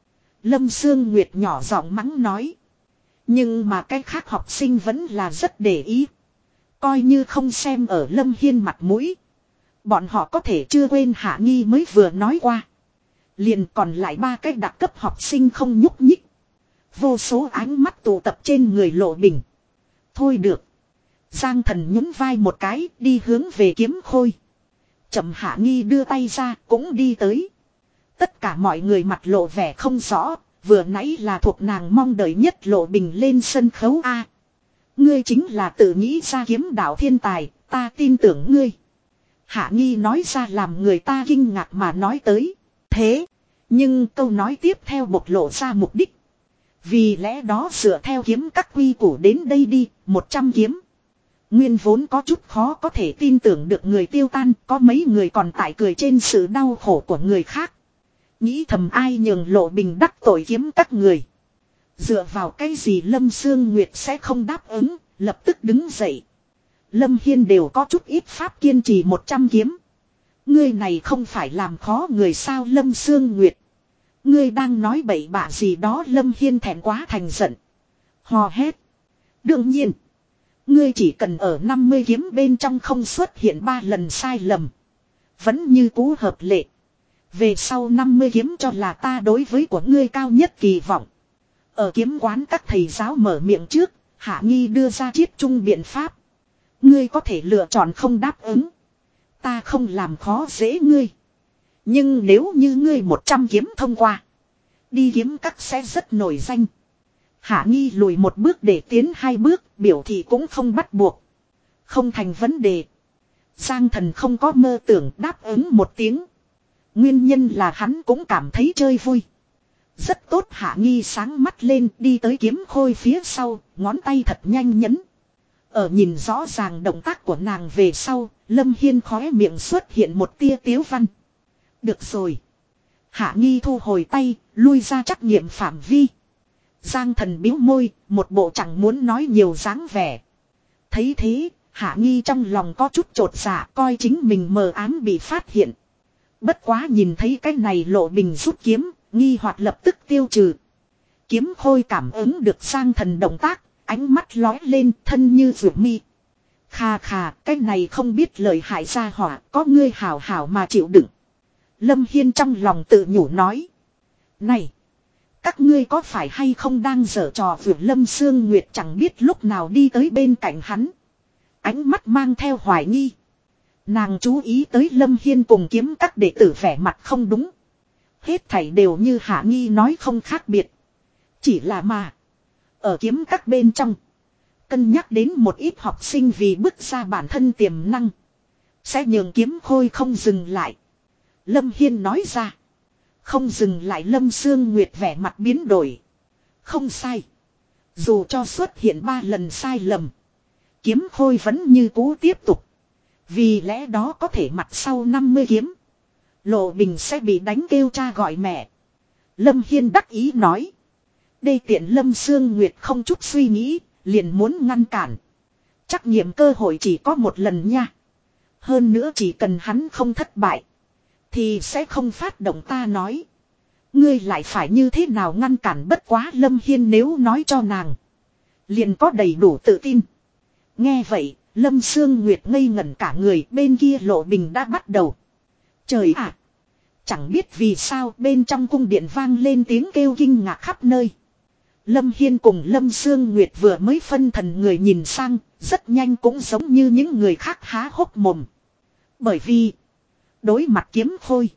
Lâm Sương Nguyệt nhỏ giọng mắng nói. Nhưng mà cái khác học sinh vẫn là rất để ý. Coi như không xem ở Lâm Hiên mặt mũi. Bọn họ có thể chưa quên Hạ Nghi mới vừa nói qua. Liền còn lại ba cái đặc cấp học sinh không nhúc nhích. Vô số ánh mắt tụ tập trên người Lộ Bình. Thôi được. Giang Thần nhún vai một cái đi hướng về kiếm khôi. Chậm Hạ Nghi đưa tay ra cũng đi tới. Tất cả mọi người mặt lộ vẻ không rõ. Vừa nãy là thuộc nàng mong đợi nhất Lộ Bình lên sân khấu A. Ngươi chính là tự nghĩ ra kiếm đạo thiên tài. Ta tin tưởng ngươi. Hạ Nghi nói ra làm người ta kinh ngạc mà nói tới. Thế. Nhưng câu nói tiếp theo bộc lộ ra mục đích. Vì lẽ đó dựa theo kiếm các quy củ đến đây đi. một trăm kiếm. Nguyên vốn có chút khó có thể tin tưởng được người tiêu tan. Có mấy người còn tại cười trên sự đau khổ của người khác. Nghĩ thầm ai nhường Lộ Bình đắc tội kiếm các người. Dựa vào cái gì Lâm Sương Nguyệt sẽ không đáp ứng. Lập tức đứng dậy. Lâm Hiên đều có chút ít pháp kiên trì một trăm kiếm. Ngươi này không phải làm khó người sao Lâm Sương Nguyệt. Ngươi đang nói bậy bạ gì đó Lâm Hiên thẹn quá thành giận. Hò hét. Đương nhiên. Ngươi chỉ cần ở năm mươi kiếm bên trong không xuất hiện ba lần sai lầm. Vẫn như cũ hợp lệ. Về sau năm mươi kiếm cho là ta đối với của ngươi cao nhất kỳ vọng. Ở kiếm quán các thầy giáo mở miệng trước. Hạ Nghi đưa ra chiết trung biện pháp. Ngươi có thể lựa chọn không đáp ứng. Ta không làm khó dễ ngươi. Nhưng nếu như ngươi một trăm kiếm thông qua. Đi kiếm các sẽ rất nổi danh. Hạ Nghi lùi một bước để tiến hai bước. Biểu thị cũng không bắt buộc. Không thành vấn đề. Giang Thần không có mơ tưởng đáp ứng một tiếng. Nguyên nhân là hắn cũng cảm thấy chơi vui. Rất tốt. Hạ Nghi sáng mắt lên đi tới kiếm khôi phía sau, ngón tay thật nhanh nhấn. Ở nhìn rõ ràng động tác của nàng về sau, Lâm Hiên khóe miệng xuất hiện một tia tiếu văn. Được rồi. Hạ Nghi thu hồi tay, lui ra trắc nghiệm phạm vi. Giang Thần bĩu môi, một bộ chẳng muốn nói nhiều dáng vẻ. Thấy thế, Hạ Nghi trong lòng có chút chột dạ, coi chính mình mờ ám bị phát hiện. Bất quá nhìn thấy cái này Lộ Bình rút kiếm, nghi hoặc lập tức tiêu trừ. Kiếm khôi cảm ứng được Giang Thần động tác, ánh mắt lói lên thân như rượu mi. Khà khà, cái này không biết lời hại ra hỏa, có ngươi hảo hảo mà chịu đựng. Lâm Hiên trong lòng tự nhủ nói. Này, các ngươi có phải hay không đang giở trò vượt Lâm Sương Nguyệt chẳng biết lúc nào đi tới bên cạnh hắn. Ánh mắt mang theo hoài nghi. Nàng chú ý tới Lâm Hiên cùng kiếm các đệ tử vẻ mặt không đúng. Hết thảy đều như Hạ Nghi nói không khác biệt. Chỉ là mà. Ở kiếm các bên trong. Cân nhắc đến một ít học sinh vì bước ra bản thân tiềm năng. Sẽ nhường kiếm khôi không dừng lại. Lâm Hiên nói ra. Không dừng lại. Lâm Sương Nguyệt vẻ mặt biến đổi. Không sai. Dù cho xuất hiện ba lần sai lầm. Kiếm khôi vẫn như cũ tiếp tục. Vì lẽ đó có thể mặt sau năm mươi kiếm. Lộ Bình sẽ bị đánh kêu cha gọi mẹ. Lâm Hiên đắc ý nói. Đây tiện Lâm Sương Nguyệt không chút suy nghĩ. Liền muốn ngăn cản. Trắc nghiệm cơ hội chỉ có một lần nha. Hơn nữa chỉ cần hắn không thất bại. Thì sẽ không phát động. Ta nói. Ngươi lại phải như thế nào ngăn cản. Bất quá Lâm Hiên nếu nói cho nàng. Liền có đầy đủ tự tin. Nghe vậy, Lâm Sương Nguyệt ngây ngẩn cả người. Bên kia Lộ Bình đã bắt đầu. Trời ạ! Chẳng biết vì sao bên trong cung điện vang lên tiếng kêu kinh ngạc khắp nơi. Lâm Hiên cùng Lâm Sương Nguyệt vừa mới phân thần người nhìn sang. Rất nhanh cũng giống như những người khác há hốc mồm. Bởi vì đối mặt kiếm khôi.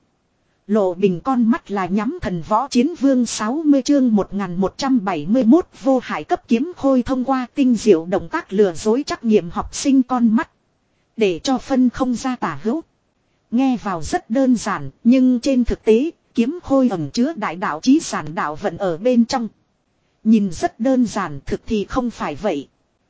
Lộ Bình con mắt là nhắm Thần Võ Chiến Vương sáu mươi chương một nghìn một trăm bảy mươi mốt vô hại cấp kiếm khôi thông qua tinh diệu động tác lừa dối trắc nghiệm học sinh con mắt. Để cho phân không ra tả hữu. Nghe vào rất đơn giản, nhưng trên thực tế, kiếm khôi ẩn chứa đại đạo chí giản đạo vận ở bên trong. Nhìn rất đơn giản, thực thì không phải vậy.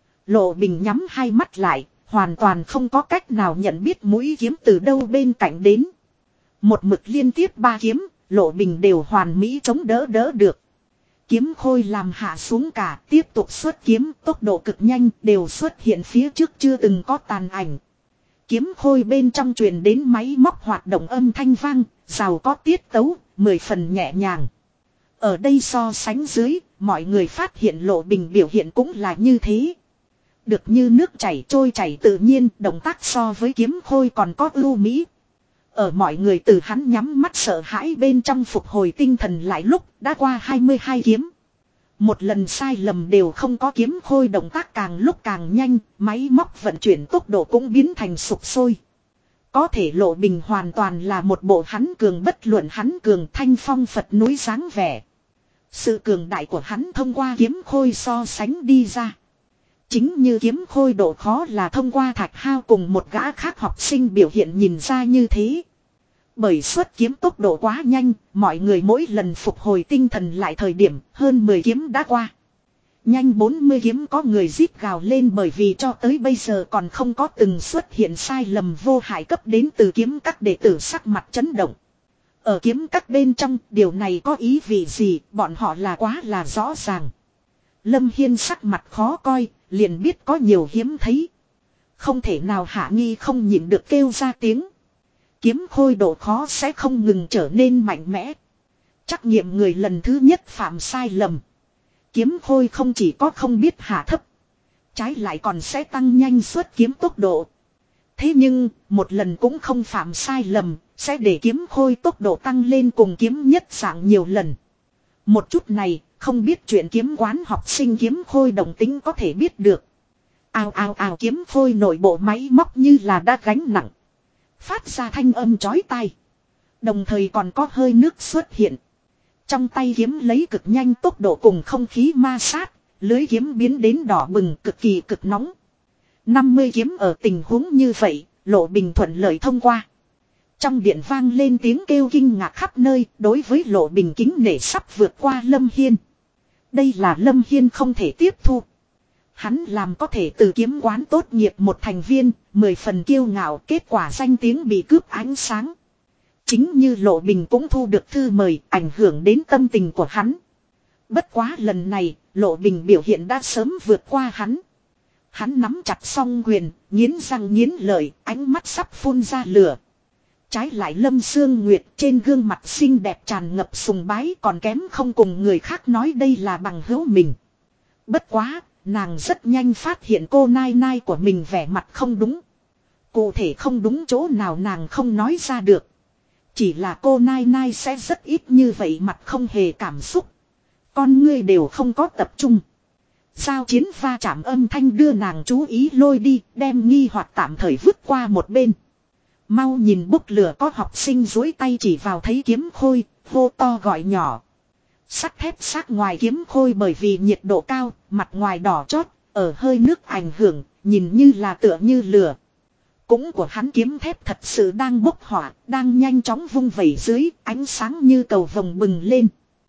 Lộ Bình nhắm hai mắt lại, hoàn toàn không có cách nào nhận biết mũi kiếm từ đâu bên cạnh đến. Một mực liên tiếp ba kiếm, Lộ Bình đều hoàn mỹ chống đỡ đỡ được. Kiếm khôi làm hạ xuống cả, tiếp tục xuất kiếm, tốc độ cực nhanh, đều xuất hiện phía trước chưa từng có tàn ảnh. Kiếm khôi bên trong truyền đến máy móc hoạt động âm thanh vang, giàu có tiết tấu, mười phần nhẹ nhàng. Ở đây so sánh dưới, mọi người phát hiện Lộ Bình biểu hiện cũng là như thế. Được như nước chảy trôi chảy tự nhiên, động tác so với kiếm khôi còn có ưu mỹ. Ở mọi người từ hắn nhắm mắt sợ hãi bên trong phục hồi tinh thần lại lúc đã qua hai mươi hai kiếm. Một lần sai lầm đều không có. Kiếm khôi động tác càng lúc càng nhanh, máy móc vận chuyển tốc độ cũng biến thành sục sôi. Có thể Lộ Bình hoàn toàn là một bộ hắn cường bất luận hắn cường thanh phong Phật núi dáng vẻ. Sự cường đại của hắn thông qua kiếm khôi so sánh đi ra. Chính như kiếm khôi độ khó là thông qua Thạch Hao cùng một gã khác học sinh biểu hiện nhìn ra như thế. Bởi xuất kiếm tốc độ quá nhanh, mọi người mỗi lần phục hồi tinh thần lại thời điểm hơn mười kiếm đã qua. Nhanh bốn mươi kiếm có người rít gào lên bởi vì cho tới bây giờ còn không có từng xuất hiện sai lầm vô hại cấp đến từ kiếm các đệ tử sắc mặt chấn động. Ở kiếm các bên trong điều này có ý vị gì bọn họ là quá là rõ ràng. Lâm Hiên sắc mặt khó coi, liền biết có nhiều hiếm thấy. Không thể nào Hạ Nghi không nhịn được kêu ra tiếng. Kiếm khôi độ khó sẽ không ngừng trở nên mạnh mẽ. Trắc nghiệm người lần thứ nhất phạm sai lầm. Kiếm khôi không chỉ có không biết hạ thấp. Trái lại còn sẽ tăng nhanh xuất kiếm tốc độ. Thế nhưng, một lần cũng không phạm sai lầm, sẽ để kiếm khôi tốc độ tăng lên cùng kiếm nhất dạng nhiều lần. Một chút này, không biết chuyện kiếm quán học sinh kiếm khôi đồng tính có thể biết được. Ào ào ào kiếm khôi nội bộ máy móc như là đã gánh nặng. Phát ra thanh âm chói tai. Đồng thời còn có hơi nước xuất hiện. Trong tay kiếm lấy cực nhanh tốc độ cùng không khí ma sát, lưới kiếm biến đến đỏ bừng cực kỳ cực nóng. năm mươi kiếm ở tình huống như vậy, Lộ Bình thuận lợi thông qua. Trong điện vang lên tiếng kêu kinh ngạc khắp nơi, đối với Lộ Bình kính nể sắp vượt qua Lâm Hiên. Đây là Lâm Hiên không thể tiếp thu. Hắn làm có thể từ kiếm quán tốt nghiệp một thành viên, mười phần kiêu ngạo, kết quả danh tiếng bị cướp ánh sáng. Chính như Lộ Bình cũng thu được thư mời, ảnh hưởng đến tâm tình của hắn. Bất quá lần này, Lộ Bình biểu hiện đã sớm vượt qua hắn. Hắn nắm chặt song quyền, nghiến răng nghiến lợi, ánh mắt sắp phun ra lửa. Trái lại Lâm Sương Nguyệt trên gương mặt xinh đẹp tràn ngập sùng bái, còn kém không cùng người khác nói đây là bằng hữu mình. Bất quá, nàng rất nhanh phát hiện cô nai nai của mình vẻ mặt không đúng. Cụ thể không đúng chỗ nào nàng không nói ra được. Chỉ là cô nai nai sẽ rất ít như vậy, mặt không hề cảm xúc. Con ngươi đều không có tập trung. Giao chiến va chạm âm thanh đưa nàng chú ý lôi đi, đem nghi hoặc tạm thời vứt qua một bên. Mau nhìn bốc lửa, có học sinh duỗi tay chỉ vào thấy kiếm khôi, hô to gọi nhỏ. Sắt thép sát ngoài kiếm khôi bởi vì nhiệt độ cao, mặt ngoài đỏ chót, ở hơi nước ảnh hưởng, nhìn như là tựa như lửa. Cũng của hắn kiếm thép thật sự đang bốc hỏa, đang nhanh chóng vung vẩy dưới, ánh sáng như cầu vồng bừng lên.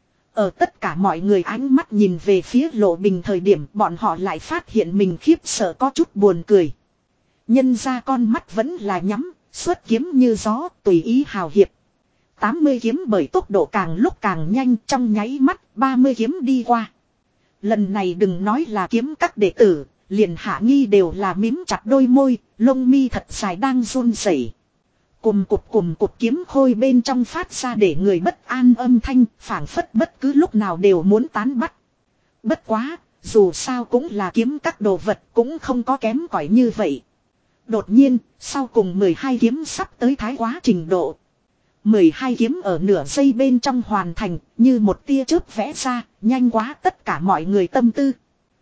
Ở tất cả mọi người ánh mắt nhìn về phía Lộ Bình thời điểm, bọn họ lại phát hiện mình khiếp sợ có chút buồn cười. Nhân ra con mắt vẫn là nhắm, xuất kiếm như gió, tùy ý hào hiệp. tám mươi kiếm bởi tốc độ càng lúc càng nhanh, trong nháy mắt ba mươi kiếm đi qua. Lần này đừng nói là kiếm các đệ tử, liền Hạ Nghi đều là mím chặt đôi môi, lông mi thật dài đang run rẩy. Cùm cụp cùm cụp kiếm khôi bên trong phát ra để người bất an âm thanh, phảng phất bất cứ lúc nào đều muốn tán bắt. Bất quá, dù sao cũng là kiếm các đồ vật, cũng không có kém cỏi như vậy. Đột nhiên, sau cùng mười hai kiếm sắp tới thái quá trình độ. mười hai kiếm ở nửa giây bên trong hoàn thành, như một tia chớp vẽ ra, nhanh quá tất cả mọi người tâm tư.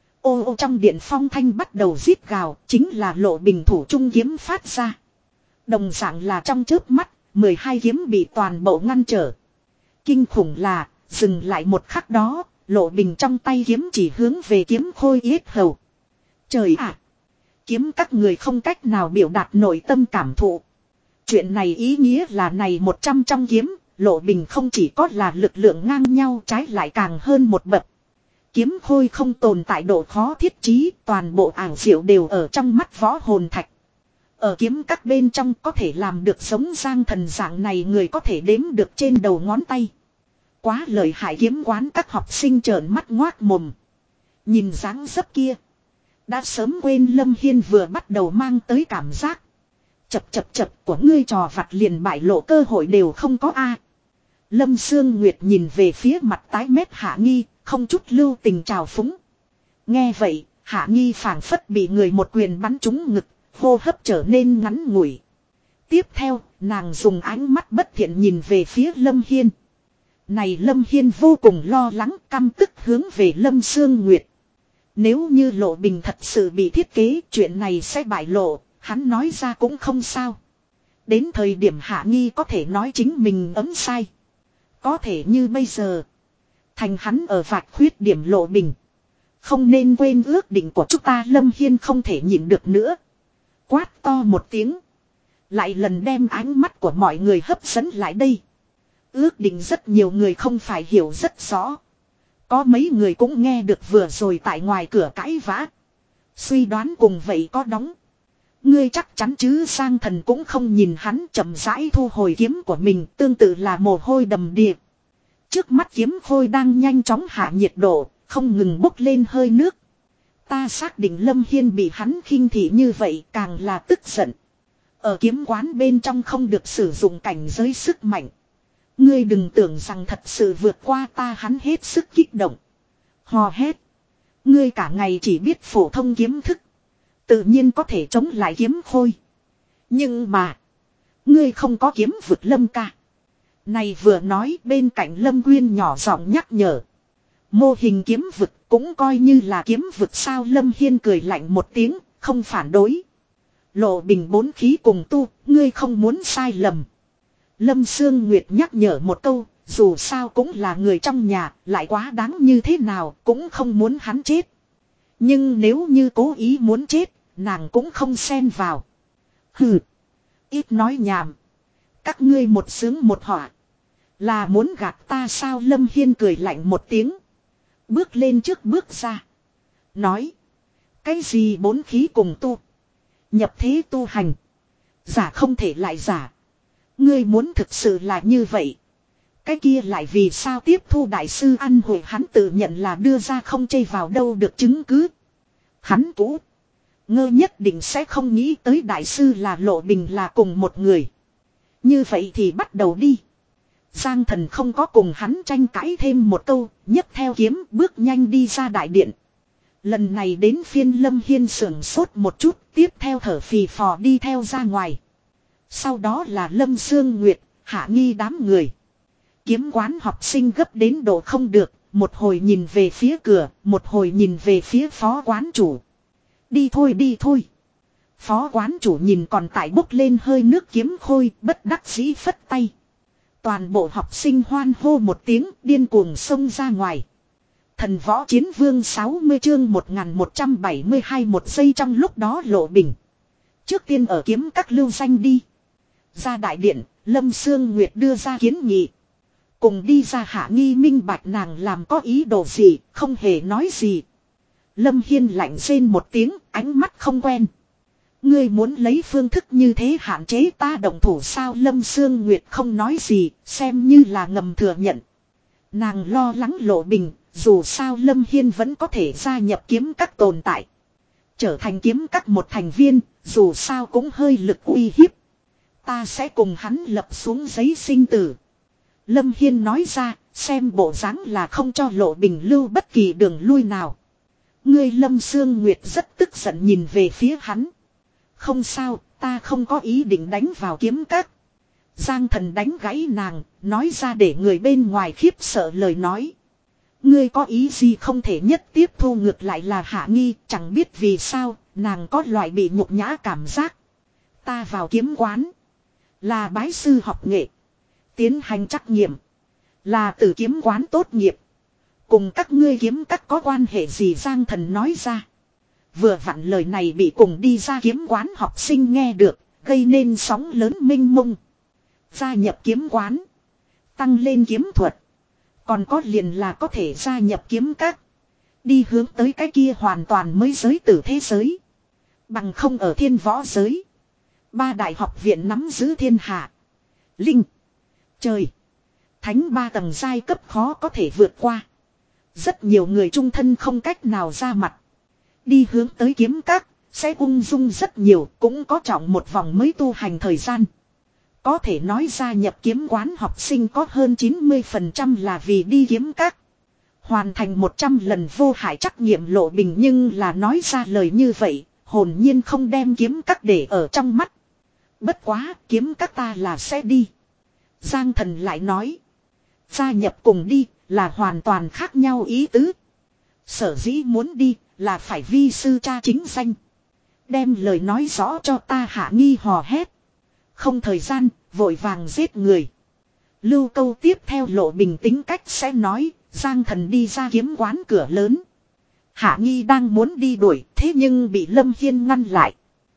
Ô ô trong điện phong thanh bắt đầu rít gào, chính là Lộ Bình thủ trung kiếm phát ra. Đồng dạng là trong chớp mắt, mười hai kiếm bị toàn bộ ngăn trở. Kinh khủng là, dừng lại một khắc đó, Lộ Bình trong tay kiếm chỉ hướng về kiếm khôi yết hầu. Trời ạ! Kiếm các người không cách nào biểu đạt nội tâm cảm thụ. Chuyện này ý nghĩa là này một trăm trong kiếm, Lộ Bình không chỉ có là lực lượng ngang nhau, trái lại càng hơn một bậc. Kiếm khôi không tồn tại độ khó thiết trí, toàn bộ ảo diệu đều ở trong mắt võ hồn thạch. Ở kiếm các bên trong có thể làm được giống Giang Thần dạng này người có thể đếm được trên đầu ngón tay. Quá lợi hại, kiếm quán các học sinh trợn mắt ngoác mồm. Nhìn dáng dấp kia, đã sớm quên Lâm Hiên vừa bắt đầu mang tới cảm giác. Chập chập chập của ngươi trò vặt liền bại lộ cơ hội đều không có a. Lâm Sương Nguyệt nhìn về phía mặt tái mét Hạ Nghi, không chút lưu tình trào phúng. Nghe vậy, Hạ Nghi phảng phất bị người một quyền bắn trúng ngực, hô hấp trở nên ngắn ngủi. Tiếp theo, nàng dùng ánh mắt bất thiện nhìn về phía Lâm Hiên. Này Lâm Hiên vô cùng lo lắng, căm tức hướng về Lâm Sương Nguyệt. Nếu như Lộ Bình thật sự bị thiết kế, chuyện này sẽ bại lộ, hắn nói ra cũng không sao. Đến thời điểm Hạ Nghi có thể nói chính mình ấm sai. Có thể như bây giờ, thành hắn ở vạch khuyết điểm Lộ Bình. Không nên quên ước định của chúng ta. Lâm Hiên không thể nhịn được nữa. Quát to một tiếng, lại lần đem ánh mắt của mọi người hấp dẫn lại đây. Ước định rất nhiều người không phải hiểu rất rõ. Có mấy người cũng nghe được vừa rồi tại ngoài cửa cãi vã. Suy đoán cùng vậy có đóng. Ngươi chắc chắn chứ? Giang Thần cũng không nhìn hắn, chậm rãi thu hồi kiếm của mình, tương tự là mồ hôi đầm đìa. Trước mắt kiếm khôi đang nhanh chóng hạ nhiệt độ, không ngừng bốc lên hơi nước. Ta xác định Lâm Hiên bị hắn khinh thị như vậy càng là tức giận. Ở kiếm quán bên trong không được sử dụng cảnh giới sức mạnh. Ngươi đừng tưởng rằng thật sự vượt qua ta. Hắn hết sức kích động, hò hét. Ngươi cả ngày chỉ biết phổ thông kiếm thức, tự nhiên có thể chống lại kiếm khôi. Nhưng mà, ngươi không có kiếm vực Lâm ca. Này vừa nói, bên cạnh Lâm Quyên nhỏ giọng nhắc nhở. Mô hình kiếm vực cũng coi như là kiếm vực sao? Lâm Hiên cười lạnh một tiếng, không phản đối. Lộ Bình bốn khí cùng tu, ngươi không muốn sai lầm. Lâm Sương Nguyệt nhắc nhở một câu, dù sao cũng là người trong nhà, lại quá đáng như thế nào cũng không muốn hắn chết. Nhưng nếu như cố ý muốn chết, nàng cũng không xen vào. Hừ. Ít nói nhảm. Các ngươi một sướng một họa. Là muốn gạt ta sao? Lâm Hiên cười lạnh một tiếng. Bước lên trước bước ra. Nói. Cái gì bốn khí cùng tu. Nhập thế tu hành. Giả không thể lại giả. Ngươi muốn thực sự là như vậy. Cái kia lại vì sao tiếp thu đại sư ăn hội hắn tự nhận là đưa ra không chây vào đâu được chứng cứ. Hắn cũ. Ngơ nhất định sẽ không nghĩ tới đại sư là Lộ Bình là cùng một người. Như vậy thì bắt đầu đi. Giang Thần không có cùng hắn tranh cãi thêm một câu, nhấc theo kiếm bước nhanh đi ra đại điện. Lần này đến phiên Lâm Hiên sưởng sốt một chút, tiếp theo thở phì phò đi theo ra ngoài. Sau đó là Lâm Sương Nguyệt, Hạ Nghi đám người. Kiếm quán học sinh gấp đến độ không được, một hồi nhìn về phía cửa, một hồi nhìn về phía phó quán chủ. Đi thôi đi thôi. Phó quán chủ nhìn còn tại bốc lên hơi nước kiếm khôi, bất đắc dĩ phất tay. Toàn bộ học sinh hoan hô một tiếng, điên cuồng xông ra ngoài. Thần võ chiến vương sáu mươi chương một nghìn một trăm bảy mươi hai một giây trong lúc đó Lộ Bình. Trước tiên ở kiếm các lưu danh đi. Ra đại điện, Lâm Sương Nguyệt đưa ra kiến nghị. Cùng đi ra Hạ Nghi minh bạch nàng làm có ý đồ gì, không hề nói gì. Lâm Hiên lạnh rên một tiếng, ánh mắt không quen. Ngươi muốn lấy phương thức như thế hạn chế ta động thủ sao? Lâm Sương Nguyệt không nói gì, xem như là ngầm thừa nhận. Nàng lo lắng Lộ Bình, dù sao Lâm Hiên vẫn có thể gia nhập kiếm các tồn tại. Trở thành kiếm các một thành viên, dù sao cũng hơi lực uy hiếp. Ta sẽ cùng hắn lập xuống giấy sinh tử. Lâm Hiên nói ra, xem bộ dáng là không cho Lộ Bình lưu bất kỳ đường lui nào. Ngươi Lâm Sương Nguyệt rất tức giận nhìn về phía hắn. Không sao, ta không có ý định đánh vào kiếm các. Giang Thần đánh gãy nàng, nói ra để người bên ngoài khiếp sợ lời nói. Ngươi có ý gì không thể nhất tiếp thu, ngược lại là Hạ Nghi, chẳng biết vì sao, nàng có loại bị nhục nhã cảm giác. Ta vào kiếm quán, là bái sư học nghệ, tiến hành trắc nghiệm, là từ kiếm quán tốt nghiệp. Cùng các ngươi kiếm các có quan hệ gì? Giang Thần nói ra. Vừa vặn lời này bị cùng đi ra kiếm quán học sinh nghe được, gây nên sóng lớn mênh mông. Gia nhập kiếm quán, tăng lên kiếm thuật, còn có liền là có thể gia nhập kiếm các, đi hướng tới cái kia hoàn toàn mới giới tử thế giới. Bằng không ở thiên võ giới, ba đại học viện nắm giữ thiên hạ, linh, trời, thánh ba tầng giai cấp khó có thể vượt qua. Rất nhiều người trung thân không cách nào ra mặt. Đi hướng tới kiếm các, sẽ ung dung rất nhiều, cũng có trọng một vòng mới tu hành thời gian. Có thể nói ra nhập kiếm quán học sinh có hơn chín mươi phần trăm là vì đi kiếm các. Hoàn thành một trăm lần vô hại trắc nghiệm. Lộ Bình nhưng là nói ra lời như vậy, hồn nhiên không đem kiếm các để ở trong mắt. Bất quá, kiếm các ta là sẽ đi. Giang Thần lại nói. Gia nhập cùng đi, là hoàn toàn khác nhau ý tứ. Sở dĩ muốn đi, là phải vi sư cha chính danh. Đem lời nói rõ cho ta. Hạ Nghi hò hét. Không thời gian, vội vàng giết người. Lưu câu tiếp theo Lộ Bình tính cách sẽ nói, Giang Thần đi ra kiếm quán cửa lớn. Hạ Nghi đang muốn đi đuổi, thế nhưng bị Lâm Hiên ngăn lại.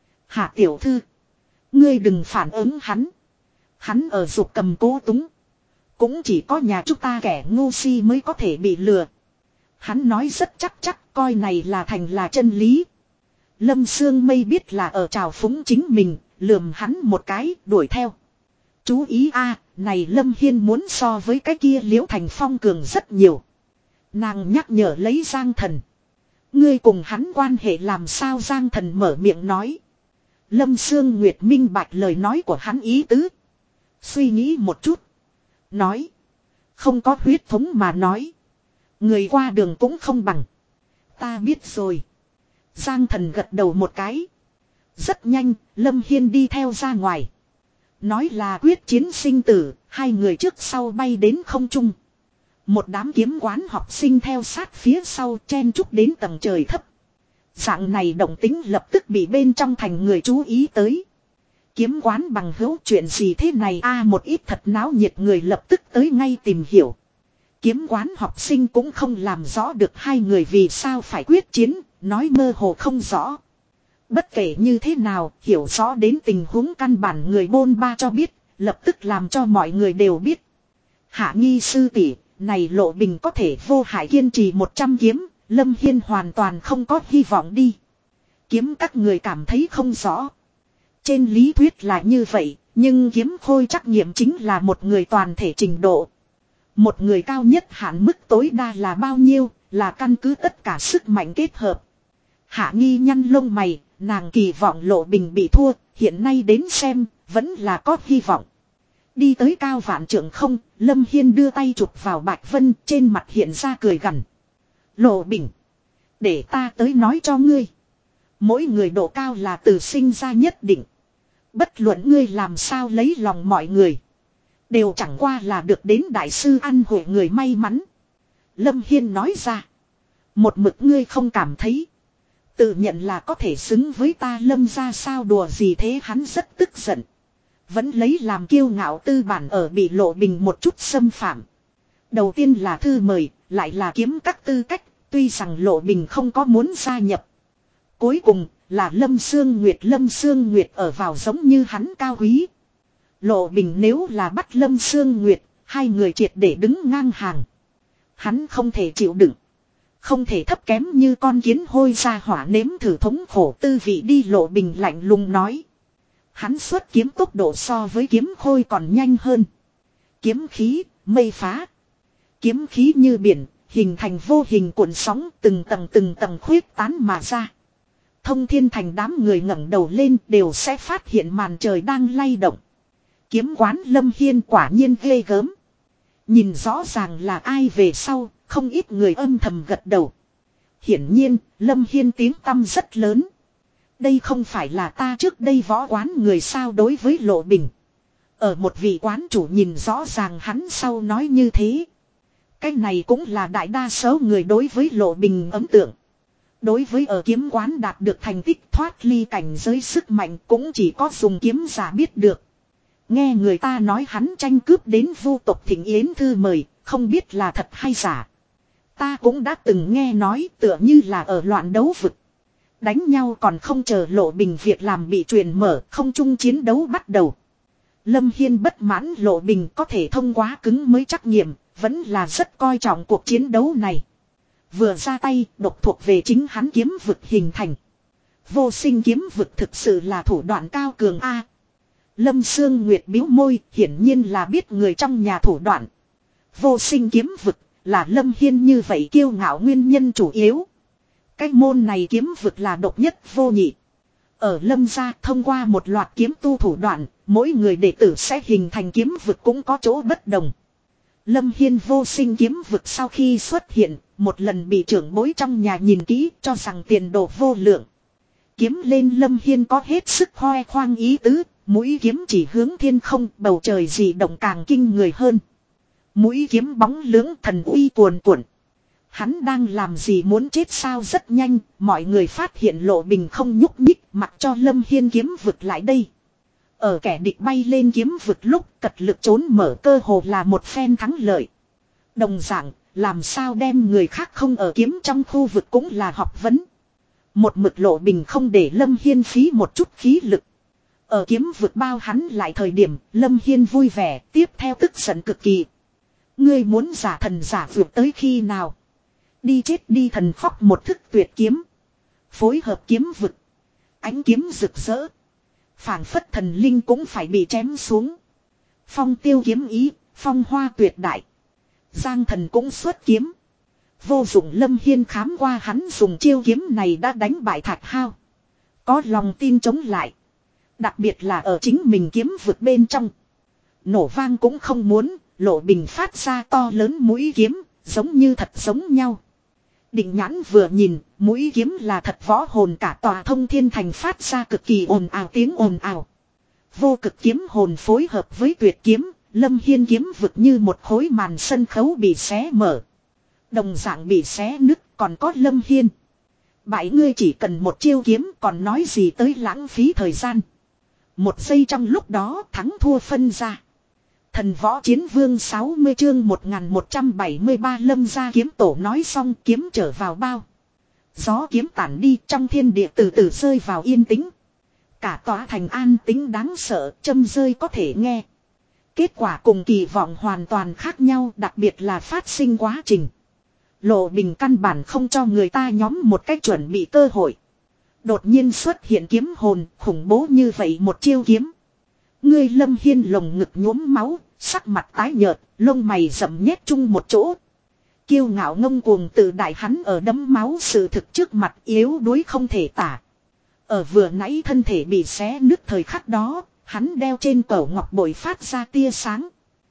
Hạ tiểu thư, ngươi đừng phản ứng hắn. Hắn ở dục cầm cố túng. Cũng chỉ có nhà chúng ta kẻ ngu si mới có thể bị lừa. Hắn nói rất chắc chắc, coi này là thành là chân lý. Lâm Sương Mây biết là ở trào phúng chính mình, lườm hắn một cái, đuổi theo. Chú ý a, này Lâm Hiên muốn so với cái kia Liễu Thành Phong cường rất nhiều. Nàng nhắc nhở lấy Giang Thần. Ngươi cùng hắn quan hệ làm sao? Giang Thần mở miệng nói. Lâm Sương Nguyệt minh bạch lời nói của hắn ý tứ. Suy nghĩ một chút. Nói. Không có huyết thống mà nói. Người qua đường cũng không bằng. Ta biết rồi. Giang Thần gật đầu một cái. Rất nhanh, Lâm Hiên đi theo ra ngoài. Nói là quyết chiến sinh tử, hai người trước sau bay đến không trung. Một đám kiếm quán học sinh theo sát phía sau chen chúc đến tầng trời thấp. Dạng này động tính lập tức bị bên trong thành người chú ý tới. Kiếm quán bằng hữu chuyện gì thế này a? À, một ít thật náo nhiệt người lập tức tới ngay tìm hiểu. Kiếm quán học sinh cũng không làm rõ được hai người vì sao phải quyết chiến, nói mơ hồ không rõ. Bất kể như thế nào, hiểu rõ đến tình huống căn bản người bôn ba cho biết, lập tức làm cho mọi người đều biết. Hạ Nghi sư tỷ, này Lộ Bình có thể vô hại kiên trì một trăm kiếm, Lâm Hiên hoàn toàn không có hy vọng đi. Kiếm các người cảm thấy không rõ. Trên lý thuyết là như vậy, nhưng kiếm khôi trắc nghiệm chính là một người toàn thể trình độ. Một người cao nhất hạn mức tối đa là bao nhiêu, là căn cứ tất cả sức mạnh kết hợp. Hạ Nghi nhăn lông mày, nàng kỳ vọng Lộ Bình bị thua, hiện nay đến xem, vẫn là có hy vọng. Đi tới cao vạn trượng không, Lâm Hiên đưa tay chụp vào Bạch Vân, trên mặt hiện ra cười gằn. Lộ Bình, để ta tới nói cho ngươi. Mỗi người độ cao là từ sinh ra nhất định. Bất luận ngươi làm sao lấy lòng mọi người, đều chẳng qua là được đến đại sư ăn hội người may mắn. Lâm Hiên nói ra. Một mực ngươi không cảm thấy. Tự nhận là có thể xứng với ta Lâm ra sao đùa gì thế, hắn rất tức giận. Vẫn lấy làm kiêu ngạo tư bản ở bị Lộ Bình một chút xâm phạm. Đầu tiên là thư mời, lại là kiếm các tư cách, tuy rằng Lộ Bình không có muốn gia nhập. Cuối cùng là Lâm Sương Nguyệt, Lâm Sương Nguyệt ở vào giống như hắn cao quý. Lộ Bình nếu là bắt Lâm Sương Nguyệt, hai người triệt để đứng ngang hàng. Hắn không thể chịu đựng. Không thể thấp kém như con kiến hôi ra hỏa nếm thử thống khổ tư vị đi, Lộ Bình lạnh lùng nói. Hắn xuất kiếm tốc độ so với kiếm khôi còn nhanh hơn. Kiếm khí, mây phá. Kiếm khí như biển, hình thành vô hình cuộn sóng từng tầng từng tầng khuyết tán mà ra. Thông Thiên Thành đám người ngẩng đầu lên đều sẽ phát hiện màn trời đang lay động. Kiếm quán Lâm Hiên quả nhiên ghê gớm. Nhìn rõ ràng là ai về sau, không ít người âm thầm gật đầu. Hiển nhiên, Lâm Hiên tiếng tăm rất lớn. Đây không phải là ta trước đây võ quán người sao, đối với Lộ Bình. Ở một vị quán chủ nhìn rõ ràng hắn sau nói như thế. Cái này cũng là đại đa số người đối với Lộ Bình ấn tượng. Đối với ở kiếm quán đạt được thành tích thoát ly cảnh giới sức mạnh cũng chỉ có dùng kiếm giả biết được. Nghe người ta nói hắn tranh cướp đến Vu tộc Thịnh Yến thư mời, không biết là thật hay giả. Ta cũng đã từng nghe nói tựa như là ở loạn đấu vực. Đánh nhau còn không chờ Lộ Bình việc làm bị truyền mở, không chung chiến đấu bắt đầu. Lâm Hiên bất mãn Lộ Bình có thể thông qua cứng mới trắc nghiệm, vẫn là rất coi trọng cuộc chiến đấu này. Vừa ra tay, độc thuộc về chính hắn kiếm vực hình thành. Vô sinh kiếm vực thực sự là thủ đoạn cao cường A. Lâm Sương Nguyệt biếu môi, hiển nhiên là biết người trong nhà thủ đoạn. Vô sinh kiếm vực là Lâm Hiên như vậy kiêu ngạo nguyên nhân chủ yếu. Cái môn này kiếm vực là độc nhất vô nhị. Ở Lâm gia thông qua một loạt kiếm tu thủ đoạn, mỗi người đệ tử sẽ hình thành kiếm vực cũng có chỗ bất đồng. Lâm Hiên vô sinh kiếm vực sau khi xuất hiện, một lần bị trưởng bối trong nhà nhìn kỹ cho rằng tiền đồ vô lượng. Kiếm lên Lâm Hiên có hết sức khoe khoang ý tứ, mũi kiếm chỉ hướng thiên không, bầu trời dị động càng kinh người hơn. Mũi kiếm bóng lưỡng thần uy cuồn cuộn. Hắn đang làm gì, muốn chết sao? Rất nhanh, mọi người phát hiện Lộ Bình không nhúc nhích, mặc cho Lâm Hiên kiếm vực lại đây. Ở kẻ địch bay lên kiếm vực lúc cật lực trốn mở cơ hồ là một phen thắng lợi. Đồng dạng, làm sao đem người khác không ở kiếm trong khu vực cũng là học vấn. Một mực Lộ Bình không để Lâm Hiên phí một chút khí lực. Ở kiếm vực bao hắn lại thời điểm, Lâm Hiên vui vẻ, tiếp theo tức giận cực kỳ. Ngươi muốn giả thần giả vượt tới khi nào? Đi chết đi! Thần khóc một thức tuyệt kiếm. Phối hợp kiếm vực. Ánh kiếm rực rỡ. Phảng phất thần linh cũng phải bị chém xuống. Phong tiêu kiếm ý, phong hoa tuyệt đại. Giang thần cũng xuất kiếm. Vô dụng Lâm Hiên khám qua hắn dùng chiêu kiếm này đã đánh bại Thạch Hao. Có lòng tin chống lại. Đặc biệt là ở chính mình kiếm vực bên trong. Nổ vang cũng không muốn, Lộ Bình phát ra to lớn mũi kiếm, giống như thật giống nhau. Định nhãn vừa nhìn, mũi kiếm là thật võ hồn, cả tòa Thông Thiên Thành phát ra cực kỳ ồn ào tiếng ồn ào. Vô cực kiếm hồn phối hợp với tuyệt kiếm, Lâm Hiên kiếm vực như một khối màn sân khấu bị xé mở. Đồng dạng bị xé nứt, còn có Lâm Hiên. Bảy ngươi chỉ cần một chiêu kiếm, còn nói gì tới lãng phí thời gian. Một giây trong lúc đó thắng thua phân ra. Thần võ chiến vương sáu mươi chương một nghìn một trăm bảy mươi ba Lâm gia kiếm tổ nói xong kiếm trở vào bao. Gió kiếm tản đi, trong thiên địa từ từ rơi vào yên tĩnh. Cả tòa thành an tĩnh đáng sợ, châm rơi có thể nghe. Kết quả cùng kỳ vọng hoàn toàn khác nhau, đặc biệt là phát sinh quá trình. Lộ Bình căn bản không cho người ta nhóm một cách chuẩn bị cơ hội. Đột nhiên xuất hiện kiếm hồn, khủng bố như vậy một chiêu kiếm. Ngươi Lâm Hiên lồng ngực nhuốm máu, sắc mặt tái nhợt, lông mày rậm nhét chung một chỗ. Kiêu ngạo ngông cuồng tự đại hắn ở đấm máu sự thực trước mặt yếu đuối không thể tả. Ở vừa nãy thân thể bị xé nứt thời khắc đó, hắn đeo trên cổ ngọc bội phát ra tia sáng.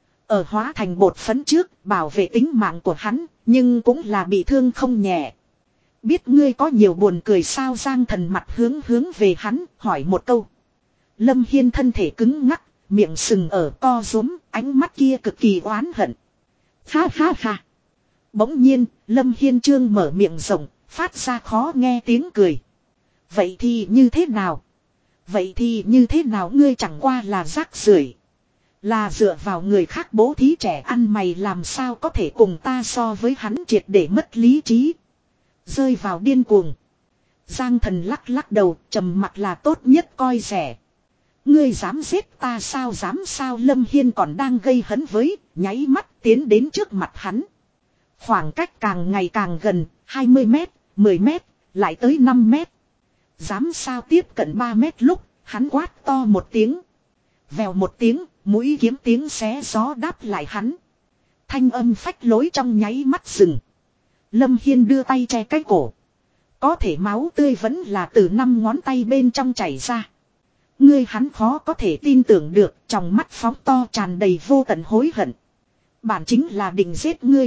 Ở hóa thành bột phấn trước, bảo vệ tính mạng của hắn, nhưng cũng là bị thương không nhẹ. Biết ngươi có nhiều buồn cười sao? Giang Thần mặt hướng hướng về hắn, hỏi một câu. Lâm Hiên thân thể cứng ngắc, miệng sừng ở co rúm, ánh mắt kia cực kỳ oán hận. Ha ha ha. Bỗng nhiên, Lâm Hiên trương mở miệng rộng, phát ra khó nghe tiếng cười. Vậy thì như thế nào? Vậy thì như thế nào? Ngươi chẳng qua là rác rưởi, là dựa vào người khác bố thí trẻ ăn, mày làm sao có thể cùng ta so với hắn? Triệt để mất lý trí, rơi vào điên cuồng. Giang Thần lắc lắc đầu, trầm mặc là tốt nhất coi rẻ. Ngươi dám giết ta sao? Dám sao? Lâm Hiên còn đang gây hấn với, nháy mắt tiến đến trước mặt hắn. Khoảng cách càng ngày càng gần, hai mươi mét, mười mét, lại tới năm mét. Dám sao? Tiếp cận ba mét lúc, hắn quát to một tiếng. Vèo một tiếng, mũi kiếm tiếng xé gió đáp lại hắn. Thanh âm phách lối trong nháy mắt dừng. Lâm Hiên đưa tay che cái cổ. Có thể máu tươi vẫn là từ năm ngón tay bên trong chảy ra. Ngươi hắn khó có thể tin tưởng được, trong mắt phóng to tràn đầy vô tận hối hận. Bản chính là định giết ngươi.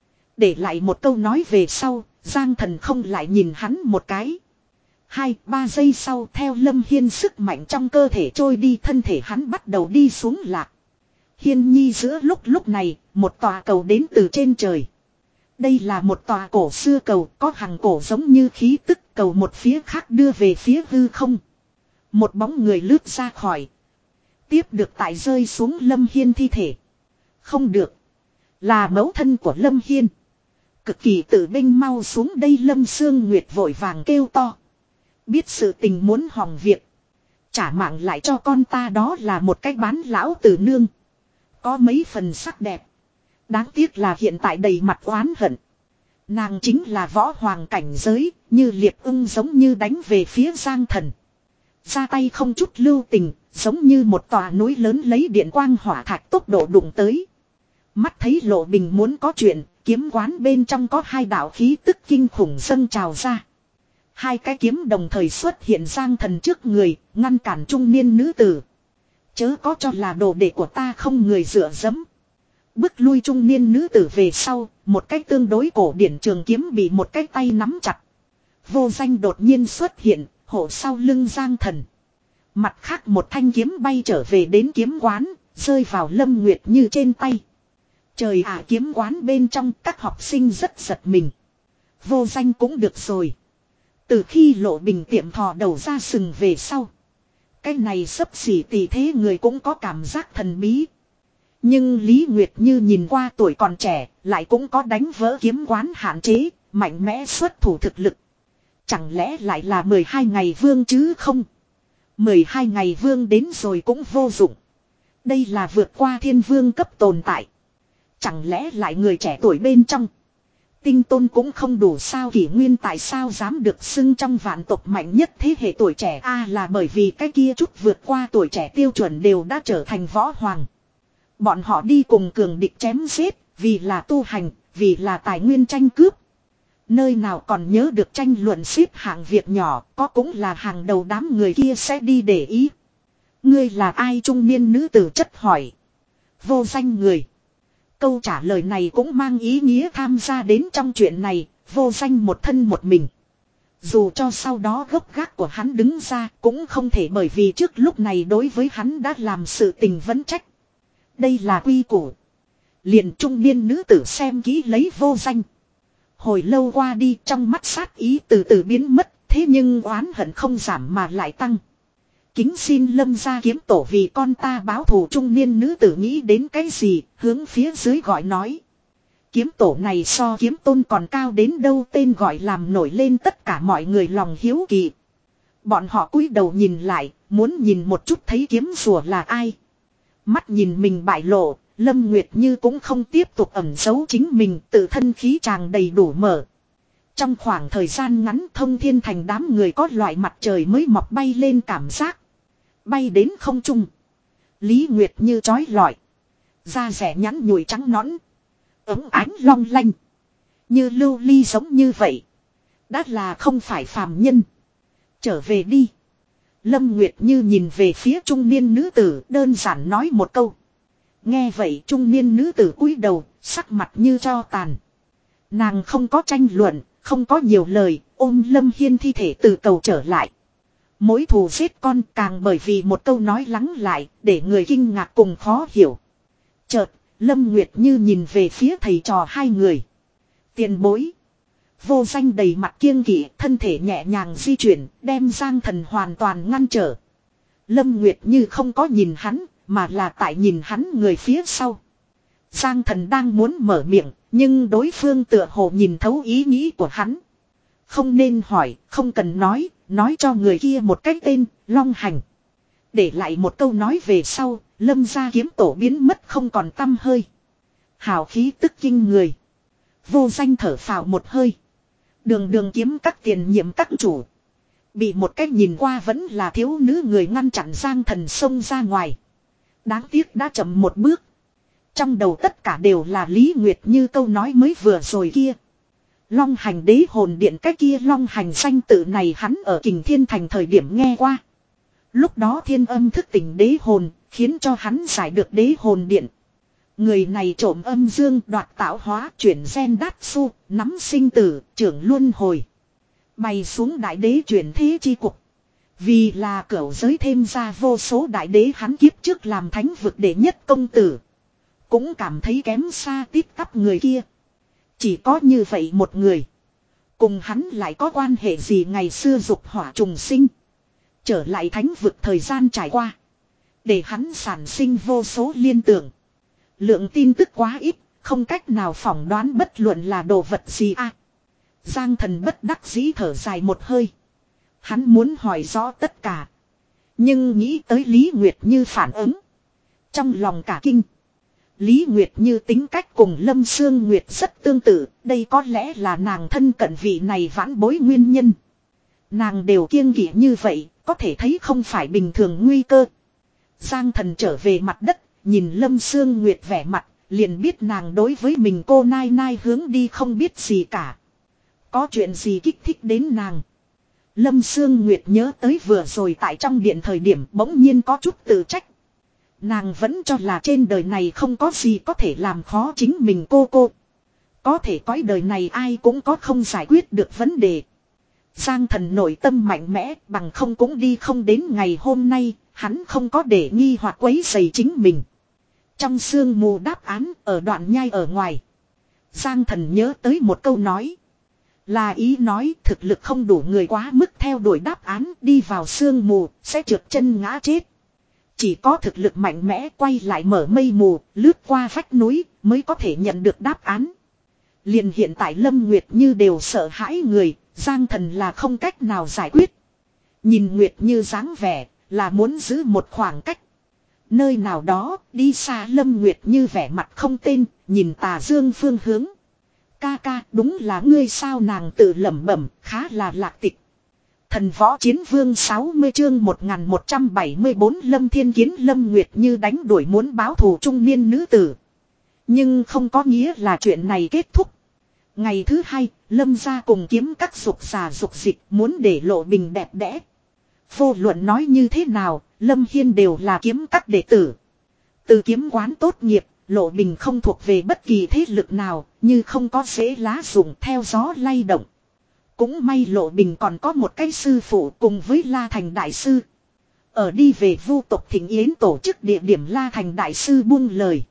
Để lại một câu nói về sau, Giang Thần không lại nhìn hắn một cái. Hai, ba giây sau, theo Lâm Hiên sức mạnh trong cơ thể trôi đi, thân thể hắn bắt đầu đi xuống lạc. Hiên nhi giữa lúc lúc này, một tòa cầu đến từ trên trời. Đây là một tòa cổ xưa cầu, có hàng cổ giống như khí tức, cầu một phía khác đưa về phía hư không. Một bóng người lướt ra khỏi. Tiếp được tại rơi xuống Lâm Hiên thi thể. Không được. Là mẫu thân của Lâm Hiên. Cực kỳ tự binh, mau xuống đây. Lâm Sương Nguyệt vội vàng kêu to. Biết sự tình muốn hỏng việc. Trả mạng lại cho con ta, đó là một cách bán lão tử nương. Có mấy phần sắc đẹp. Đáng tiếc là hiện tại đầy mặt oán hận. Nàng chính là võ hoàng cảnh giới, như liệp ưng giống như đánh về phía Giang Thần. Ra tay không chút lưu tình, giống như một tòa núi lớn lấy điện quang hỏa thạch tốc độ đụng tới. Mắt thấy Lộ Bình muốn có chuyện, kiếm quán bên trong có hai đạo khí tức kinh khủng dâng trào ra. Hai cái kiếm đồng thời xuất hiện Giang Thần trước người, ngăn cản trung niên nữ tử. Chớ có cho là đồ đệ của ta không người dựa dẫm. Bước lui trung niên nữ tử về sau, một cái tương đối cổ điển trường kiếm bị một cái tay nắm chặt. Vô Danh đột nhiên xuất hiện, hộ sau lưng Giang Thần. Mặt khác một thanh kiếm bay trở về đến kiếm quán, rơi vào Lâm Nguyệt Như trên tay. Trời ạ, kiếm quán bên trong các học sinh rất giật mình. Vô Danh cũng được rồi. Từ khi Lộ Bình tiệm thò đầu ra sừng về sau, cái này xấp xỉ tỷ thế người cũng có cảm giác thần bí. Nhưng Lý Nguyệt Như nhìn qua tuổi còn trẻ, lại cũng có đánh vỡ kiếm quán hạn chế, mạnh mẽ xuất thủ thực lực. Chẳng lẽ lại là mười hai ngày vương chứ không? mười hai ngày vương đến rồi cũng vô dụng. Đây là vượt qua thiên vương cấp tồn tại. Chẳng lẽ lại người trẻ tuổi bên trong tinh tôn cũng không đủ sao? Kỷ Nguyên tại sao dám được xưng trong vạn tộc mạnh nhất thế hệ tuổi trẻ? A à, là bởi vì cái kia chút vượt qua tuổi trẻ tiêu chuẩn đều đã trở thành võ hoàng. Bọn họ đi cùng cường địch chém giết, vì là tu hành, vì là tài nguyên tranh cướp. Nơi nào còn nhớ được tranh luận xếp hạng việc nhỏ, có cũng là hàng đầu đám người kia sẽ đi để ý. Ngươi là ai? Trung niên nữ tử chất hỏi. Vô Danh người. Câu trả lời này cũng mang ý nghĩa tham gia đến trong chuyện này, Vô Danh một thân một mình. Dù cho sau đó gốc gác của hắn đứng ra, cũng không thể, bởi vì trước lúc này đối với hắn đã làm sự tình vấn trách. Đây là quy củ. Liền trung niên nữ tử xem kỹ lấy Vô Danh. Hồi lâu qua đi, trong mắt sát ý từ từ biến mất, thế nhưng oán hận không giảm mà lại tăng. Kính xin Lâm gia kiếm tổ vì con ta báo thù. Trung niên nữ tử nghĩ đến cái gì, hướng phía dưới gọi nói. Kiếm tổ này so kiếm tôn còn cao đến đâu, tên gọi làm nổi lên tất cả mọi người lòng hiếu kỳ. Bọn họ cúi đầu nhìn lại, muốn nhìn một chút thấy kiếm rùa là ai. Mắt nhìn mình bại lộ, Lâm Nguyệt Như cũng không tiếp tục ẩn giấu chính mình, tự thân khí tràng đầy đủ mở. Trong khoảng thời gian ngắn, Thông Thiên Thành đám người có loại mặt trời mới mọc bay lên cảm giác. Bay đến không trung. Lý Nguyệt Như chói lọi. Da rẻ nhẵn nhụi trắng nõn. Ống ánh long lanh. Như lưu ly giống như vậy. Đã là không phải phàm nhân. Trở về đi. Lâm Nguyệt Như nhìn về phía trung niên nữ tử, đơn giản nói một câu. Nghe vậy trung niên nữ tử cúi đầu, sắc mặt như tro tàn. Nàng không có tranh luận, không có nhiều lời, ôm Lâm Hiên thi thể từ cầu trở lại. Mối thù giết con càng bởi vì một câu nói lắng lại, để người kinh ngạc cùng khó hiểu. Chợt, Lâm Nguyệt Như nhìn về phía thầy trò hai người. Tiền bối. Vô Danh đầy mặt kiêng kỵ, thân thể nhẹ nhàng di chuyển, đem Giang Thần hoàn toàn ngăn trở. Lâm Nguyệt Như không có nhìn hắn, mà là tại nhìn hắn người phía sau. Giang Thần đang muốn mở miệng, nhưng đối phương tựa hồ nhìn thấu ý nghĩ của hắn. Không nên hỏi, không cần nói, nói cho người kia một cái tên, Long Hành. Để lại một câu nói về sau, Lâm gia kiếm tổ biến mất không còn tăm hơi. Hào khí tức kinh người. Vô Danh thở phào một hơi. Đường đường kiếm các tiền nhiệm các chủ. Bị một cách nhìn qua vẫn là thiếu nữ người ngăn chặn Giang Thần xông ra ngoài. Đáng tiếc đã chậm một bước. Trong đầu tất cả đều là Lý Nguyệt Như câu nói mới vừa rồi kia. Long Hành đế hồn điện, cái kia Long Hành danh tự này hắn ở Kình Thiên Thành thời điểm nghe qua. Lúc đó thiên âm thức tỉnh đế hồn, khiến cho hắn giải được đế hồn điện. Người này trộm âm dương, đoạt tạo hóa, chuyển gen đát su, nắm sinh tử, trưởng luân hồi. Bày xuống đại đế chuyển thế chi cục. Vì là cửu giới thêm ra vô số đại đế, hắn kiếp trước làm thánh vực đệ nhất công tử. Cũng cảm thấy kém xa tít tắp người kia. Chỉ có như vậy một người. Cùng hắn lại có quan hệ gì, ngày xưa dục hỏa trùng sinh. Trở lại thánh vực thời gian trải qua. Để hắn sản sinh vô số liên tưởng. Lượng tin tức quá ít, không cách nào phỏng đoán bất luận là đồ vật gì a. À, Giang Thần bất đắc dĩ thở dài một hơi. Hắn muốn hỏi rõ tất cả. Nhưng nghĩ tới Lý Nguyệt Như phản ứng. Trong lòng cả kinh. Lý Nguyệt Như tính cách cùng Lâm Sương Nguyệt rất tương tự. Đây có lẽ là nàng thân cận vị này vãn bối nguyên nhân. Nàng đều kiêng kỵ như vậy, có thể thấy không phải bình thường nguy cơ. Giang Thần trở về mặt đất, nhìn Lâm Sương Nguyệt vẻ mặt, liền biết nàng đối với mình cô nai nai hướng đi không biết gì cả. Có chuyện gì kích thích đến nàng. Lâm Sương Nguyệt nhớ tới vừa rồi tại trong điện thời điểm bỗng nhiên có chút tự trách. Nàng vẫn cho là trên đời này không có gì có thể làm khó chính mình cô cô. Có thể cõi đời này ai cũng có không giải quyết được vấn đề. Giang Thần nội tâm mạnh mẽ, bằng không cũng đi không đến ngày hôm nay, hắn không có để nghi hoặc quấy rầy chính mình. Trong sương mù đáp án ở đoạn nhai ở ngoài. Giang Thần nhớ tới một câu nói. Là ý nói thực lực không đủ người quá mức theo đuổi đáp án, đi vào sương mù sẽ trượt chân ngã chết. Chỉ có thực lực mạnh mẽ quay lại mở mây mù, lướt qua vách núi mới có thể nhận được đáp án. Liền hiện tại Lâm Nguyệt Như đều sợ hãi người, Giang Thần là không cách nào giải quyết. Nhìn Nguyệt Như dáng vẻ là muốn giữ một khoảng cách. Nơi nào đó đi xa Lâm Nguyệt Như vẻ mặt không tên, nhìn Tà Dương phương hướng. Ca ca, đúng là ngươi sao, nàng tự lẩm bẩm, khá là lạc tịch. Thần võ chiến vương sáu mươi chương một nghìn một trăm bảy mươi bốn Lâm Thiên Kiến. Lâm Nguyệt Như đánh đuổi muốn báo thù trung niên nữ tử. Nhưng không có nghĩa là chuyện này kết thúc. Ngày thứ hai, Lâm gia cùng kiếm các dục giả dục dịch muốn để lộ bình đẹp đẽ. Vô luận nói như thế nào, Lâm Hiên đều là kiếm các đệ tử. Từ kiếm quán tốt nghiệp, Lộ Bình không thuộc về bất kỳ thế lực nào, như không có rễ lá rụng theo gió lay động. Cũng may Lộ Bình còn có một cái sư phụ cùng với La Thành Đại Sư. Ở đi về vu tộc Thịnh Yến tổ chức địa điểm, La Thành Đại Sư buông lời.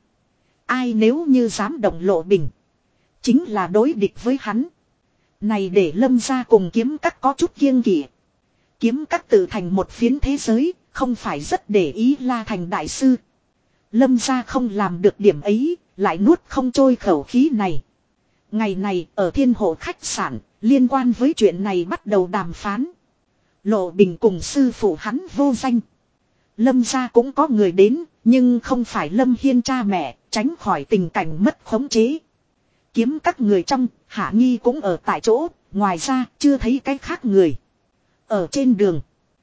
Ai nếu như dám động Lộ Bình, chính là đối địch với hắn. Này để Lâm gia cùng kiếm các có chút kiêng kỵ. Kiếm các tự thành một phiến thế giới, không phải rất để ý La Thành Đại Sư. Lâm gia không làm được điểm ấy, lại nuốt không trôi khẩu khí này. Ngày này ở Thiên Hộ khách sạn, liên quan với chuyện này bắt đầu đàm phán. Lộ Bình cùng sư phụ hắn vô danh. Lâm gia cũng có người đến, nhưng không phải Lâm Hiên cha mẹ, tránh khỏi tình cảnh mất khống chế. Kiếm các người trong, Hạ Nghi cũng ở tại chỗ, ngoài ra chưa thấy cái khác người. Ở trên đường,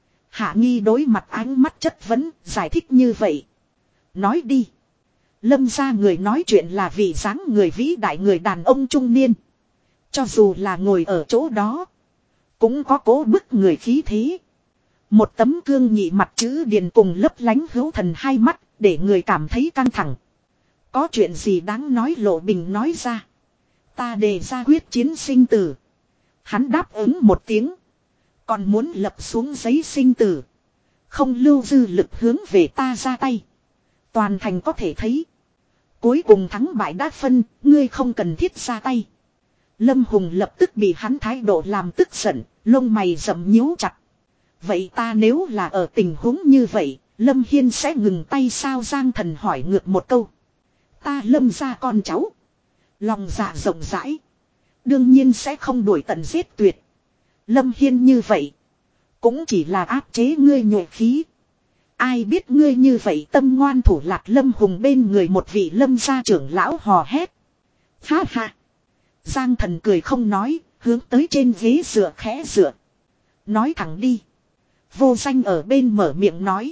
Hạ Nghi đối mặt ánh mắt chất vấn, giải thích như vậy. Nói đi. Lâm gia người nói chuyện là vị dáng người vĩ đại người đàn ông trung niên. Cho dù là ngồi ở chỗ đó, cũng có cố bức người khí thế. Một tấm cương nhị mặt chữ điền cùng lấp lánh hữu thần hai mắt, để người cảm thấy căng thẳng. Có chuyện gì đáng nói, Lộ Bình nói ra. Ta đề ra quyết chiến sinh tử. Hắn đáp ứng một tiếng. Còn muốn lập xuống giấy sinh tử. Không lưu dư lực hướng về ta ra tay. Toàn thành có thể thấy. Cuối cùng thắng bại đã phân, ngươi không cần thiết ra tay. Lâm Hùng lập tức bị hắn thái độ làm tức giận, lông mày rậm nhíu chặt. Vậy ta nếu là ở tình huống như vậy, Lâm Hiên sẽ ngừng tay sao? Giang Thần hỏi ngược một câu. Ta Lâm gia con cháu. Lòng dạ rộng rãi. Đương nhiên sẽ không đuổi tận giết tuyệt. Lâm Hiên như vậy. Cũng chỉ là áp chế ngươi nhuệ khí. Ai biết ngươi như vậy tâm ngoan thủ lạc. Lâm Hùng bên người một vị Lâm gia trưởng lão hò hét. Ha ha. Giang Thần cười không nói, hướng tới trên ghế dựa khẽ dựa. Nói thẳng đi. Vô Danh ở bên mở miệng nói.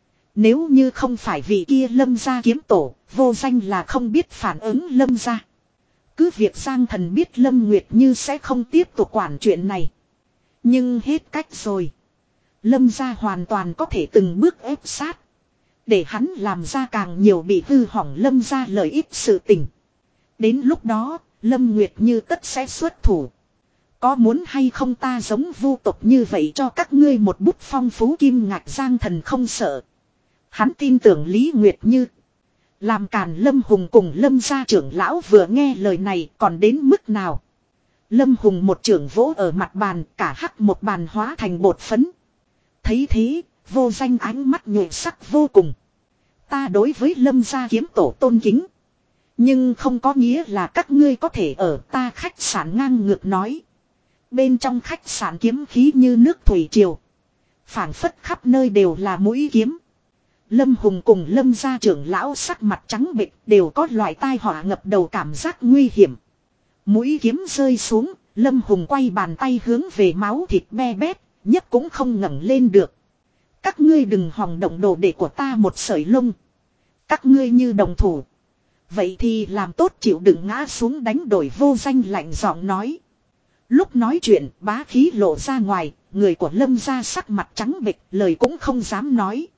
Nếu như không phải vị kia Lâm gia kiếm tổ, Vô Danh là không biết phản ứng Lâm gia. Cứ việc Giang Thần biết Lâm Nguyệt Như sẽ không tiếp tục quản chuyện này. Nhưng hết cách rồi. Lâm gia hoàn toàn có thể từng bước ép sát. Để hắn làm ra càng nhiều bị hư hỏng Lâm gia lợi ích sự tình. Đến lúc đó, Lâm Nguyệt Như tất sẽ xuất thủ. Có muốn hay không ta giống vu tộc như vậy cho các ngươi một bút phong phú kim ngạch? Giang Thần không sợ. Hắn tin tưởng Lý Nguyệt Như. Làm càn Lâm Hùng cùng Lâm gia trưởng lão vừa nghe lời này còn đến mức nào. Lâm Hùng một trưởng vỗ ở mặt bàn, cả hắc một bàn hóa thành bột phấn. Thấy thế, Vô Danh ánh mắt nhuệ sắc vô cùng. Ta đối với Lâm gia kiếm tổ tôn kính. Nhưng không có nghĩa là các ngươi có thể ở ta khách sạn ngang ngược nói. Bên trong khách sạn kiếm khí như nước thủy triều. Phảng phất khắp nơi đều là mũi kiếm. Lâm Hùng cùng Lâm gia trưởng lão sắc mặt trắng bệch đều có loại tai họa ngập đầu cảm giác nguy hiểm. Mũi kiếm rơi xuống, Lâm Hùng quay bàn tay hướng về máu thịt be bét, nhất cũng không ngẩng lên được. Các ngươi đừng hòng động đồ đệ của ta một sợi lông. Các ngươi như đồng thủ. Vậy thì làm tốt chịu đựng ngã xuống đánh đổi. Vô Danh lạnh giọng nói. Lúc nói chuyện bá khí lộ ra ngoài, người của Lâm gia sắc mặt trắng bệch, lời cũng không dám nói.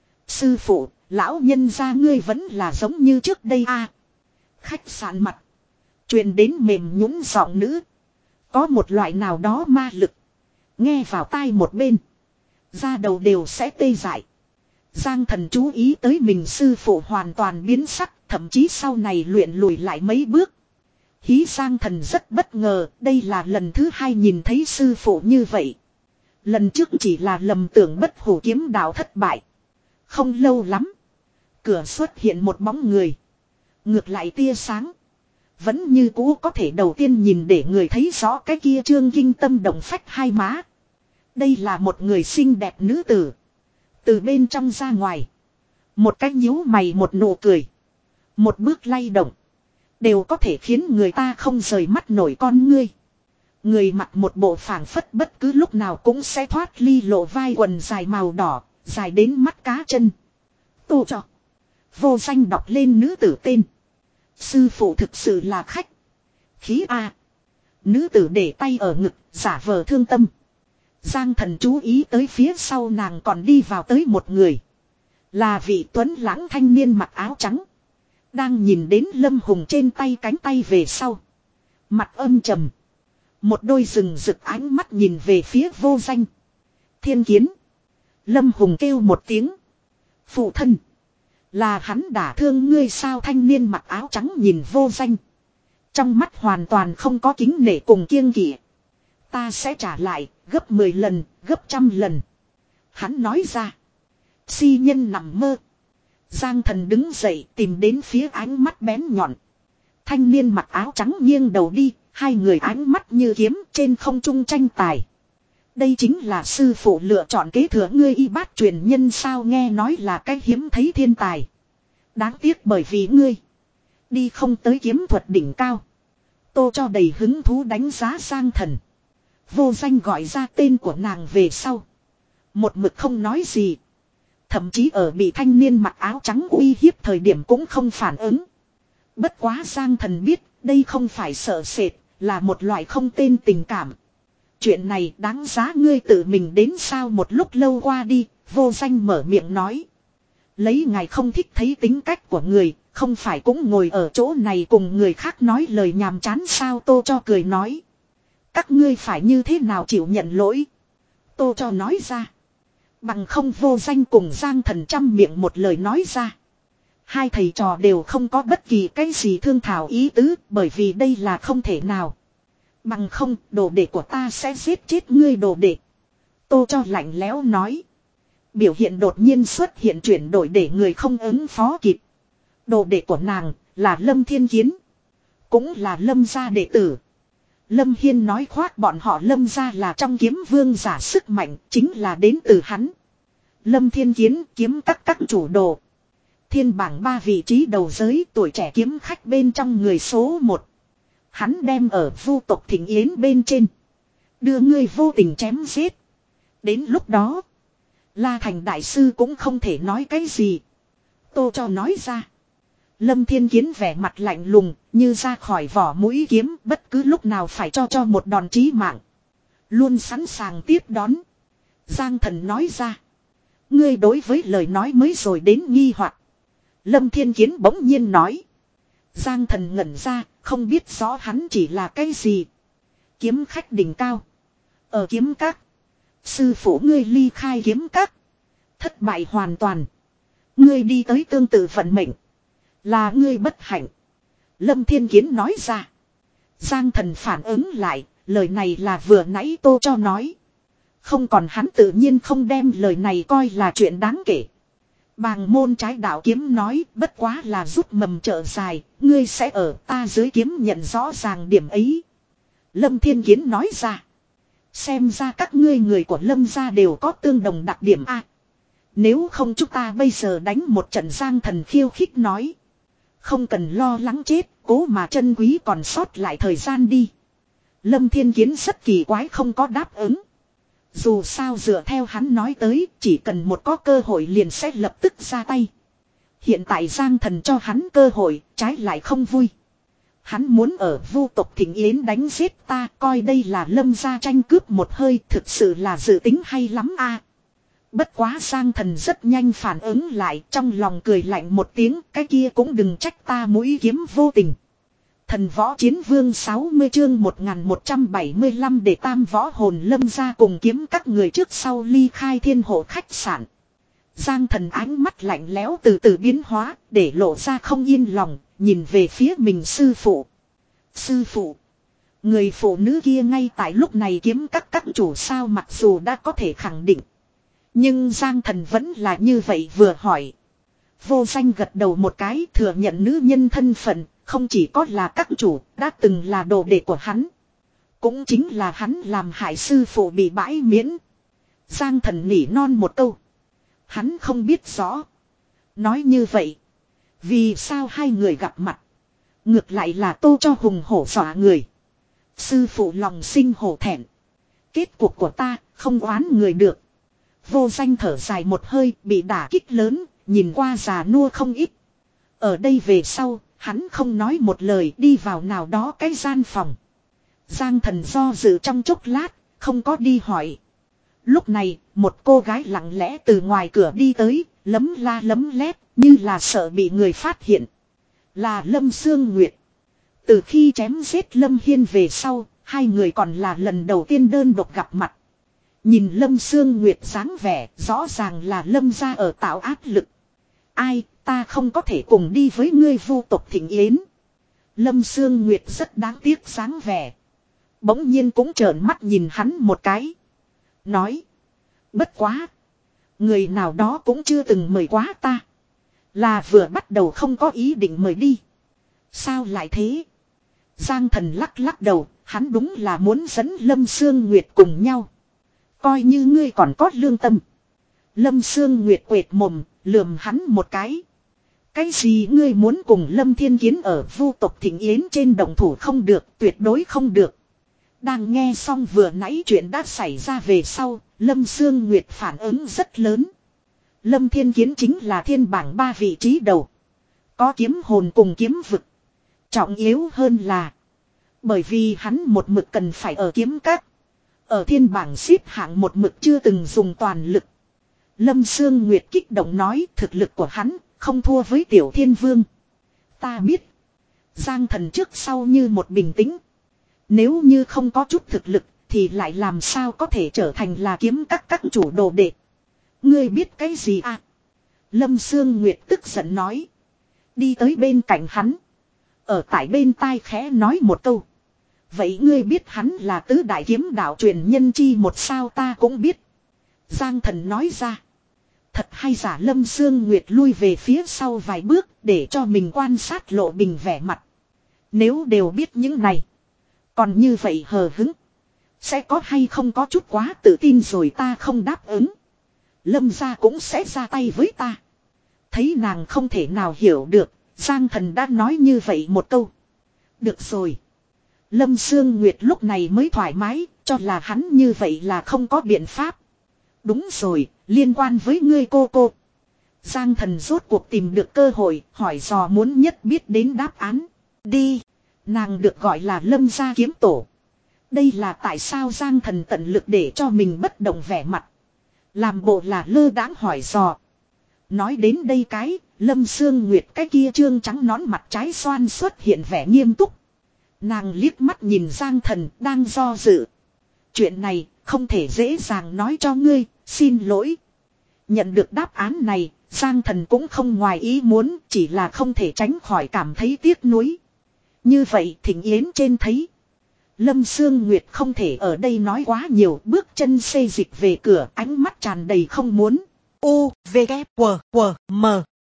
Sư phụ, lão nhân gia ngươi vẫn là giống như trước đây a. À, khách sạn mặt. Truyền đến mềm nhũn giọng nữ. Có một loại nào đó ma lực. Nghe vào tai một bên. Da đầu đều sẽ tê dại. Giang Thần chú ý tới mình sư phụ hoàn toàn biến sắc. Thậm chí sau này luyện lùi lại mấy bước. Hí Giang Thần rất bất ngờ. Đây là lần thứ hai nhìn thấy sư phụ như vậy. Lần trước chỉ là lầm tưởng bất hủ kiếm đạo thất bại. Không lâu lắm. Cửa xuất hiện một bóng người. Ngược lại tia sáng. Vẫn như cũ có thể đầu tiên nhìn để người thấy rõ cái kia trương kinh tâm động phách hai má. Đây là một người xinh đẹp nữ tử. Từ bên trong ra ngoài. Một cái nhíu mày một nụ cười. Một bước lay động. Đều có thể khiến người ta không rời mắt nổi con ngươi. Người mặc một bộ phảng phất bất cứ lúc nào cũng sẽ thoát ly lộ vai quần dài màu đỏ. Dài đến mắt cá chân. Tô cho. Vô Danh đọc lên nữ tử tên. Sư phụ thực sự là khách. Khí a. Nữ tử để tay ở ngực, giả vờ thương tâm. Giang Thần chú ý tới phía sau nàng còn đi vào tới một người. Là vị tuấn lãng thanh niên mặc áo trắng. Đang nhìn đến Lâm Hùng trên tay cánh tay về sau. Mặt âm trầm. Một đôi rừng rực ánh mắt nhìn về phía Vô Danh. Thiên kiến. Lâm Hùng kêu một tiếng. Phụ thân. Là hắn đả thương ngươi sao? Thanh niên mặc áo trắng nhìn Vô Danh. Trong mắt hoàn toàn không có kính nể cùng kiêng kỵ. Ta sẽ trả lại gấp mười lần, gấp trăm lần. Hắn nói ra. Si nhân nằm mơ. Giang Thần đứng dậy tìm đến phía ánh mắt bén nhọn. Thanh niên mặc áo trắng nghiêng đầu đi, hai người ánh mắt như kiếm trên không trung tranh tài. Đây chính là sư phụ lựa chọn kế thừa ngươi y bát truyền nhân sao, nghe nói là cái hiếm thấy thiên tài. Đáng tiếc bởi vì ngươi đi không tới kiếm thuật đỉnh cao. Tô cho đầy hứng thú đánh giá Giang Thần. Vô Danh gọi ra tên của nàng về sau, một mực không nói gì. Thậm chí ở bị thanh niên mặc áo trắng uy hiếp thời điểm cũng không phản ứng. Bất quá Giang Thần biết đây không phải sợ sệt, là một loại không tên tình cảm. Chuyện này đáng giá ngươi tự mình đến sao. Một lúc lâu qua đi, Vô Danh mở miệng nói. Lấy ngài không thích thấy tính cách của người, không phải cũng ngồi ở chỗ này cùng người khác nói lời nhàm chán sao. Tô cho cười nói. Các ngươi phải như thế nào chịu nhận lỗi. Tô cho nói ra. Bằng không Vô Danh cùng Giang Thần trăm miệng một lời nói ra. Hai thầy trò đều không có bất kỳ cái gì thương thảo ý tứ, bởi vì đây là không thể nào. Bằng không, đồ đệ của ta sẽ giết chết ngươi đồ đệ. Tô cho lạnh lẽo nói. Biểu hiện đột nhiên xuất hiện chuyển đổi để người không ứng phó kịp. Đồ đệ của nàng là Lâm Thiên Kiến, cũng là Lâm gia đệ tử. Lâm Hiên nói khoác bọn họ Lâm gia là trong kiếm vương giả sức mạnh, chính là đến từ hắn. Lâm Thiên Kiến kiếm các các chủ đồ. Thiên bảng ba vị trí đầu giới, tuổi trẻ kiếm khách bên trong người số một. Hắn đem ở vu tộc Thịnh Yến bên trên, đưa ngươi vô tình chém giết. Đến lúc đó, La Thành đại sư cũng không thể nói cái gì. Tô cho nói ra. Lâm Thiên Kiến vẻ mặt lạnh lùng, như ra khỏi vỏ mũi kiếm, bất cứ lúc nào phải cho cho một đòn chí mạng. Luôn sẵn sàng tiếp đón. Giang Thần nói ra. Ngươi đối với lời nói mới rồi đến nghi hoặc. Lâm Thiên Kiến bỗng nhiên nói. Giang Thần ngẩn ra, không biết rõ hắn chỉ là cái gì. Kiếm khách đỉnh cao. Ở kiếm các. Sư phụ ngươi ly khai kiếm các. Thất bại hoàn toàn. Ngươi đi tới tương tự vận mệnh. Là ngươi bất hạnh. Lâm Thiên Kiến nói ra. Giang Thần phản ứng lại, lời này là vừa nãy Tô cho nói. Không còn hắn tự nhiên không đem lời này coi là chuyện đáng kể. Bàng môn trái đạo kiếm nói, bất quá là giúp mầm trợ dài, ngươi sẽ ở ta dưới kiếm nhận rõ ràng điểm ấy. Lâm Thiên Kiến nói ra. Xem ra các ngươi người của Lâm gia đều có tương đồng đặc điểm A. Nếu không chúng ta bây giờ đánh một trận. Giang Thần khiêu khích nói. Không cần lo lắng chết, cố mà chân quý còn sót lại thời gian đi. Lâm Thiên Kiến rất kỳ quái không có đáp ứng. Dù sao dựa theo hắn nói tới, chỉ cần một có cơ hội liền sẽ lập tức ra tay. Hiện tại Giang Thần cho hắn cơ hội, trái lại không vui. Hắn muốn ở vu tộc Thịnh Yến đánh giết ta, coi đây là Lâm gia tranh cướp một hơi, thực sự là dự tính hay lắm a. Bất quá Giang Thần rất nhanh phản ứng lại, trong lòng cười lạnh một tiếng, cái kia cũng đừng trách ta mũi kiếm vô tình. Thần võ chiến vương sáu mươi chương một nghìn một trăm bảy mươi lăm để tam võ hồn Lâm gia cùng kiếm các người trước sau ly khai thiên hộ khách sạn. Giang Thần ánh mắt lạnh lẽo từ từ biến hóa, để lộ ra không yên lòng, nhìn về phía mình sư phụ. Sư phụ. Người phụ nữ kia ngay tại lúc này kiếm các các chủ sao, mặc dù đã có thể khẳng định. Nhưng Giang Thần vẫn là như vậy vừa hỏi. Vô Danh gật đầu một cái, thừa nhận nữ nhân thân phận, không chỉ có là các chủ, đã từng là đồ đệ của hắn. Cũng chính là hắn làm hại sư phụ bị bãi miễn. Giang Thần nỉ non một câu. Hắn không biết rõ. Nói như vậy, vì sao hai người gặp mặt, ngược lại là Tô cho hùng hổ dọa người. Sư phụ lòng sinh hổ thẹn. Kết cục của ta không oán người được. Vô Danh thở dài một hơi, bị đả kích lớn, nhìn qua già nua không ít. Ở đây về sau, hắn không nói một lời, đi vào nào đó cái gian phòng. Giang Thần do dự trong chốc lát, không có đi hỏi. Lúc này, một cô gái lặng lẽ từ ngoài cửa đi tới, lấm la lấm lét, như là sợ bị người phát hiện. Là Lâm Sương Nguyệt. Từ khi chém giết Lâm Hiên về sau, hai người còn là lần đầu tiên đơn độc gặp mặt. Nhìn Lâm Sương Nguyệt dáng vẻ, rõ ràng là Lâm gia ở tạo áp lực. Ai, ta không có thể cùng đi với ngươi vu tộc Thịnh Yến. Lâm Sương Nguyệt rất đáng tiếc dáng vẻ. Bỗng nhiên cũng trợn mắt nhìn hắn một cái. Nói. Bất quá. Người nào đó cũng chưa từng mời quá ta. Là vừa bắt đầu không có ý định mời đi. Sao lại thế? Giang Thần lắc lắc đầu, hắn đúng là muốn dẫn Lâm Sương Nguyệt cùng nhau. Coi như ngươi còn có lương tâm. Lâm Sương Nguyệt quệt mồm, lườm hắn một cái. Cái gì ngươi muốn cùng Lâm Thiên Kiến ở Vu tộc Thịnh Yến trên động thủ không được, tuyệt đối không được. Đang nghe xong vừa nãy chuyện đã xảy ra về sau, Lâm Sương Nguyệt phản ứng rất lớn. Lâm Thiên Kiến chính là thiên bảng ba vị trí đầu. Có kiếm hồn cùng kiếm vực. Trọng yếu hơn là, bởi vì hắn một mực cần phải ở kiếm các. Ở thiên bảng xếp hạng một mực chưa từng dùng toàn lực. Lâm Sương Nguyệt kích động nói thực lực của hắn không thua với Tiểu Thiên Vương. Ta biết. Giang Thần trước sau như một bình tĩnh. Nếu như không có chút thực lực thì lại làm sao có thể trở thành là kiếm các các chủ đồ đệ. Ngươi biết cái gì à? Lâm Sương Nguyệt tức giận nói. Đi tới bên cạnh hắn. Ở tại bên tai khẽ nói một câu. Vậy ngươi biết hắn là tứ đại kiếm đạo truyền nhân chi một sao? Ta cũng biết. Giang Thần nói ra. Thật hay giả? Lâm Sương Nguyệt lui về phía sau vài bước để cho mình quan sát Lộ Bình vẻ mặt. Nếu đều biết những này. Còn như vậy hờ hứng. Sẽ có hay không có chút quá tự tin rồi ta không đáp ứng. Lâm gia cũng sẽ ra tay với ta. Thấy nàng không thể nào hiểu được. Giang Thần đã nói như vậy một câu. Được rồi. Lâm Sương Nguyệt lúc này mới thoải mái. Cho là hắn như vậy là không có biện pháp. Đúng rồi. Liên quan với ngươi cô cô. Giang Thần rốt cuộc tìm được cơ hội. Hỏi dò muốn nhất biết đến đáp án. Đi. Nàng được gọi là Lâm gia kiếm tổ. Đây là tại sao Giang Thần tận lực để cho mình bất động vẻ mặt. Làm bộ là lơ đãng hỏi dò. Nói đến đây cái, Lâm Sương Nguyệt cái kia trương trắng nón mặt trái xoan xuất hiện vẻ nghiêm túc. Nàng liếc mắt nhìn Giang Thần đang do dự. Chuyện này không thể dễ dàng nói cho ngươi, xin lỗi. Nhận được đáp án này, Giang Thần cũng không ngoài ý muốn, chỉ là không thể tránh khỏi cảm thấy tiếc nuối. Như vậy Thịnh Yến trên thấy. Lâm Sương Nguyệt không thể ở đây nói quá nhiều, bước chân xê dịch về cửa, ánh mắt tràn đầy không muốn. U, V, K, W, W, M.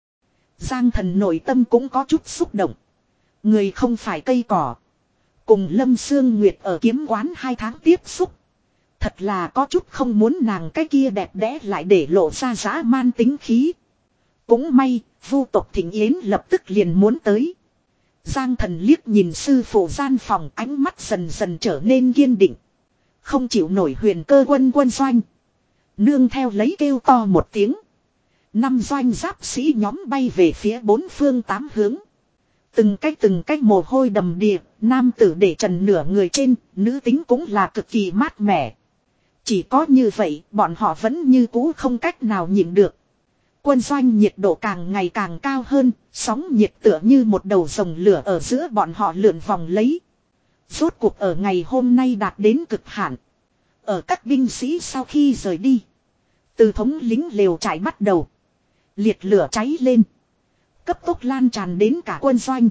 Giang Thần nội tâm cũng có chút xúc động. Người không phải cây cỏ. Cùng Lâm Sương Nguyệt ở kiếm quán hai tháng tiếp xúc. Thật là có chút không muốn nàng cái kia đẹp đẽ lại để lộ ra dã man tính khí. Cũng may, Vu tộc Thịnh Yến lập tức liền muốn tới. Giang Thần liếc nhìn sư phụ gian phòng, ánh mắt dần dần trở nên kiên định. Không chịu nổi Huyền Cơ quân quân doanh. Nương theo lấy kêu to một tiếng. Năm doanh giáp sĩ nhóm bay về phía bốn phương tám hướng. Từng cách từng cách mồ hôi đầm đìa, nam tử để trần nửa người trên, nữ tính cũng là cực kỳ mát mẻ. Chỉ có như vậy, bọn họ vẫn như cũ không cách nào nhịn được. Quân doanh nhiệt độ càng ngày càng cao hơn, sóng nhiệt tựa như một đầu rồng lửa ở giữa bọn họ lượn vòng lấy. Rốt cuộc ở ngày hôm nay đạt đến cực hạn. Ở các binh sĩ sau khi rời đi. Từ thống lính lều trại bắt đầu. Liệt lửa cháy lên. Cấp tốc lan tràn đến cả quân doanh.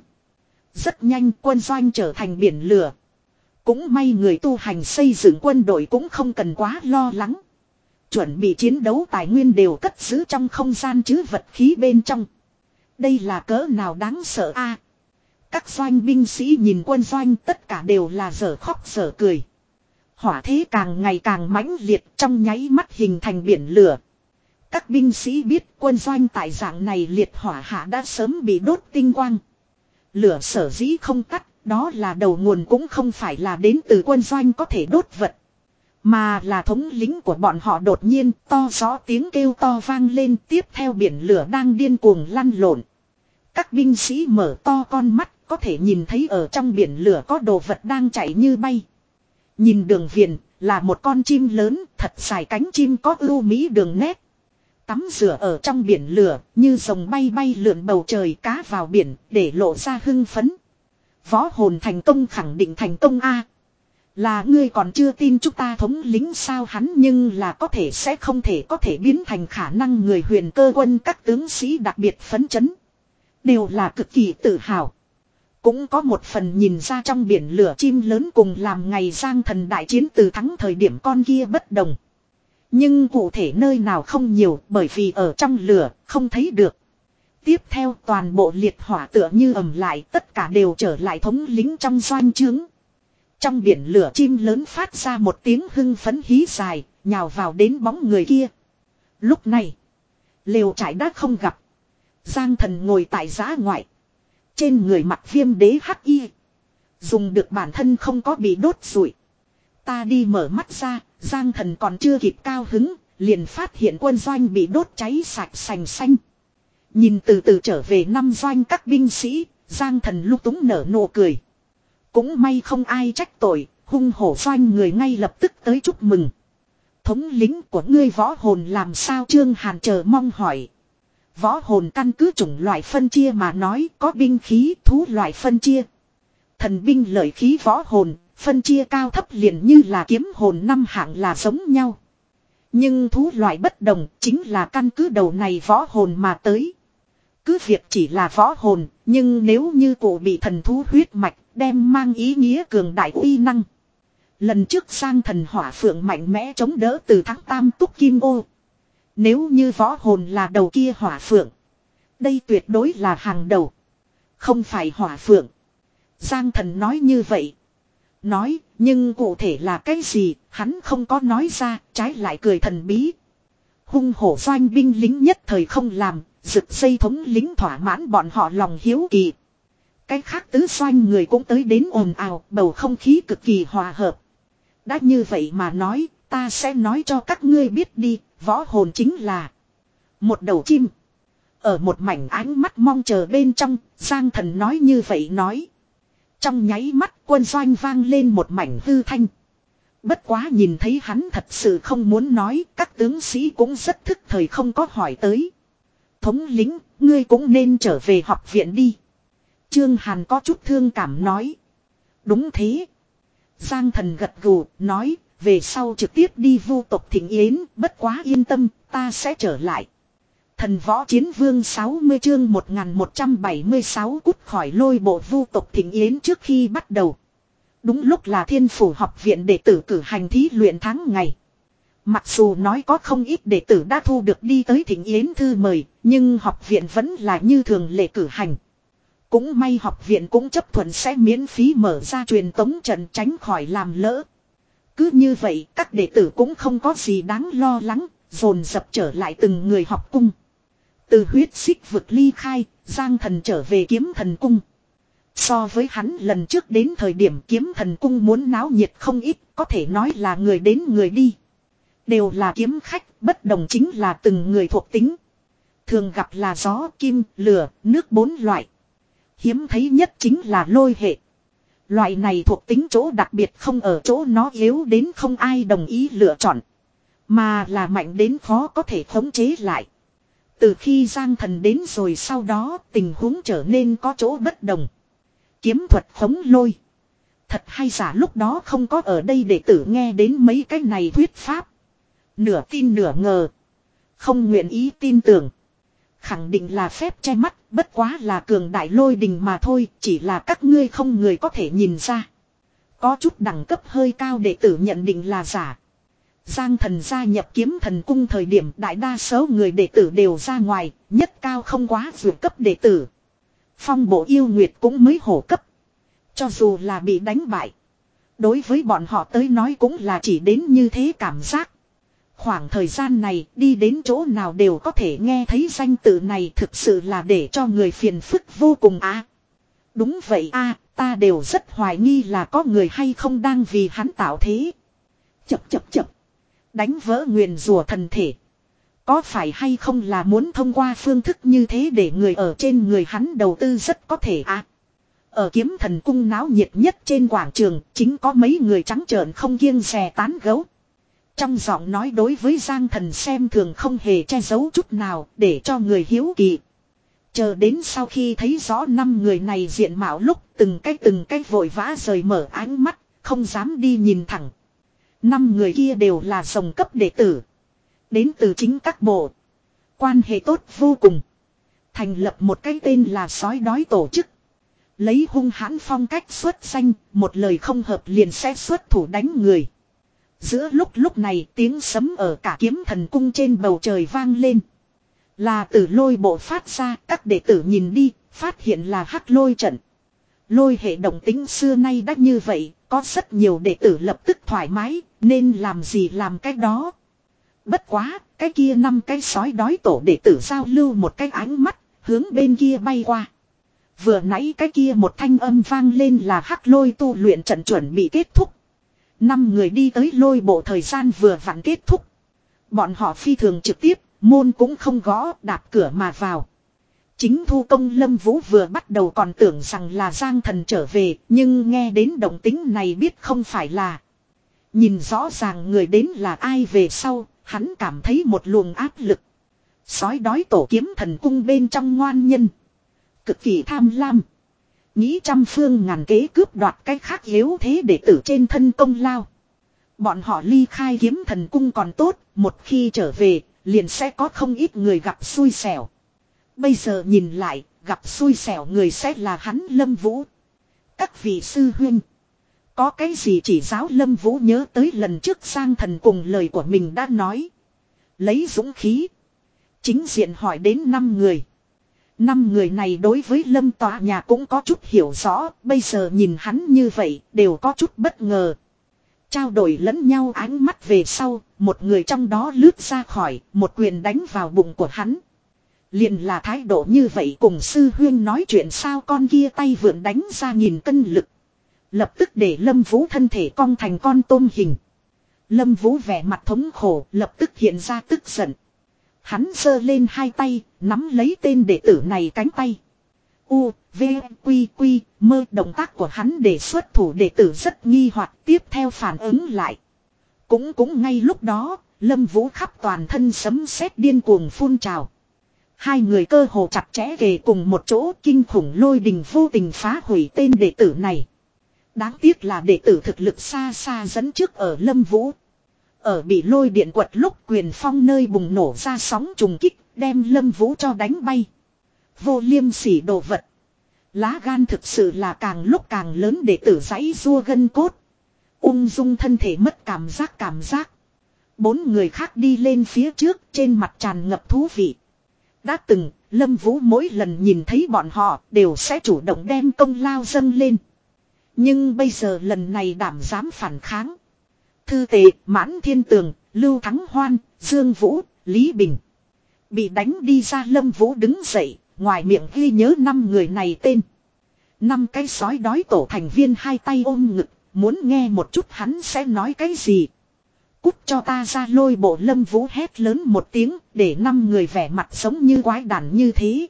Rất nhanh quân doanh trở thành biển lửa. Cũng may người tu hành xây dựng quân đội cũng không cần quá lo lắng. Chuẩn bị chiến đấu tài nguyên đều cất giữ trong không gian chứ vật khí bên trong. Đây là cỡ nào đáng sợ a? Các doanh binh sĩ nhìn quân doanh tất cả đều là dở khóc dở cười. Hỏa thế càng ngày càng mãnh liệt trong nháy mắt hình thành biển lửa. Các binh sĩ biết quân doanh tại dạng này liệt hỏa hạ đã sớm bị đốt tinh quang. Lửa sở dĩ không tắt, đó là đầu nguồn cũng không phải là đến từ quân doanh có thể đốt vật. Mà là thống lĩnh của bọn họ đột nhiên to gió tiếng kêu to vang lên, tiếp theo biển lửa đang điên cuồng lăn lộn. Các binh sĩ mở to con mắt, có thể nhìn thấy ở trong biển lửa có đồ vật đang chạy như bay. Nhìn đường viền là một con chim lớn, thật dài cánh chim có ưu mỹ đường nét. Tắm rửa ở trong biển lửa, như rồng bay bay lượn bầu trời, cá vào biển, để lộ ra hưng phấn. Võ hồn thành công, khẳng định thành công a. Là ngươi còn chưa tin chúng ta thống lĩnh sao? Hắn nhưng là có thể sẽ không thể có thể biến thành khả năng người Huyền Cơ quân các tướng sĩ đặc biệt phấn chấn. Đều là cực kỳ tự hào. Cũng có một phần nhìn ra trong biển lửa chim lớn cùng làm ngày Giang Thần đại chiến từ thắng thời điểm con kia bất đồng. Nhưng cụ thể nơi nào không nhiều, bởi vì ở trong lửa không thấy được. Tiếp theo toàn bộ liệt hỏa tựa như ầm lại, tất cả đều trở lại thống lĩnh trong doanh trướng. Trong biển lửa chim lớn phát ra một tiếng hưng phấn hí dài, nhào vào đến bóng người kia. Lúc này, lều trại đã không gặp. Giang Thần ngồi tại giá ngoại. Trên người mặc viêm đế hắc y. Dùng được bản thân không có bị đốt rụi. Ta đi mở mắt ra, Giang Thần còn chưa kịp cao hứng, liền phát hiện quân doanh bị đốt cháy sạch sành xanh. Nhìn từ từ trở về năm doanh các binh sĩ, Giang Thần lúc túng nở nụ cười. Cũng may không ai trách tội, hung hổ doanh người ngay lập tức tới chúc mừng. Thống lĩnh của ngươi võ hồn làm sao? Trương Hàn chờ mong hỏi. Võ hồn căn cứ chủng loại phân chia mà nói, có binh khí, thú loại phân chia. Thần binh lợi khí võ hồn, phân chia cao thấp liền như là kiếm hồn năm hạng là giống nhau. Nhưng thú loại bất đồng, chính là căn cứ đầu này võ hồn mà tới. Cứ việc chỉ là võ hồn, nhưng nếu như cụ bị thần thú huyết mạch, đem mang ý nghĩa cường đại uy năng. Lần trước sang thần hỏa phượng mạnh mẽ chống đỡ từ tháng tam túc kim ô. Nếu như võ hồn là đầu kia hỏa phượng, đây tuyệt đối là hàng đầu. Không phải hỏa phượng. Giang Thần nói như vậy. Nói, nhưng cụ thể là cái gì, hắn không có nói ra, trái lại cười thần bí. Hung hổ doanh binh lính nhất thời không làm, rực dây thống lính thỏa mãn bọn họ lòng hiếu kỳ. Cái khác tứ doanh người cũng tới đến ồn ào, bầu không khí cực kỳ hòa hợp. Đã như vậy mà nói, ta sẽ nói cho các ngươi biết đi, võ hồn chính là một đầu chim. Ở một mảnh ánh mắt mong chờ bên trong, Giang Thần nói như vậy nói. Trong nháy mắt quân doanh vang lên một mảnh hư thanh. Bất quá nhìn thấy hắn thật sự không muốn nói, các tướng sĩ cũng rất thức thời không có hỏi tới. Thống lĩnh, ngươi cũng nên trở về học viện đi. Trương Hàn có chút thương cảm nói. Đúng thế. Giang Thần gật gù, nói, về sau trực tiếp đi vu tộc thỉnh yến, bất quá yên tâm, ta sẽ trở lại. Thần võ chiến vương sáu mươi chương một nghìn một trăm bảy mươi sáu cút khỏi lôi bộ vu tộc thỉnh yến trước khi bắt đầu. Đúng lúc là Thiên Phủ học viện đệ tử cử hành thí luyện tháng ngày. Mặc dù nói có không ít đệ tử đã thu được đi tới thỉnh yến thư mời, nhưng học viện vẫn là như thường lệ cử hành. Cũng may học viện cũng chấp thuận sẽ miễn phí mở ra truyền tống trận tránh khỏi làm lỡ. Cứ như vậy các đệ tử cũng không có gì đáng lo lắng, dồn dập trở lại từng người học cung. Từ huyết xích vực ly khai, Giang Thần trở về kiếm thần cung. So với hắn lần trước đến thời điểm kiếm thần cung muốn náo nhiệt không ít, có thể nói là người đến người đi. Đều là kiếm khách, bất đồng chính là từng người thuộc tính. Thường gặp là gió, kim, lửa, nước bốn loại. Hiếm thấy nhất chính là lôi hệ. Loại này thuộc tính chỗ đặc biệt không ở chỗ nó yếu đến không ai đồng ý lựa chọn. Mà là mạnh đến khó có thể khống chế lại. Từ khi Giang Thần đến rồi sau đó tình huống trở nên có chỗ bất đồng. Kiếm thuật khống lôi. Thật hay giả lúc đó không có ở đây để tử nghe đến mấy cái này thuyết pháp. Nửa tin nửa ngờ. Không nguyện ý tin tưởng. Khẳng định là phép che mắt, bất quá là cường đại lôi đình mà thôi, chỉ là các ngươi không người có thể nhìn ra. Có chút đẳng cấp hơi cao đệ tử nhận định là giả. Giang Thần gia nhập kiếm thần cung thời điểm đại đa số người đệ tử đều ra ngoài, nhất cao không quá vượt cấp đệ tử. Phong bộ yêu nguyệt cũng mới hổ cấp. Cho dù là bị đánh bại, đối với bọn họ tới nói cũng là chỉ đến như thế cảm giác. Khoảng thời gian này đi đến chỗ nào đều có thể nghe thấy danh tự này, thực sự là để cho người phiền phức vô cùng á. À, đúng vậy a, à, ta đều rất hoài nghi là có người hay không đang vì hắn tạo thế. Chập chập chập. Đánh vỡ nguyền rủa thần thể. Có phải hay không là muốn thông qua phương thức như thế để người ở trên người hắn đầu tư rất có thể à. Ở kiếm thần cung náo nhiệt nhất trên quảng trường, chính có mấy người trắng trợn không kiêng dè tán gấu. Trong giọng nói đối với Giang Thần xem thường không hề che giấu chút nào, để cho người hiếu kỳ. Chờ đến sau khi thấy rõ năm người này diện mạo lúc, từng cái từng cái vội vã rời mở ánh mắt, không dám đi nhìn thẳng. Năm người kia đều là rồng cấp đệ tử. Đến từ chính các bộ. Quan hệ tốt vô cùng. Thành lập một cái tên là sói đói tổ chức. Lấy hung hãn phong cách xuất danh, một lời không hợp liền sẽ xuất thủ đánh người. Giữa lúc lúc này tiếng sấm ở cả kiếm thần cung trên bầu trời vang lên. Là từ lôi bộ phát ra, các đệ tử nhìn đi, phát hiện là hắc lôi trận. Lôi hệ động tính xưa nay đã như vậy, có rất nhiều đệ tử lập tức thoải mái, nên làm gì làm cái đó. Bất quá, cái kia năm cái sói đói tổ đệ tử giao lưu một cái ánh mắt, hướng bên kia bay qua. Vừa nãy cái kia một thanh âm vang lên là hắc lôi tu luyện trận chuẩn bị kết thúc. Năm người đi tới lôi bộ thời gian vừa vặn kết thúc. Bọn họ phi thường trực tiếp, môn cũng không gõ, đạp cửa mà vào. Chính thu công Lâm Vũ vừa bắt đầu còn tưởng rằng là Giang Thần trở về, nhưng nghe đến động tính này biết không phải là. Nhìn rõ ràng người đến là ai về sau, hắn cảm thấy một luồng áp lực. Sói đói tổ kiếm thần cung bên trong ngoan nhân. Cực kỳ tham lam. Nghĩ trăm phương ngàn kế cướp đoạt cái khác yếu thế để tử trên thân công lao. Bọn họ ly khai kiếm thần cung còn tốt, một khi trở về, liền sẽ có không ít người gặp xui xẻo. Bây giờ nhìn lại, gặp xui xẻo người sẽ là hắn Lâm Vũ. Các vị sư huynh, có cái gì chỉ giáo Lâm Vũ nhớ tới lần trước Giang Thần cùng lời của mình đã nói. Lấy dũng khí, chính diện hỏi đến năm người. Năm người này đối với Lâm tòa nhà cũng có chút hiểu rõ, bây giờ nhìn hắn như vậy, đều có chút bất ngờ. Trao đổi lẫn nhau ánh mắt về sau, một người trong đó lướt ra khỏi, một quyền đánh vào bụng của hắn. Liền là thái độ như vậy cùng sư huyên nói chuyện sao, con kia tay vượn đánh ra nghìn cân lực. Lập tức để Lâm Vũ thân thể cong thành con tôm hình. Lâm Vũ vẻ mặt thống khổ, lập tức hiện ra tức giận. Hắn giơ lên hai tay, nắm lấy tên đệ tử này cánh tay. U, V, Quy, Quy, mơ động tác của hắn để xuất thủ đệ tử rất nghi hoặc tiếp theo phản ứng lại. Cũng cũng ngay lúc đó, Lâm Vũ khắp toàn thân sấm sét điên cuồng phun trào. Hai người cơ hồ chặt chẽ kề cùng một chỗ, kinh khủng lôi đình vô tình phá hủy tên đệ tử này. Đáng tiếc là đệ tử thực lực xa xa dẫn trước ở Lâm Vũ. Ở bị lôi điện quật lúc quyền phong nơi bùng nổ ra sóng trùng kích, đem Lâm Vũ cho đánh bay. Vô liêm sỉ đồ vật. Lá gan thực sự là càng lúc càng lớn, đệ tử giãy giụa gân cốt. Ung dung thân thể mất cảm giác cảm giác. Bốn người khác đi lên phía trước, trên mặt tràn ngập thú vị. Đã từng, Lâm Vũ mỗi lần nhìn thấy bọn họ đều sẽ chủ động đem công lao dâng lên. Nhưng bây giờ lần này đảm dám phản kháng. Thư Tề, Mãn Thiên Tường, Lưu Thắng Hoan, Dương Vũ, Lý Bình. Bị đánh đi ra Lâm Vũ đứng dậy, ngoài miệng ghi nhớ năm người này tên. Năm cái sói đói tổ thành viên hai tay ôm ngực, muốn nghe một chút hắn sẽ nói cái gì. Cút cho ta ra lôi bộ, Lâm Vũ hét lớn một tiếng, để năm người vẻ mặt giống như quái đản như thế.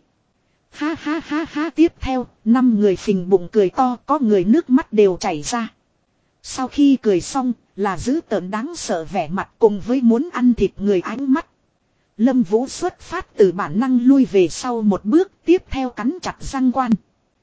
Ha ha ha ha, tiếp theo, năm người phình bụng cười to, có người nước mắt đều chảy ra. Sau khi cười xong, là dữ tợn đáng sợ vẻ mặt cùng với muốn ăn thịt người ánh mắt. Lâm Vũ xuất phát từ bản năng lui về sau một bước, tiếp theo cắn chặt răng quan.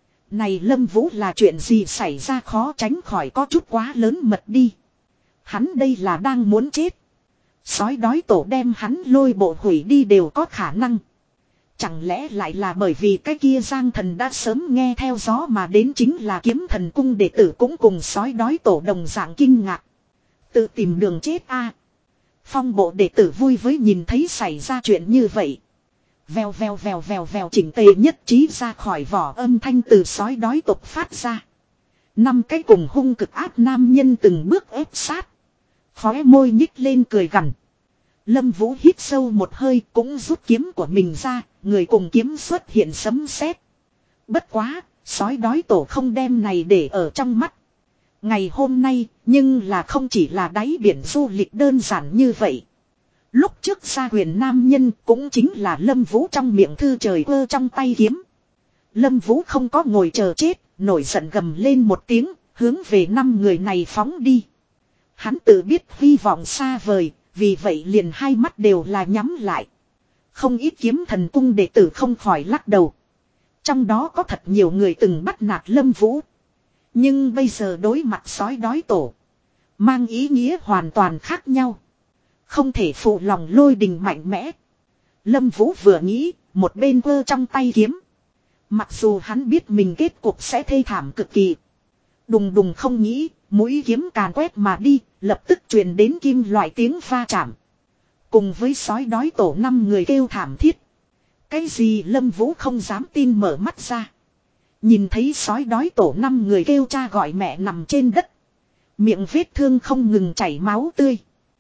Này Lâm Vũ là chuyện gì xảy ra, khó tránh khỏi có chút quá lớn mật đi. Hắn đây là đang muốn chết. Sói đói tổ đem hắn lôi bộ hủy đi đều có khả năng. Chẳng lẽ lại là bởi vì cái kia Giang Thần đã sớm nghe theo gió mà đến, chính là kiếm thần cung đệ tử cũng cùng sói đói tổ đồng dạng kinh ngạc. Tự tìm đường chết a. Phong bộ đệ tử vui với nhìn thấy xảy ra chuyện như vậy. Vèo vèo vèo vèo vèo, chỉnh tề nhất trí ra khỏi vỏ âm thanh từ sói đói tộc phát ra. Năm cái cùng hung cực ác nam nhân từng bước ép sát. Khóe môi nhích lên cười gằn. Lâm Vũ hít sâu một hơi, cũng rút kiếm của mình ra, người cùng kiếm xuất hiện sấm sét. Bất quá, sói đói tổ không đem này để ở trong mắt. Ngày hôm nay, nhưng là không chỉ là đáy biển du lịch đơn giản như vậy. Lúc trước gia quyền nam nhân cũng chính là Lâm Vũ trong miệng thư trời ơ trong tay kiếm. Lâm Vũ không có ngồi chờ chết, nổi giận gầm lên một tiếng, hướng về năm người này phóng đi. Hắn tự biết hy vọng xa vời, vì vậy liền hai mắt đều là nhắm lại. Không ít kiếm thần cung đệ tử không khỏi lắc đầu. Trong đó có thật nhiều người từng bắt nạt Lâm Vũ. Nhưng bây giờ đối mặt sói đói tổ, mang ý nghĩa hoàn toàn khác nhau. Không thể phụ lòng lôi đình mạnh mẽ. Lâm Vũ vừa nghĩ, một bên quơ trong tay kiếm. Mặc dù hắn biết mình kết cục sẽ thê thảm cực kỳ. Đùng đùng không nghĩ, mũi kiếm càn quét mà đi, lập tức truyền đến kim loại tiếng va chạm. Cùng với sói đói tổ năm người kêu thảm thiết. Cái gì Lâm Vũ không dám tin mở mắt ra. Nhìn thấy sói đói tổ năm người kêu cha gọi mẹ nằm trên đất. Miệng vết thương không ngừng chảy máu tươi.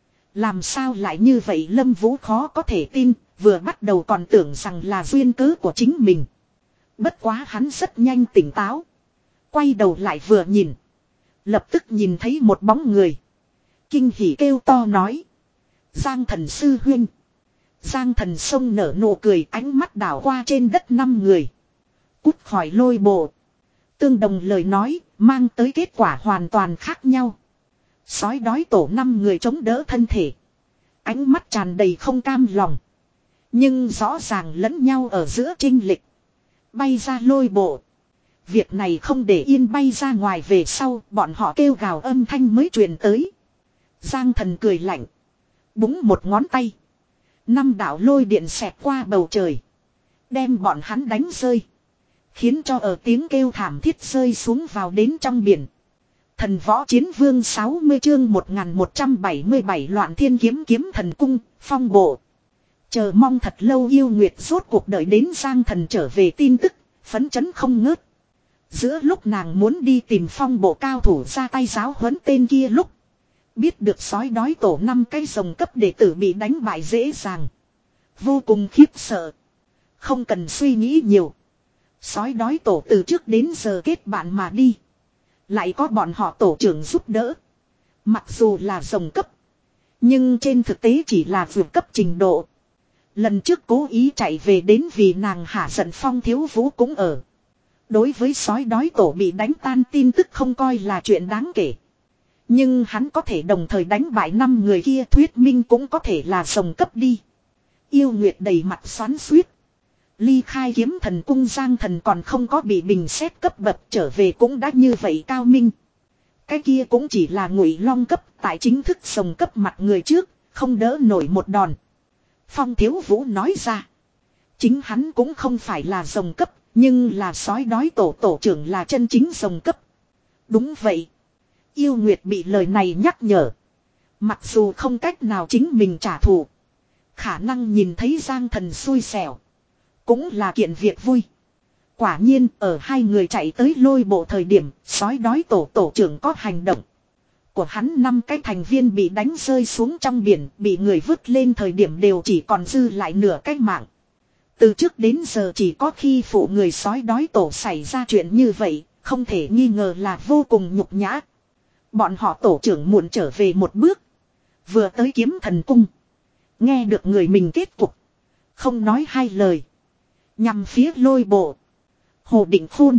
Làm sao lại như vậy Lâm Vũ khó có thể tin, vừa bắt đầu còn tưởng rằng là duyên cớ của chính mình. Bất quá hắn rất nhanh tỉnh táo. Quay đầu lại vừa nhìn. Lập tức nhìn thấy một bóng người. Kinh hỉ kêu to nói. Giang thần sư huynh. Giang thần sông nở nụ cười ánh mắt đảo qua trên đất năm người. Cút khỏi lôi bộ. Tương đồng lời nói mang tới kết quả hoàn toàn khác nhau. Sói đói tổ năm người chống đỡ thân thể. Ánh mắt tràn đầy không cam lòng. Nhưng rõ ràng lẫn nhau ở giữa chênh lệch. Bay ra lôi bộ. Việc này không để yên bay ra ngoài về sau bọn họ kêu gào âm thanh mới truyền tới. Giang thần cười lạnh. Búng một ngón tay. Năm đạo lôi điện xẹt qua bầu trời. Đem bọn hắn đánh rơi. Khiến cho ở tiếng kêu thảm thiết rơi xuống vào đến trong biển. Thần võ chiến vương sáu mươi chương một nghìn một trăm bảy mươi bảy loạn thiên kiếm kiếm thần cung, phong bộ. Chờ mong thật lâu yêu nguyệt rốt cuộc đợi đến Giang thần trở về tin tức, phấn chấn không ngớt. Giữa lúc nàng muốn đi tìm phong bộ cao thủ ra tay giáo huấn tên kia lúc. Biết được sói đói tổ năm cái rồng cấp đệ tử bị đánh bại dễ dàng. Vô cùng khiếp sợ. Không cần suy nghĩ nhiều. Sói đói tổ từ trước đến giờ kết bạn mà đi. Lại có bọn họ tổ trưởng giúp đỡ. Mặc dù là rồng cấp. Nhưng trên thực tế chỉ là vượt cấp trình độ. Lần trước cố ý chạy về đến vì nàng hạ giận phong thiếu vũ cũng ở. Đối với sói đói tổ bị đánh tan tin tức không coi là chuyện đáng kể. Nhưng hắn có thể đồng thời đánh bại năm người kia thuyết minh cũng có thể là rồng cấp đi. Yêu Nguyệt đầy mặt xoắn xuýt. Ly khai kiếm thần cung Giang thần còn không có bị bình xét cấp bậc trở về cũng đã như vậy cao minh. Cái kia cũng chỉ là ngụy long cấp tại chính thức rồng cấp mặt người trước, không đỡ nổi một đòn. Phong Thiếu Vũ nói ra. Chính hắn cũng không phải là rồng cấp, nhưng là sói đói tổ tổ trưởng là chân chính rồng cấp. Đúng vậy. Yêu Nguyệt bị lời này nhắc nhở. Mặc dù không cách nào chính mình trả thù. Khả năng nhìn thấy Giang thần xui xẻo. Cũng là kiện việc vui. Quả nhiên ở hai người chạy tới lôi bộ thời điểm sói đói tổ tổ trưởng có hành động. Của hắn năm cái thành viên bị đánh rơi xuống trong biển. Bị người vứt lên thời điểm đều chỉ còn dư lại nửa cái mạng. Từ trước đến giờ chỉ có khi phụ người sói đói tổ xảy ra chuyện như vậy. Không thể nghi ngờ là vô cùng nhục nhã. Bọn họ tổ trưởng muộn trở về một bước. Vừa tới kiếm thần cung. Nghe được người mình kết cục. Không nói hai lời. Nhằm phía lôi bộ. Hồ Định Khôn.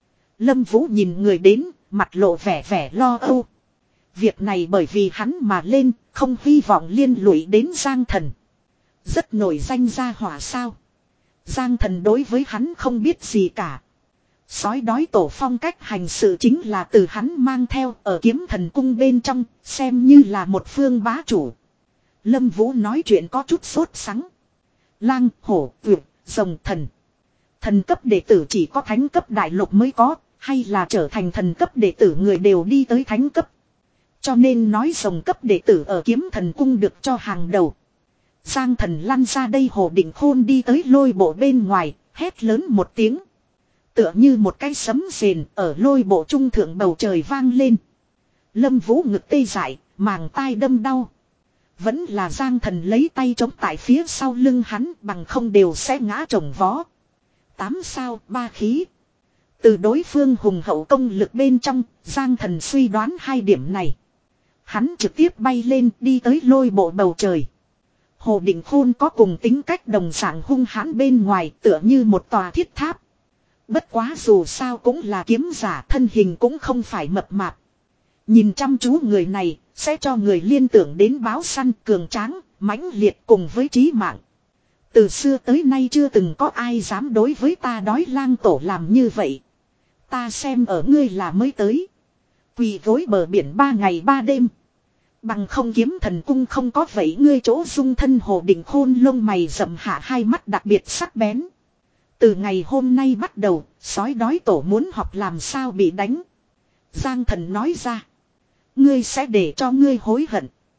Lâm Vũ nhìn người đến. Mặt lộ vẻ vẻ lo âu. Việc này bởi vì hắn mà lên. Không hy vọng liên lụy đến Giang thần. Rất nổi danh gia hỏa sao. Giang thần đối với hắn không biết gì cả. Sói đói tổ phong cách hành sự chính là từ hắn mang theo ở kiếm thần cung bên trong, xem như là một phương bá chủ. Lâm Vũ nói chuyện có chút sốt sắng. Lang, hổ, vượt, rồng thần. Thần cấp đệ tử chỉ có thánh cấp đại lục mới có, hay là trở thành thần cấp đệ tử người đều đi tới thánh cấp. Cho nên nói rồng cấp đệ tử ở kiếm thần cung được cho hàng đầu. Giang thần lăn ra đây Hồ Định Khôn đi tới lôi bộ bên ngoài, hét lớn một tiếng. Tựa như một cái sấm rền ở lôi bộ trung thượng bầu trời vang lên. Lâm Vũ ngực tê dại, màng tai đâm đau. Vẫn là Giang thần lấy tay chống tại phía sau lưng hắn bằng không đều sẽ ngã chồng vó. Tám sao ba khí. Từ đối phương hùng hậu công lực bên trong, Giang thần suy đoán hai điểm này. Hắn trực tiếp bay lên đi tới lôi bộ bầu trời. Hồ Định Khôn có cùng tính cách đồng dạng hung hãn bên ngoài tựa như một tòa thiết tháp. Bất quá dù sao cũng là kiếm giả thân hình cũng không phải mập mạp. Nhìn chăm chú người này sẽ cho người liên tưởng đến báo săn cường tráng, mãnh liệt cùng với trí mạng. Từ xưa tới nay chưa từng có ai dám đối với ta đói lang tổ làm như vậy. Ta xem ở ngươi là mới tới. Quỳ gối bờ biển ba ngày ba đêm. Bằng không kiếm thần cung không có vậy ngươi chỗ dung thân Hồ Định Khôn lông mày rậm hạ hai mắt đặc biệt sắc bén. Từ ngày hôm nay bắt đầu, sói đói tổ muốn học làm sao bị đánh. Giang thần nói ra. Ngươi sẽ để cho ngươi hối hận.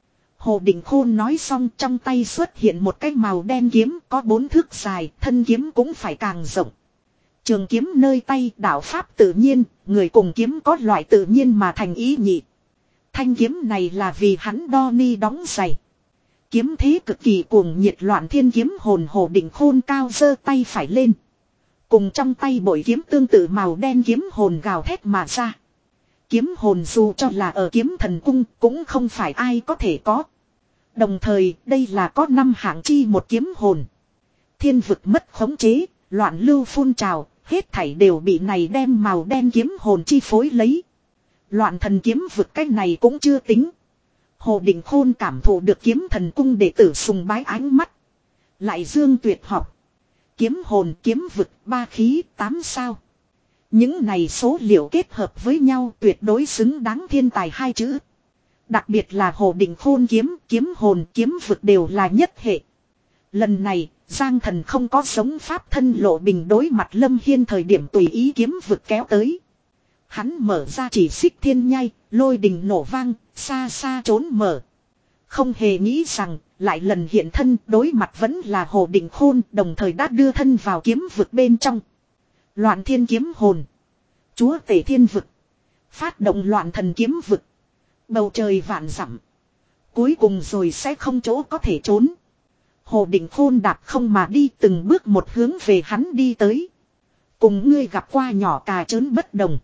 Hồ Định Khôn nói xong trong tay xuất hiện một cái màu đen kiếm có bốn thước dài, thân kiếm cũng phải càng rộng. Trường kiếm nơi tay đạo pháp tự nhiên, người cùng kiếm có loại tự nhiên mà thành ý nhị. Thanh kiếm này là vì hắn đo ni đóng giày. Kiếm thế cực kỳ cuồng nhiệt loạn thiên kiếm hồn Hồ Định Khôn cao giơ tay phải lên. Cùng trong tay bội kiếm tương tự màu đen kiếm hồn gào thét mà ra. Kiếm hồn dù cho là ở kiếm thần cung cũng không phải ai có thể có. Đồng thời đây là có năm hạng chi một kiếm hồn. Thiên vực mất khống chế, loạn lưu phun trào, hết thảy đều bị này đem màu đen kiếm hồn chi phối lấy. Loạn thần kiếm vực cái này cũng chưa tính. Hồ Định Khôn cảm thụ được kiếm thần cung đệ tử sùng bái ánh mắt. Lại dương tuyệt học. Kiếm hồn kiếm vực ba khí tám sao. Những này số liệu kết hợp với nhau tuyệt đối xứng đáng thiên tài hai chữ. Đặc biệt là Hồ Định Khôn kiếm, kiếm hồn, kiếm vực đều là nhất hệ. Lần này, Giang Thần không có giống pháp thân lộ bình đối mặt Lâm Hiên thời điểm tùy ý kiếm vực kéo tới. Hắn mở ra chỉ xích thiên nhai, lôi đình nổ vang, xa xa trốn mở. Không hề nghĩ rằng, lại lần hiện thân đối mặt vẫn là Hồ Định Khôn đồng thời đã đưa thân vào kiếm vực bên trong. Loạn thiên kiếm hồn. Chúa tể thiên vực. Phát động loạn thần kiếm vực. Bầu trời vạn dặm. Cuối cùng rồi sẽ không chỗ có thể trốn. Hồ Định Khôn đạp không mà đi từng bước một hướng về hắn đi tới. Cùng ngươi gặp qua nhỏ cà trớn bất đồng.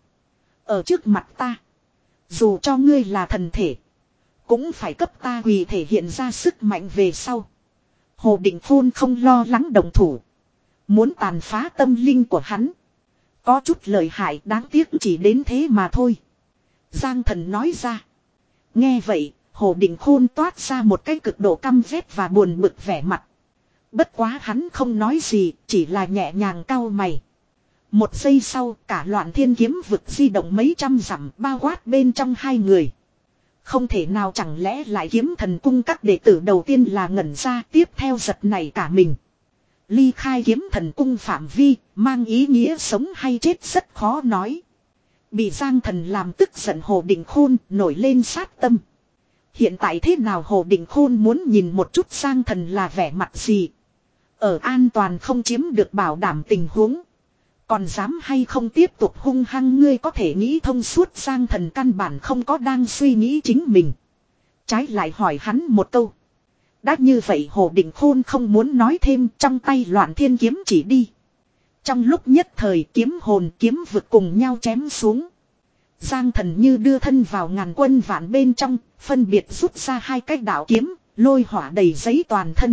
Ở trước mặt ta. Dù cho ngươi là thần thể. Cũng phải cấp ta quỳ thể hiện ra sức mạnh về sau. Hồ Định Khôn không lo lắng đồng thủ. Muốn tàn phá tâm linh của hắn. Có chút lợi hại đáng tiếc chỉ đến thế mà thôi. Giang Thần nói ra. Nghe vậy, Hồ Định Khôn toát ra một cái cực độ căm ghét và buồn bực vẻ mặt. Bất quá hắn không nói gì, chỉ là nhẹ nhàng cau mày. Một giây sau, cả loạn thiên kiếm vực di động mấy trăm dặm bao quát bên trong hai người. Không thể nào chẳng lẽ lại kiếm thần cung các đệ tử đầu tiên là ngẩn ra tiếp theo giật này cả mình. Ly khai kiếm thần cung phạm vi, mang ý nghĩa sống hay chết rất khó nói. Bị Giang Thần làm tức giận Hồ Định Khôn nổi lên sát tâm. Hiện tại thế nào Hồ Định Khôn muốn nhìn một chút Giang Thần là vẻ mặt gì. Ở an toàn không chiếm được bảo đảm tình huống. Còn dám hay không tiếp tục hung hăng ngươi có thể nghĩ thông suốt Giang Thần căn bản không có đang suy nghĩ chính mình. Trái lại hỏi hắn một câu. Đã như vậy Hồ Định Khôn không muốn nói thêm trong tay loạn thiên kiếm chỉ đi. Trong lúc nhất thời kiếm hồn kiếm vực cùng nhau chém xuống. Giang Thần như đưa thân vào ngàn quân vạn bên trong, phân biệt rút ra hai cái đạo kiếm, lôi hỏa đầy giấy toàn thân.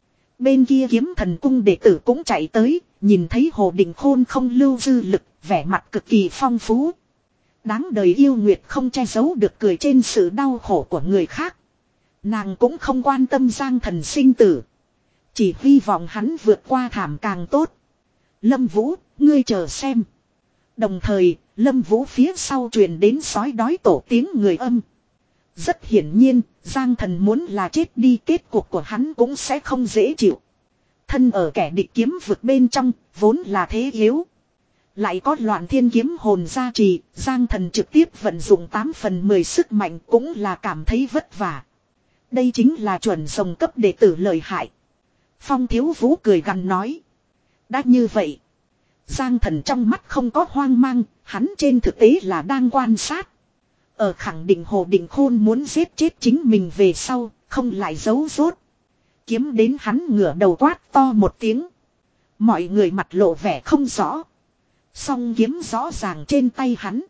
Bên kia kiếm thần cung đệ tử cũng chạy tới, nhìn thấy Hồ Định Khôn không lưu dư lực, vẻ mặt cực kỳ phong phú. Đáng đời yêu nguyệt không che giấu được cười trên sự đau khổ của người khác. Nàng cũng không quan tâm Giang Thần sinh tử. Chỉ hy vọng hắn vượt qua thảm càng tốt. Lâm Vũ, ngươi chờ xem. Đồng thời, Lâm Vũ phía sau truyền đến sói đói tổ tiếng người âm. Rất hiển nhiên, Giang Thần muốn là chết đi kết cục của hắn cũng sẽ không dễ chịu. Thân ở kẻ địch kiếm vực bên trong, vốn là thế yếu. Lại có loạn thiên kiếm hồn gia trì, Giang Thần trực tiếp vận dụng tám phần mười sức mạnh cũng là cảm thấy vất vả. Đây chính là chuẩn rồng cấp đệ tử lợi hại. Phong Thiếu Vũ cười gằn nói. Đã như vậy. Giang Thần trong mắt không có hoang mang, hắn trên thực tế là đang quan sát. Ở khẳng định Hồ Định Khôn muốn giết chết chính mình về sau, không lại giấu rốt. Kiếm đến hắn ngửa đầu quát to một tiếng. Mọi người mặt lộ vẻ không rõ. Song kiếm rõ ràng trên tay hắn.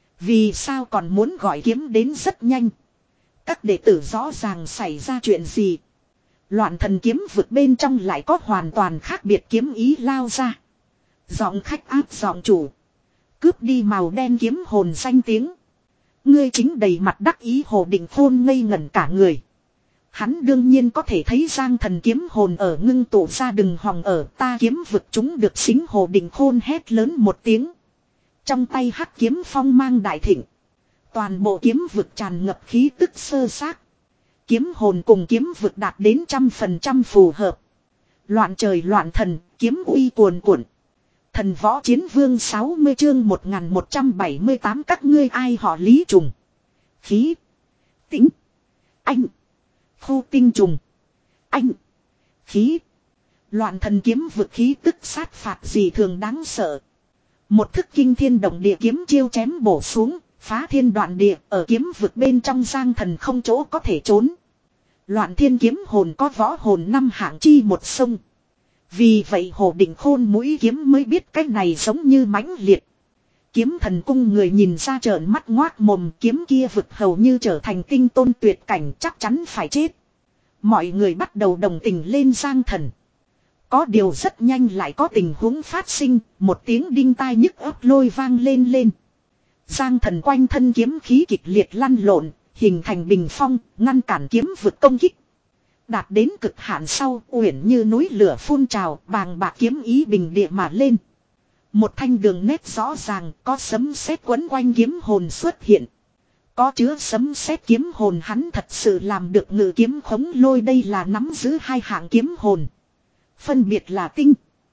Vì sao còn muốn gọi kiếm đến rất nhanh. Các đệ tử rõ ràng xảy ra chuyện gì. Loạn thần kiếm vực bên trong lại có hoàn toàn khác biệt kiếm ý lao ra. Giọng khách áp giọng chủ. Cướp đi màu đen kiếm hồn xanh tiếng. Ngươi chính đầy mặt đắc ý Hồ Định Khôn ngây ngẩn cả người. Hắn đương nhiên có thể thấy Giang Thần kiếm hồn ở ngưng tụ ra đừng hòng ở ta kiếm vực chúng được xính Hồ Định Khôn hét lớn một tiếng. Trong tay hắc kiếm phong mang đại thịnh. Toàn bộ kiếm vực tràn ngập khí tức sơ xác. Kiếm hồn cùng kiếm vực đạt đến trăm phần trăm phù hợp. Loạn trời loạn thần, kiếm uy cuồn cuộn. Thần võ chiến vương sáu mươi chương một nghìn một trăm bảy mươi tám các ngươi ai họ Lý Trùng. Khí. Tĩnh. Anh. Khu tinh trùng. Anh. Khí. Loạn thần kiếm vực khí tức sát phạt gì thường đáng sợ. Một thức kinh thiên động địa kiếm chiêu chém bổ xuống, phá thiên đoạn địa, ở kiếm vực bên trong Giang Thần không chỗ có thể trốn. Loạn thiên kiếm hồn có võ hồn năm hạng chi một sông. Vì vậy Hồ Định Khôn mũi kiếm mới biết cái này giống như mãnh liệt. Kiếm thần cung người nhìn ra trợn mắt ngoác mồm, kiếm kia vực hầu như trở thành tinh tôn tuyệt cảnh, chắc chắn phải chết. Mọi người bắt đầu đồng tình lên Giang Thần. Có điều rất nhanh lại có tình huống phát sinh, một tiếng đinh tai nhức óc lôi vang lên lên. Giang Thần quanh thân kiếm khí kịch liệt lăn lộn, hình thành bình phong, ngăn cản kiếm vực công kích. Đạt đến cực hạn sau, uyển như núi lửa phun trào, bàng bạc kiếm ý bình địa mà lên. Một thanh đường nét rõ ràng, có sấm sét quấn quanh kiếm hồn xuất hiện. Có chứa sấm sét kiếm hồn hắn thật sự làm được ngự kiếm khống lôi, đây là nắm giữ hai hạng kiếm hồn. Phân biệt là tinh.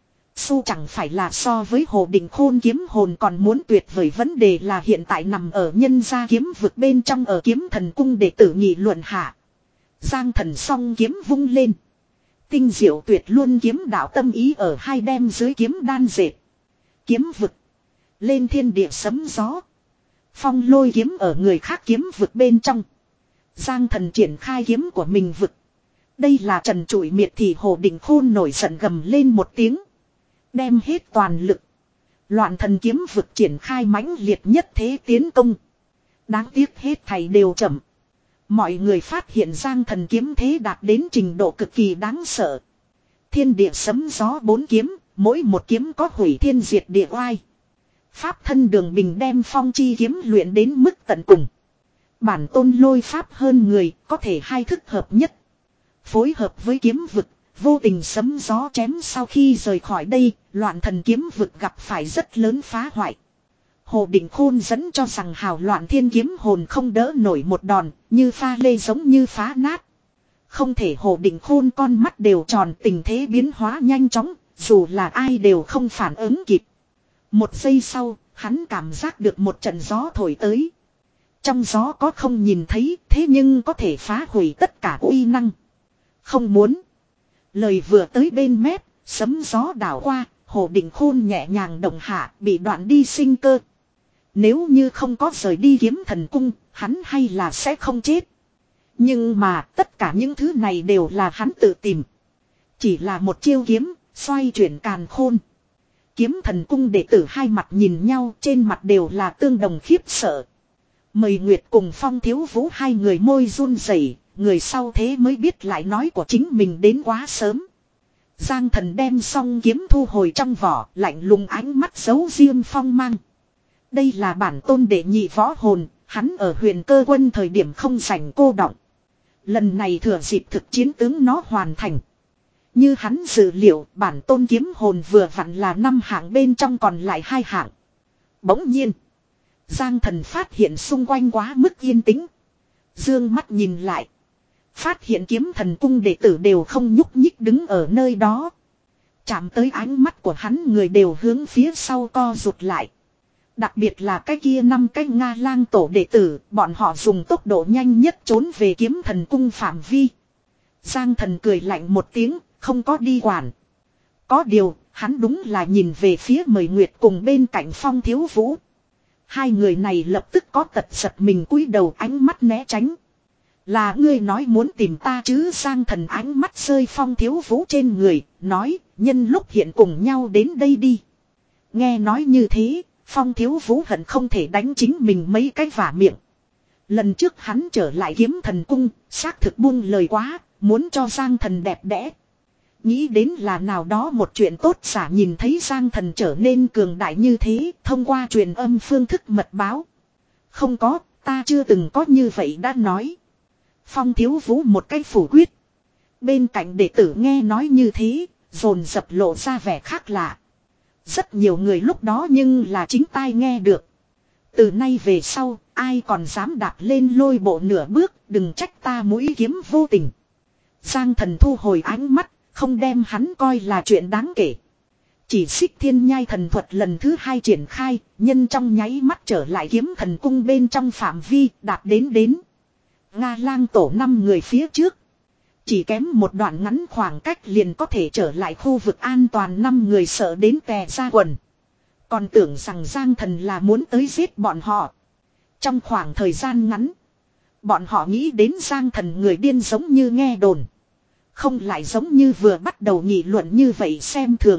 Su chẳng phải là so với Hồ Định Khôn kiếm hồn còn muốn tuyệt vời, vấn đề là hiện tại nằm ở nhân gia kiếm vực bên trong, ở kiếm thần cung để tử nghị luận hạ. Giang Thần song kiếm vung lên. Tinh diệu tuyệt luôn kiếm đạo tâm ý ở hai đem dưới kiếm đan dệt. Kiếm vực. Lên thiên địa sấm gió. Phong lôi kiếm ở người khác kiếm vực bên trong. Giang Thần triển khai kiếm của mình vực. Đây là trần trụi miệt thì Hồ Định Khôn nổi giận gầm lên một tiếng. Đem hết toàn lực. Loạn thần kiếm vực triển khai mãnh liệt nhất thế tiến công. Đáng tiếc hết thảy đều chậm. Mọi người phát hiện Giang Thần kiếm thế đạt đến trình độ cực kỳ đáng sợ. Thiên địa sấm gió bốn kiếm, mỗi một kiếm có hủy thiên diệt địa oai. Pháp thân Đường Bình đem phong chi kiếm luyện đến mức tận cùng. Bản tôn lôi pháp hơn người, có thể hai thức hợp nhất. Phối hợp với kiếm vực, vô tình sấm gió chém, sau khi rời khỏi đây, loạn thần kiếm vực gặp phải rất lớn phá hoại. Hồ Định Khôn dẫn cho rằng hào loạn thiên kiếm hồn không đỡ nổi một đòn, như pha lê giống như phá nát. Không thể, Hồ Định Khôn con mắt đều tròn, tình thế biến hóa nhanh chóng, dù là ai đều không phản ứng kịp. Một giây sau, hắn cảm giác được một trận gió thổi tới. Trong gió có không nhìn thấy, thế nhưng có thể phá hủy tất cả uy năng. Không muốn. Lời vừa tới bên mép, sấm gió đảo qua, Hồ Định Khôn nhẹ nhàng động hạ, bị đoạn đi sinh cơ. Nếu như không có rời đi kiếm thần cung, hắn hay là sẽ không chết. Nhưng mà tất cả những thứ này đều là hắn tự tìm. Chỉ là một chiêu kiếm, xoay chuyển càn khôn. Kiếm thần cung đệ tử hai mặt nhìn nhau, trên mặt đều là tương đồng khiếp sợ. Mời Nguyệt cùng Phong Thiếu Vũ hai người môi run rẩy, người sau thế mới biết lại nói của chính mình đến quá sớm. Giang Thần đem xong kiếm thu hồi trong vỏ, lạnh lùng ánh mắt giấu riêng phong mang. Đây là bản tôn đệ nhị võ hồn, hắn ở Huyền Cơ Quân thời điểm không rảnh cô đọng. Lần này thừa dịp thực chiến tướng nó hoàn thành. Như hắn dự liệu, bản tôn kiếm hồn vừa vặn là năm hạng bên trong còn lại hai hạng. Bỗng nhiên, Giang Thần phát hiện xung quanh quá mức yên tĩnh. Dương mắt nhìn lại, phát hiện kiếm thần cung đệ tử đều không nhúc nhích đứng ở nơi đó. Chạm tới ánh mắt của hắn, người đều hướng phía sau co rụt lại. Đặc biệt là cái kia năm cái Nga Lang tổ đệ tử, bọn họ dùng tốc độ nhanh nhất trốn về kiếm thần cung phạm vi. Giang Thần cười lạnh một tiếng, không có đi quản. Có điều, hắn đúng là nhìn về phía Mời Nguyệt cùng bên cạnh Phong Thiếu Vũ. Hai người này lập tức có tật giật mình cúi đầu, ánh mắt né tránh. Là ngươi nói muốn tìm ta chứ? Giang Thần ánh mắt rơi Phong Thiếu Vũ trên người, nói, nhân lúc hiện cùng nhau đến đây đi. Nghe nói như thế, Phong Thiếu Vũ hận không thể đánh chính mình mấy cái vả miệng. Lần trước hắn trở lại kiếm thần cung, xác thực buông lời quá, muốn cho Giang Thần đẹp đẽ. Nghĩ đến là nào đó một chuyện tốt xả, nhìn thấy Giang Thần trở nên cường đại như thế, thông qua truyền âm phương thức mật báo. Không có, ta chưa từng có như vậy đã nói. Phong Thiếu Vũ một cái phủ quyết. Bên cạnh đệ tử nghe nói như thế, dồn dập lộ ra vẻ khác lạ. Rất nhiều người lúc đó nhưng là chính tai nghe được. Từ nay về sau, ai còn dám đạp lên lôi bộ nửa bước, đừng trách ta mũi kiếm vô tình. Giang Thần thu hồi ánh mắt, không đem hắn coi là chuyện đáng kể. Chỉ xích thiên nhai thần thuật lần thứ hai triển khai, nhân trong nháy mắt trở lại kiếm thần cung bên trong phạm vi, đạt đến đến Nga Lang tổ năm người phía trước. Chỉ kém một đoạn ngắn khoảng cách liền có thể trở lại khu vực an toàn, năm người sợ đến tè ra quần. Còn tưởng rằng Giang Thần là muốn tới giết bọn họ. Trong khoảng thời gian ngắn, bọn họ nghĩ đến Giang Thần người điên giống như nghe đồn. Không lại giống như vừa bắt đầu nghị luận như vậy xem thường.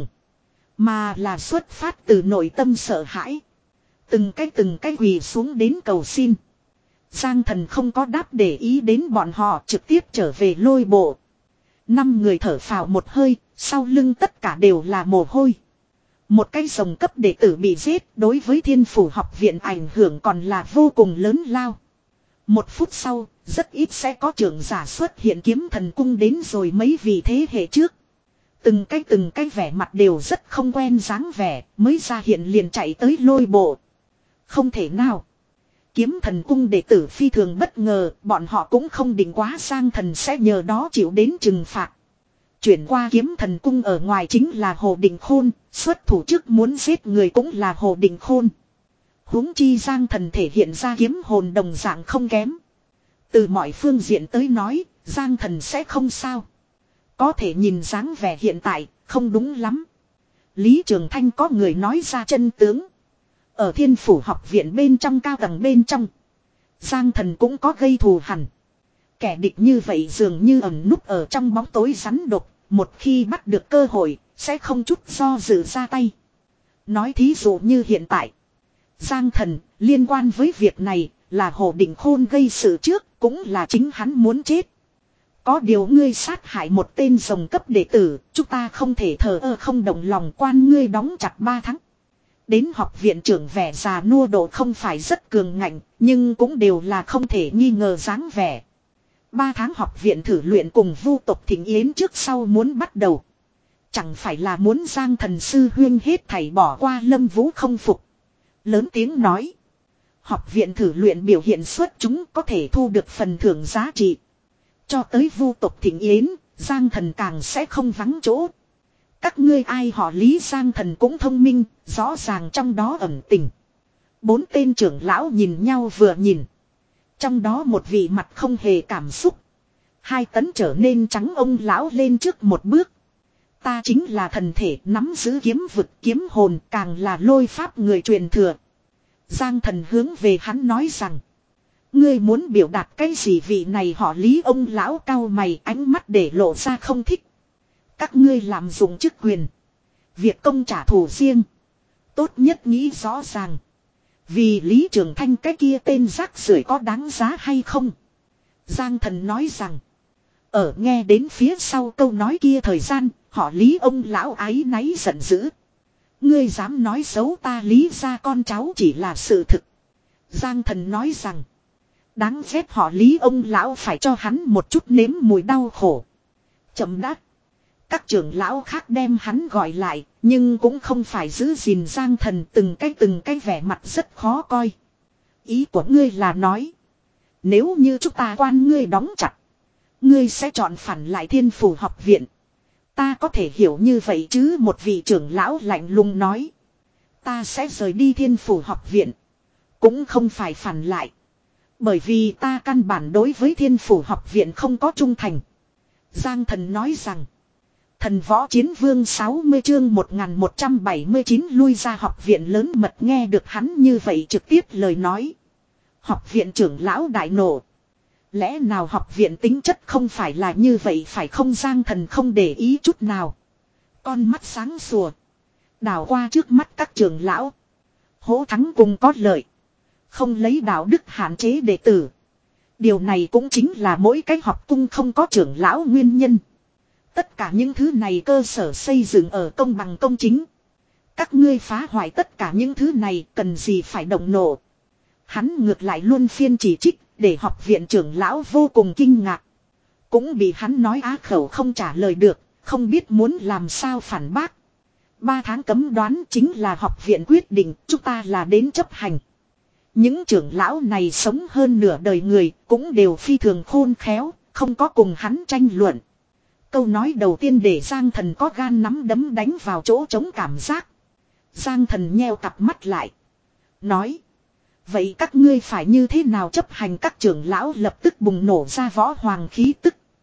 Mà là xuất phát từ nội tâm sợ hãi. Từng cái từng cái quỳ xuống đến cầu xin. Giang Thần không có đáp để ý đến bọn họ, trực tiếp trở về lôi bộ. Năm người thở phào một hơi, sau lưng tất cả đều là mồ hôi. Một cái rồng cấp đệ tử bị giết, đối với Thiên Phủ học viện ảnh hưởng còn là vô cùng lớn lao. Một phút sau, rất ít sẽ có trưởng giả xuất hiện, Kiếm Thần cung đến rồi mấy vị thế hệ trước. Từng cái từng cái vẻ mặt đều rất không quen dáng vẻ, mới ra hiện liền chạy tới lôi bộ. Không thể nào. Kiếm Thần cung đệ tử phi thường bất ngờ, bọn họ cũng không định quá Giang Thần sẽ nhờ đó chịu đến trừng phạt. Chuyển qua Kiếm Thần cung ở ngoài chính là Hồ Định Khôn, xuất thủ trước muốn giết người cũng là Hồ Định Khôn. Huống chi Giang Thần thể hiện ra kiếm hồn đồng dạng không kém. Từ mọi phương diện tới nói, Giang Thần sẽ không sao. Có thể nhìn dáng vẻ hiện tại, không đúng lắm. Lý Trường Thanh có người nói ra chân tướng. Ở Thiên Phủ học viện bên trong cao tầng bên trong, Giang Thần cũng có gây thù hằn. Kẻ địch như vậy dường như ẩn núp ở trong bóng tối rắn độc, một khi bắt được cơ hội, sẽ không chút do dự ra tay. Nói thí dụ như hiện tại, Giang Thần, liên quan với việc này, là Hồ Định Khôn gây sự trước, cũng là chính hắn muốn chết. Có điều ngươi sát hại một tên rồng cấp đệ tử, chúng ta không thể thờ ơ không động lòng, quan ngươi đóng chặt ba tháng. Đến học viện trưởng vẻ già nua độ không phải rất cường ngạnh, nhưng cũng đều là không thể nghi ngờ dáng vẻ. Ba tháng học viện thử luyện cùng vu tộc thịnh yến trước sau muốn bắt đầu. Chẳng phải là muốn Giang Thần sư huyên hết thảy bỏ qua Lâm Vũ không phục. Lớn tiếng nói. Học viện thử luyện biểu hiện xuất chúng có thể thu được phần thưởng giá trị. Cho tới vu tộc thịnh yến, Giang Thần càng sẽ không vắng chỗ. Các ngươi ai họ Lý, Giang Thần cũng thông minh, rõ ràng trong đó ẩn tình. Bốn tên trưởng lão nhìn nhau vừa nhìn. Trong đó một vị mặt không hề cảm xúc. Hai tấn trở nên trắng ông lão lên trước một bước. Ta chính là thần thể nắm giữ kiếm vực kiếm hồn, càng là lôi pháp người truyền thừa. Giang Thần hướng về hắn nói rằng. Ngươi muốn biểu đạt cái gì? Vị này họ Lý ông lão cao mày, ánh mắt để lộ ra không thích. Các ngươi lạm dụng chức quyền. Việc công trả thù riêng. Tốt nhất nghĩ rõ ràng. Vì Lý Trường Thanh cái kia tên rác rưởi có đáng giá hay không? Giang Thần nói rằng. Ở nghe đến phía sau câu nói kia thời gian, họ Lý ông lão áy náy giận dữ. Ngươi dám nói xấu ta Lý gia con cháu chỉ là sự thực. Giang Thần nói rằng. Đáng ghét họ Lý ông lão, phải cho hắn một chút nếm mùi đau khổ. Chậm đắt. Các trưởng lão khác đem hắn gọi lại, nhưng cũng không phải giữ gìn Giang Thần, từng cái từng cái vẻ mặt rất khó coi. Ý của ngươi là nói, nếu như chúng ta quan ngươi đóng chặt, ngươi sẽ chọn phản lại Thiên Phủ học viện. Ta có thể hiểu như vậy chứ? Một vị trưởng lão lạnh lùng nói. Ta sẽ rời đi Thiên Phủ học viện, cũng không phải phản lại. Bởi vì ta căn bản đối với Thiên Phủ học viện không có trung thành. Giang Thần nói rằng. Thần võ chiến vương sáu mươi chương một nghìn một trăm bảy mươi chín lui ra học viện lớn mật, nghe được hắn như vậy trực tiếp lời nói. Học viện trưởng lão đại nổ. Lẽ nào học viện tính chất không phải là như vậy phải không? Giang Thần không để ý chút nào. Con mắt sáng sủa. Đảo qua trước mắt các trưởng lão. Hỗ thắng cùng có lợi. Không lấy đạo đức hạn chế đệ tử. Điều này cũng chính là mỗi cái học cung không có trưởng lão nguyên nhân. Tất cả những thứ này cơ sở xây dựng ở công bằng công chính. Các ngươi phá hoại tất cả những thứ này, cần gì phải động nổ. Hắn ngược lại luôn phiên chỉ trích, để học viện trưởng lão vô cùng kinh ngạc. Cũng bị hắn nói á khẩu không trả lời được, không biết muốn làm sao phản bác. Ba tháng cấm đoán chính là học viện quyết định, chúng ta là đến chấp hành. Những trưởng lão này sống hơn nửa đời người, cũng đều phi thường khôn khéo, không có cùng hắn tranh luận. Câu nói đầu tiên để Giang Thần có gan nắm đấm đánh vào chỗ trống cảm giác. Giang Thần nheo cặp mắt lại. Nói. Vậy các ngươi phải như thế nào chấp hành? Các trưởng lão lập tức bùng nổ ra võ hoàng khí tức.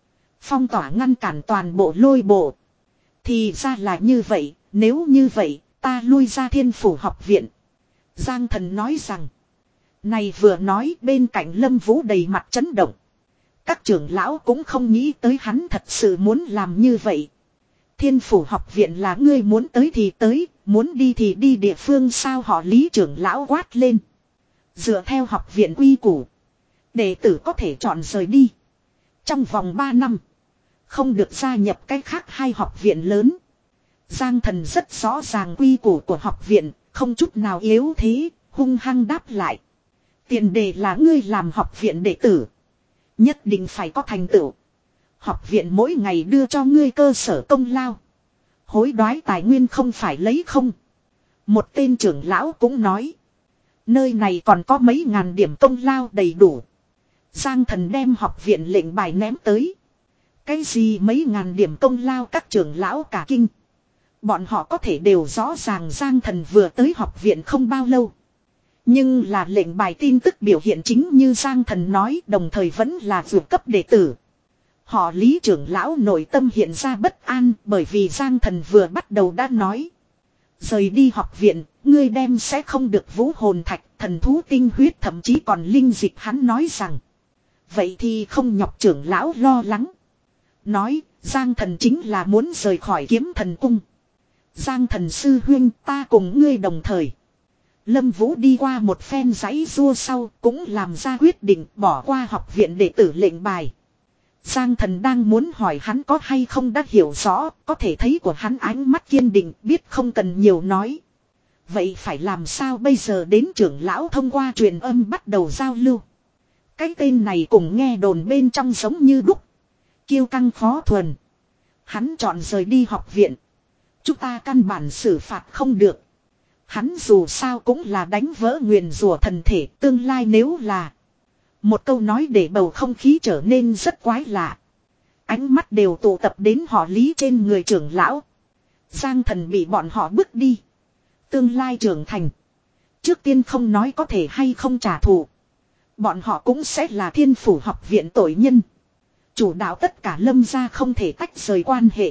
Phong tỏa ngăn cản toàn bộ lôi bộ. Thì ra là như vậy, nếu như vậy, ta lui ra Thiên Phủ học viện. Giang Thần nói rằng. Này vừa nói bên cạnh Lâm Vũ đầy mặt chấn động. Các trưởng lão cũng không nghĩ tới hắn thật sự muốn làm như vậy. Thiên Phủ học viện là ngươi muốn tới thì tới, muốn đi thì đi địa phương sao họ Lý trưởng lão quát lên. Dựa theo học viện quy củ, đệ tử có thể chọn rời đi. Trong vòng ba năm, không được gia nhập cái khác hai học viện lớn. Giang Thần rất rõ ràng quy củ của học viện, không chút nào yếu thế, hung hăng đáp lại. Tiền đề là ngươi làm học viện đệ tử, nhất định phải có thành tựu. Học viện mỗi ngày đưa cho ngươi cơ sở công lao. Hối đoái tài nguyên không phải lấy không. Một tên trưởng lão cũng nói. Nơi này còn có mấy ngàn điểm công lao đầy đủ. Giang Thần đem học viện lệnh bài ném tới. Cái gì mấy ngàn điểm công lao các trưởng lão cả kinh. Bọn họ có thể đều rõ ràng Giang Thần vừa tới học viện không bao lâu. Nhưng là lệnh bài tin tức biểu hiện chính như Giang Thần nói, đồng thời vẫn là vượt cấp đệ tử. Họ Lý trưởng lão nội tâm hiện ra bất an bởi vì Giang Thần vừa bắt đầu đã nói. Rời đi học viện, ngươi đem sẽ không được vũ hồn thạch, thần thú tinh huyết thậm chí còn linh dịch. Hắn nói rằng. Vậy thì không nhọc trưởng lão lo lắng. Nói, Giang Thần chính là muốn rời khỏi Kiếm Thần cung. Giang Thần sư huynh, ta cùng ngươi đồng thời. Lâm Vũ đi qua một phen giãy rua sau, cũng làm ra quyết định bỏ qua học viện đệ tử lệnh bài. Giang Thần đang muốn hỏi hắn có hay không đã hiểu rõ, có thể thấy của hắn ánh mắt kiên định, biết không cần nhiều nói. Vậy phải làm sao bây giờ đến trưởng lão thông qua truyền âm bắt đầu giao lưu. Cái tên này cùng nghe đồn bên trong giống như đúc. Kiêu căng khó thuần. Hắn chọn rời đi học viện. Chúng ta căn bản xử phạt không được. Hắn dù sao cũng là đánh vỡ nguyền rủa thần thể, tương lai nếu là. Một câu nói để bầu không khí trở nên rất quái lạ. Ánh mắt đều tụ tập đến họ Lý trên người trưởng lão. Giang Thần bị bọn họ bước đi. Tương lai trưởng thành. Trước tiên không nói có thể hay không trả thù. Bọn họ cũng sẽ là Thiên Phủ học viện tội nhân. Chủ đạo tất cả Lâm gia không thể tách rời quan hệ.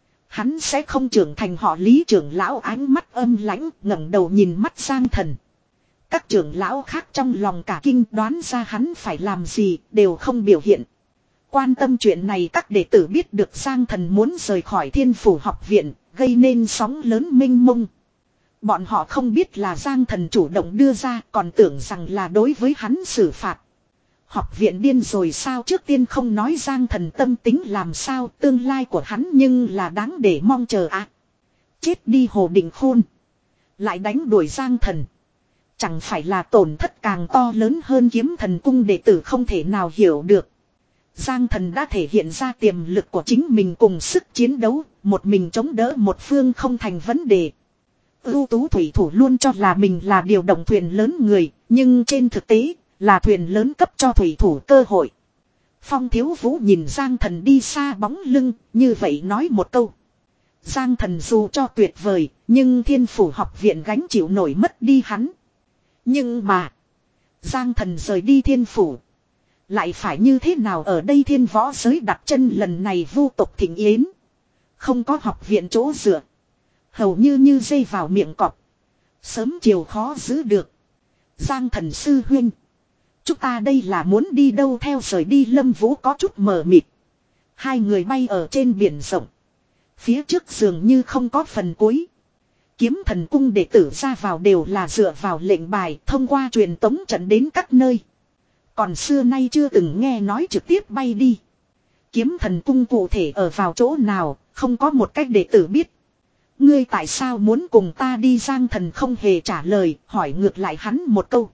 Hắn sẽ không trưởng thành họ Lý trưởng lão ánh mắt âm lãnh ngẩng đầu nhìn mắt Giang Thần. Các trưởng lão khác trong lòng cả kinh đoán ra hắn phải làm gì đều không biểu hiện. Quan tâm chuyện này các đệ tử biết được Giang Thần muốn rời khỏi Thiên Phủ học viện, gây nên sóng lớn mênh mông. Bọn họ không biết là Giang Thần chủ động đưa ra, còn tưởng rằng là đối với hắn xử phạt. Học viện điên rồi sao, trước tiên không nói Giang Thần tâm tính làm sao, tương lai của hắn nhưng là đáng để mong chờ à. Chết đi Hồ Đình Khôn. Lại đánh đuổi Giang Thần. Chẳng phải là tổn thất càng to lớn hơn Kiếm Thần cung đệ tử không thể nào hiểu được. Giang Thần đã thể hiện ra tiềm lực của chính mình cùng sức chiến đấu, một mình chống đỡ một phương không thành vấn đề. Ưu tú thủy thủ luôn cho là mình là điều động thuyền lớn người, nhưng trên thực tế là thuyền lớn cấp cho thủy thủ cơ hội. Phong Thiếu Vũ nhìn Giang Thần đi xa bóng lưng, như vậy nói một câu. Giang Thần dù cho tuyệt vời, nhưng Thiên Phủ học viện gánh chịu nổi mất đi hắn. Nhưng mà, Giang Thần rời đi Thiên Phủ. Lại phải như thế nào ở đây thiên võ giới đặt chân lần này vu tộc thịnh yến. Không có học viện chỗ dựa. Hầu như như dây vào miệng cọp. Sớm chiều khó giữ được. Giang Thần sư huynh. Chúng ta đây là muốn đi đâu theo rời đi Lâm Vũ có chút mờ mịt. Hai người bay ở trên biển rộng. Phía trước dường như không có phần cuối. Kiếm Thần cung đệ tử ra vào đều là dựa vào lệnh bài thông qua truyền tống trận đến các nơi. Còn xưa nay chưa từng nghe nói trực tiếp bay đi. Kiếm Thần cung cụ thể ở vào chỗ nào, không có một cách đệ tử biết. Ngươi tại sao muốn cùng ta đi? Giang Thần không hề trả lời, hỏi ngược lại hắn một câu.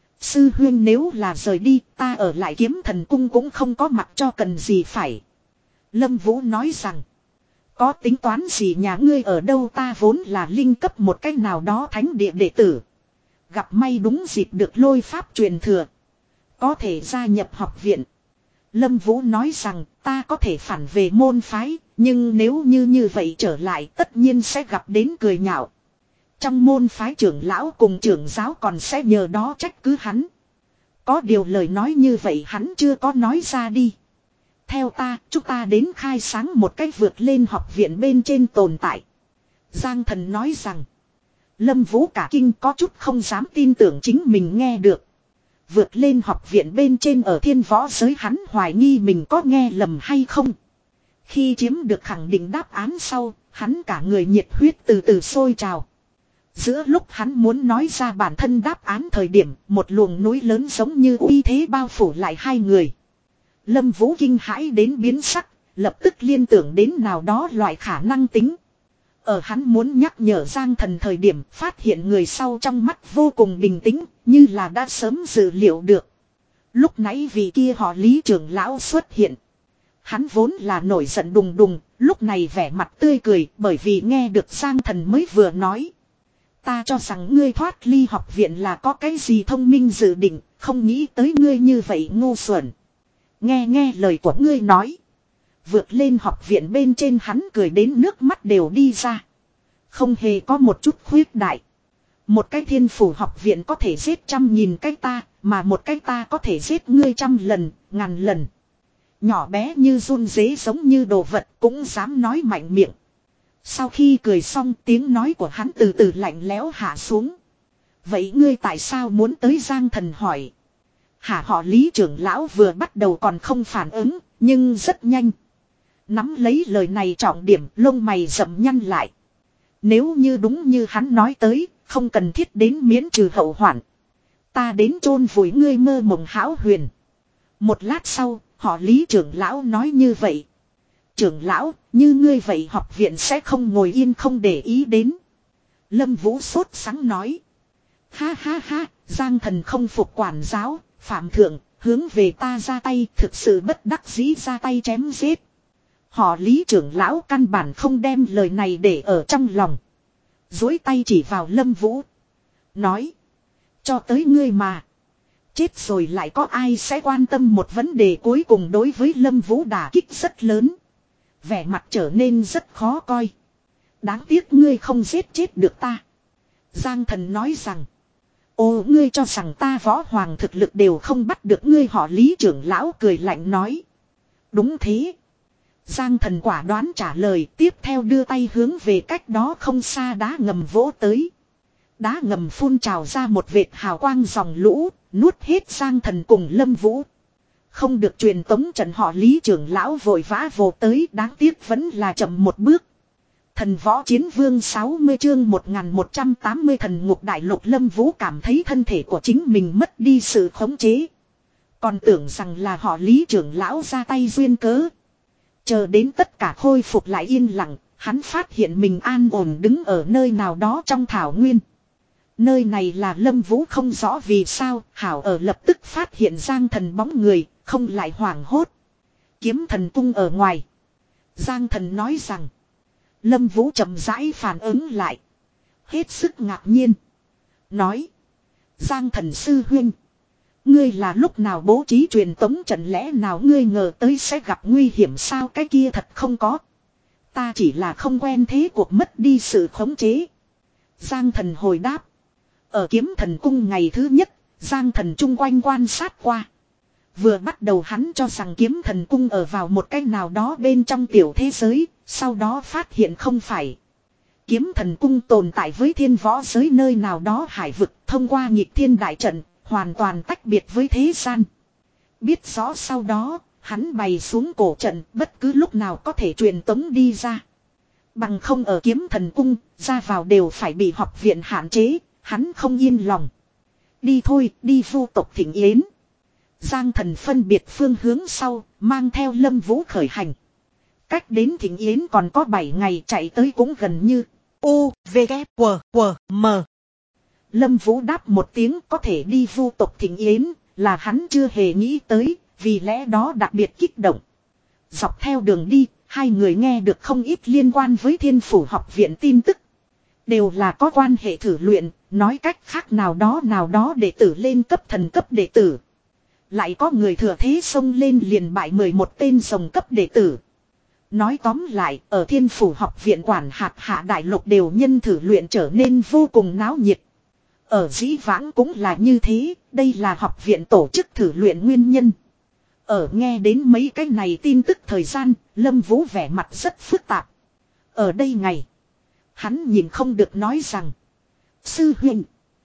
Sư huyên nếu là rời đi, ta ở lại Kiếm Thần cung cũng không có mặt cho cần gì phải. Lâm Vũ nói rằng, có tính toán gì nhà ngươi ở đâu, ta vốn là linh cấp một cách nào đó thánh địa đệ tử. Gặp may đúng dịp được lôi pháp truyền thừa. Có thể gia nhập học viện. Lâm Vũ nói rằng ta có thể phản về môn phái, nhưng nếu như như vậy trở lại tất nhiên sẽ gặp đến cười nhạo. Trong môn phái trưởng lão cùng trưởng giáo còn sẽ nhờ đó trách cứ hắn. Có điều lời nói như vậy hắn chưa có nói ra đi. Theo ta, chúng ta đến khai sáng một cách vượt lên học viện bên trên tồn tại. Giang Thần nói rằng. Lâm Vũ cả kinh có chút không dám tin tưởng chính mình nghe được. Vượt lên học viện bên trên ở thiên võ giới, hắn hoài nghi mình có nghe lầm hay không. Khi chiếm được khẳng định đáp án sau, hắn cả người nhiệt huyết từ từ sôi trào. Giữa lúc hắn muốn nói ra bản thân đáp án thời điểm, một luồng núi lớn giống như uy thế bao phủ lại hai người. Lâm Vũ kinh hãi đến biến sắc, lập tức liên tưởng đến nào đó loại khả năng tính. Ở hắn muốn nhắc nhở Giang Thần thời điểm, phát hiện người sau trong mắt vô cùng bình tĩnh, như là đã sớm dự liệu được. Lúc nãy vị kia họ Lý trưởng lão xuất hiện. Hắn vốn là nổi giận đùng đùng, lúc này vẻ mặt tươi cười bởi vì nghe được Giang Thần mới vừa nói. Ta cho rằng ngươi thoát ly học viện là có cái gì thông minh dự định, không nghĩ tới ngươi như vậy ngu xuẩn. Nghe nghe lời của ngươi nói. Vượt lên học viện bên trên, hắn cười đến nước mắt đều đi ra. Không hề có một chút khuyết đại. Một cái thiên phủ học viện có thể giết trăm nghìn cái ta, mà một cái ta có thể giết ngươi trăm lần, ngàn lần. Nhỏ bé như run dế giống như đồ vật cũng dám nói mạnh miệng. Sau khi cười xong, tiếng nói của hắn từ từ lạnh lẽo hạ xuống. Vậy ngươi tại sao muốn tới? Giang Thần hỏi. Hả, họ Lý trưởng lão vừa bắt đầu còn không phản ứng, nhưng rất nhanh. Nắm lấy lời này trọng điểm, lông mày rậm nhăn lại. Nếu như đúng như hắn nói tới, không cần thiết đến miễn trừ hậu hoạn. Ta đến chôn vùi ngươi mơ mộng hão huyền. Một lát sau, họ Lý trưởng lão nói như vậy. Trưởng lão, như ngươi vậy học viện sẽ không ngồi yên không để ý đến. Lâm Vũ sốt sắng nói. Ha ha ha, Giang Thần không phục quản giáo, phạm thượng, hướng về ta ra tay, thực sự bất đắc dĩ ra tay chém giết. Họ Lý trưởng lão căn bản không đem lời này để ở trong lòng. Dối tay chỉ vào Lâm Vũ. Nói. Cho tới ngươi mà. Chết rồi lại có ai sẽ quan tâm một vấn đề cuối cùng. Đối với Lâm Vũ đả kích rất lớn. Vẻ mặt trở nên rất khó coi. Đáng tiếc ngươi không giết chết được ta. Giang Thần nói rằng. Ô, ngươi cho rằng ta võ hoàng thực lực đều không bắt được ngươi? Họ Lý trưởng lão cười lạnh nói. Đúng thế. Giang Thần quả đoán trả lời, tiếp theo đưa tay hướng về cách đó không xa đá ngầm vỗ tới. Đá ngầm phun trào ra một vệt hào quang dòng lũ, nuốt hết Giang Thần cùng Lâm Vũ. Không được truyền tống trận, họ Lý trưởng lão vội vã vồ tới, đáng tiếc vẫn là chậm một bước. Thần võ chiến vương sáu mươi chương một nghìn một trăm tám mươi thần ngục đại lục. Lâm Vũ cảm thấy thân thể của chính mình mất đi sự khống chế. Còn tưởng rằng là họ Lý trưởng lão ra tay duyên cớ. Chờ đến tất cả khôi phục lại yên lặng, hắn phát hiện mình an ổn đứng ở nơi nào đó trong thảo nguyên. Nơi này là Lâm Vũ không rõ vì sao, hảo ở lập tức phát hiện Giang Thần bóng người, không lại hoảng hốt. Kiếm thần cung ở ngoài. Giang Thần nói rằng. Lâm Vũ chậm rãi phản ứng lại. Hết sức ngạc nhiên. Nói. Giang Thần sư huynh. Ngươi là lúc nào bố trí truyền tống trận, lẽ nào ngươi ngờ tới sẽ gặp nguy hiểm sao? Cái kia thật không có. Ta chỉ là không quen thế cuộc mất đi sự khống chế. Giang Thần hồi đáp. Ở kiếm thần cung ngày thứ nhất, Giang Thần chung quanh quan sát qua. Vừa bắt đầu hắn cho rằng kiếm thần cung ở vào một cái nào đó bên trong tiểu thế giới, sau đó phát hiện không phải. Kiếm thần cung tồn tại với thiên võ giới nơi nào đó hải vực, thông qua nhịp thiên đại trận, hoàn toàn tách biệt với thế gian. Biết rõ sau đó, hắn bày xuống cổ trận, bất cứ lúc nào có thể truyền tống đi ra. Bằng không ở kiếm thần cung, ra vào đều phải bị học viện hạn chế, hắn không yên lòng. Đi thôi, đi vu tộc thỉnh yến. Giang Thần phân biệt phương hướng sau, mang theo Lâm Vũ khởi hành. Cách đến thỉnh yến còn có bảy ngày, chạy tới cũng gần như. U, V, K, W, W, M. Lâm Vũ đáp một tiếng, có thể đi vu tộc thỉnh yến, là hắn chưa hề nghĩ tới, vì lẽ đó đặc biệt kích động. Dọc theo đường đi, hai người nghe được không ít liên quan với thiên phủ học viện tin tức. Đều là có quan hệ thử luyện, nói cách khác nào đó nào đó đệ tử lên cấp thần cấp đệ tử. Lại có người thừa thế xông lên liền bại mười một tên rồng cấp đệ tử. Nói tóm lại, ở thiên phủ học viện quản hạt hạ đại lục đều nhân thử luyện trở nên vô cùng náo nhiệt. Ở dĩ vãng cũng là như thế, đây là học viện tổ chức thử luyện nguyên nhân. Ở nghe đến mấy cái này tin tức thời gian, Lâm Vũ vẻ mặt rất phức tạp. Ở đây ngày, hắn nhìn không được nói rằng. Sư huynh,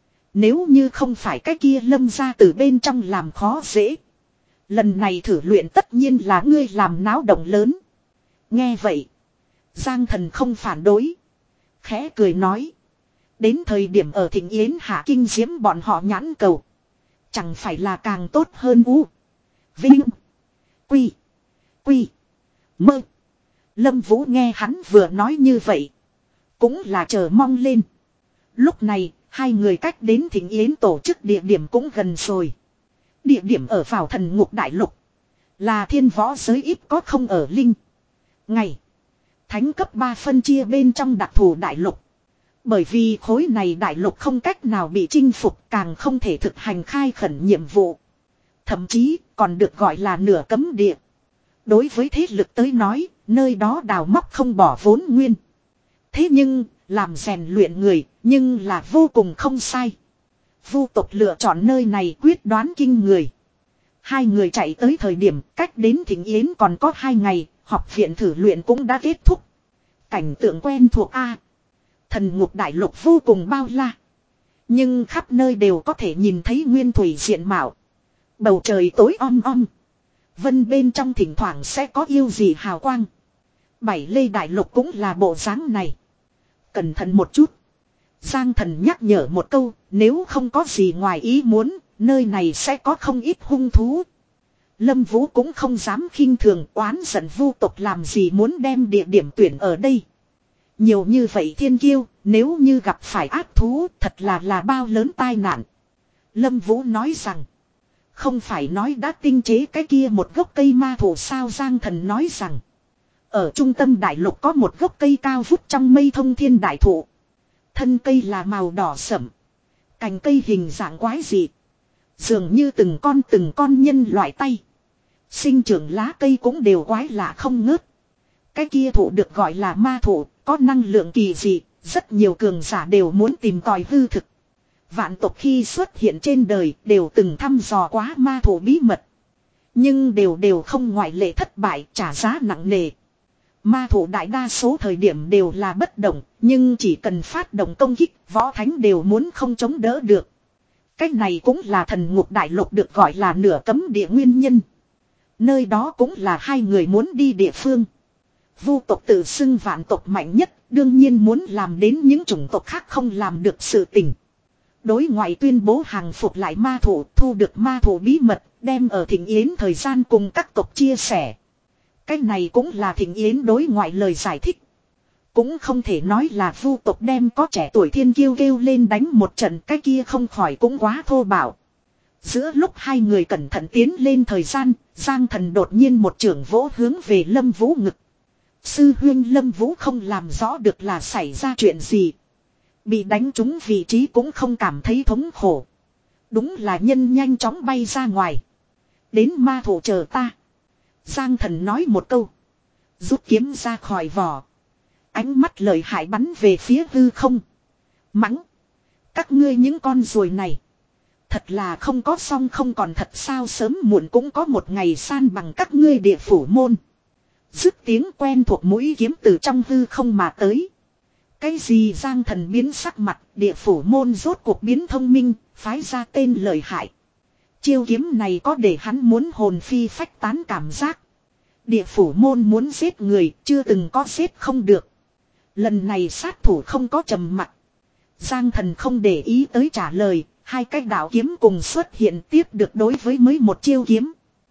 nếu như không phải cái kia Lâm ra từ bên trong làm khó dễ. Lần này thử luyện tất nhiên là ngươi làm náo động lớn. Nghe vậy, Giang Thần không phản đối. Khẽ cười nói. Đến thời điểm ở Thịnh Yến hạ kinh diễm bọn họ nhãn cầu. Chẳng phải là càng tốt hơn u. Vinh. Quy. Quy. Mơ. Lâm Vũ nghe hắn vừa nói như vậy. Cũng là chờ mong lên. Lúc này, hai người cách đến Thịnh Yến tổ chức địa điểm cũng gần rồi. Địa điểm ở vào Thần Ngục Đại Lục. Là thiên võ giới ít có không ở Linh. Ngày. Thánh cấp ba phân chia bên trong đặc thù đại lục. Bởi vì khối này đại lục không cách nào bị chinh phục, càng không thể thực hành khai khẩn nhiệm vụ. Thậm chí còn được gọi là nửa cấm địa. Đối với thế lực tới nói, nơi đó đào móc không bỏ vốn nguyên. Thế nhưng, làm rèn luyện người, nhưng là vô cùng không sai. Vu tộc lựa chọn nơi này quyết đoán kinh người. Hai người chạy tới thời điểm cách đến Thịnh Yến còn có hai ngày, học viện thử luyện cũng đã kết thúc. Cảnh tượng quen thuộc A. Thần Ngục Đại Lục vô cùng bao la. Nhưng khắp nơi đều có thể nhìn thấy nguyên thủy diện mạo. Bầu trời tối om om. Vân bên trong thỉnh thoảng sẽ có yêu gì hào quang. Bảy Lê Đại Lục cũng là bộ dáng này. Cẩn thận một chút. Giang Thần nhắc nhở một câu, nếu không có gì ngoài ý muốn, nơi này sẽ có không ít hung thú. Lâm Vũ cũng không dám khinh thường oán giận vu tộc làm gì muốn đem địa điểm tuyển ở đây. Nhiều như vậy thiên kiêu, nếu như gặp phải ác thú, thật là là bao lớn tai nạn. Lâm Vũ nói rằng, không phải nói đã tinh chế cái kia một gốc cây ma thụ sao? Giang Thần nói rằng, ở trung tâm đại lục có một gốc cây cao vút trong mây thông thiên đại thụ. Thân cây là màu đỏ sẫm, cành cây hình dạng quái dị, dường như từng con từng con nhân loại tay. Sinh trưởng lá cây cũng đều quái lạ không ngớt. Cái kia thụ được gọi là ma thụ, có năng lượng kỳ dị, rất nhiều cường giả đều muốn tìm tòi hư thực. Vạn tộc khi xuất hiện trên đời đều từng thăm dò quá ma thụ bí mật. Nhưng đều đều không ngoại lệ thất bại, trả giá nặng nề. Ma thụ đại đa số thời điểm đều là bất động, nhưng chỉ cần phát động công kích, võ thánh đều muốn không chống đỡ được. Cái này cũng là Thần Ngục Đại Lục được gọi là nửa cấm địa nguyên nhân. Nơi đó cũng là hai người muốn đi địa phương. Vu tộc tự xưng vạn tộc mạnh nhất, đương nhiên muốn làm đến những chủng tộc khác không làm được sự tình. Đối ngoại tuyên bố hàng phục lại ma thủ, thu được ma thủ bí mật, đem ở Thịnh Yến thời gian cùng các tộc chia sẻ. Cái này cũng là Thịnh Yến đối ngoại lời giải thích. Cũng không thể nói là vu tộc đem có trẻ tuổi thiên kiêu kêu lên đánh một trận, cái kia không khỏi cũng quá thô bạo. Giữa lúc hai người cẩn thận tiến lên thời gian, Giang Thần đột nhiên một chưởng vỗ hướng về Lâm Vũ ngực. Sư huynh Lâm Vũ không làm rõ được là xảy ra chuyện gì. Bị đánh trúng vị trí cũng không cảm thấy thống khổ. Đúng là nhân nhanh chóng bay ra ngoài. Đến ma thủ chờ ta. Giang Thần nói một câu. Rút kiếm ra khỏi vỏ. Ánh mắt lợi hại bắn về phía hư không. Mắng. Các ngươi những con ruồi này. Thật là không có xong không còn thật sao, sớm muộn cũng có một ngày san bằng các ngươi địa phủ môn. Dứt tiếng quen thuộc mũi kiếm từ trong hư không mà tới. Cái gì? Giang Thần biến sắc mặt, địa phủ môn rốt cuộc biến thông minh, phái ra tên lợi hại. Chiêu kiếm này có để hắn muốn hồn phi phách tán cảm giác. Địa phủ môn muốn giết người, chưa từng có giết không được. Lần này sát thủ không có trầm mặc. Giang Thần không để ý tới trả lời, hai cái đạo kiếm cùng xuất hiện tiếp được đối với mới một chiêu kiếm.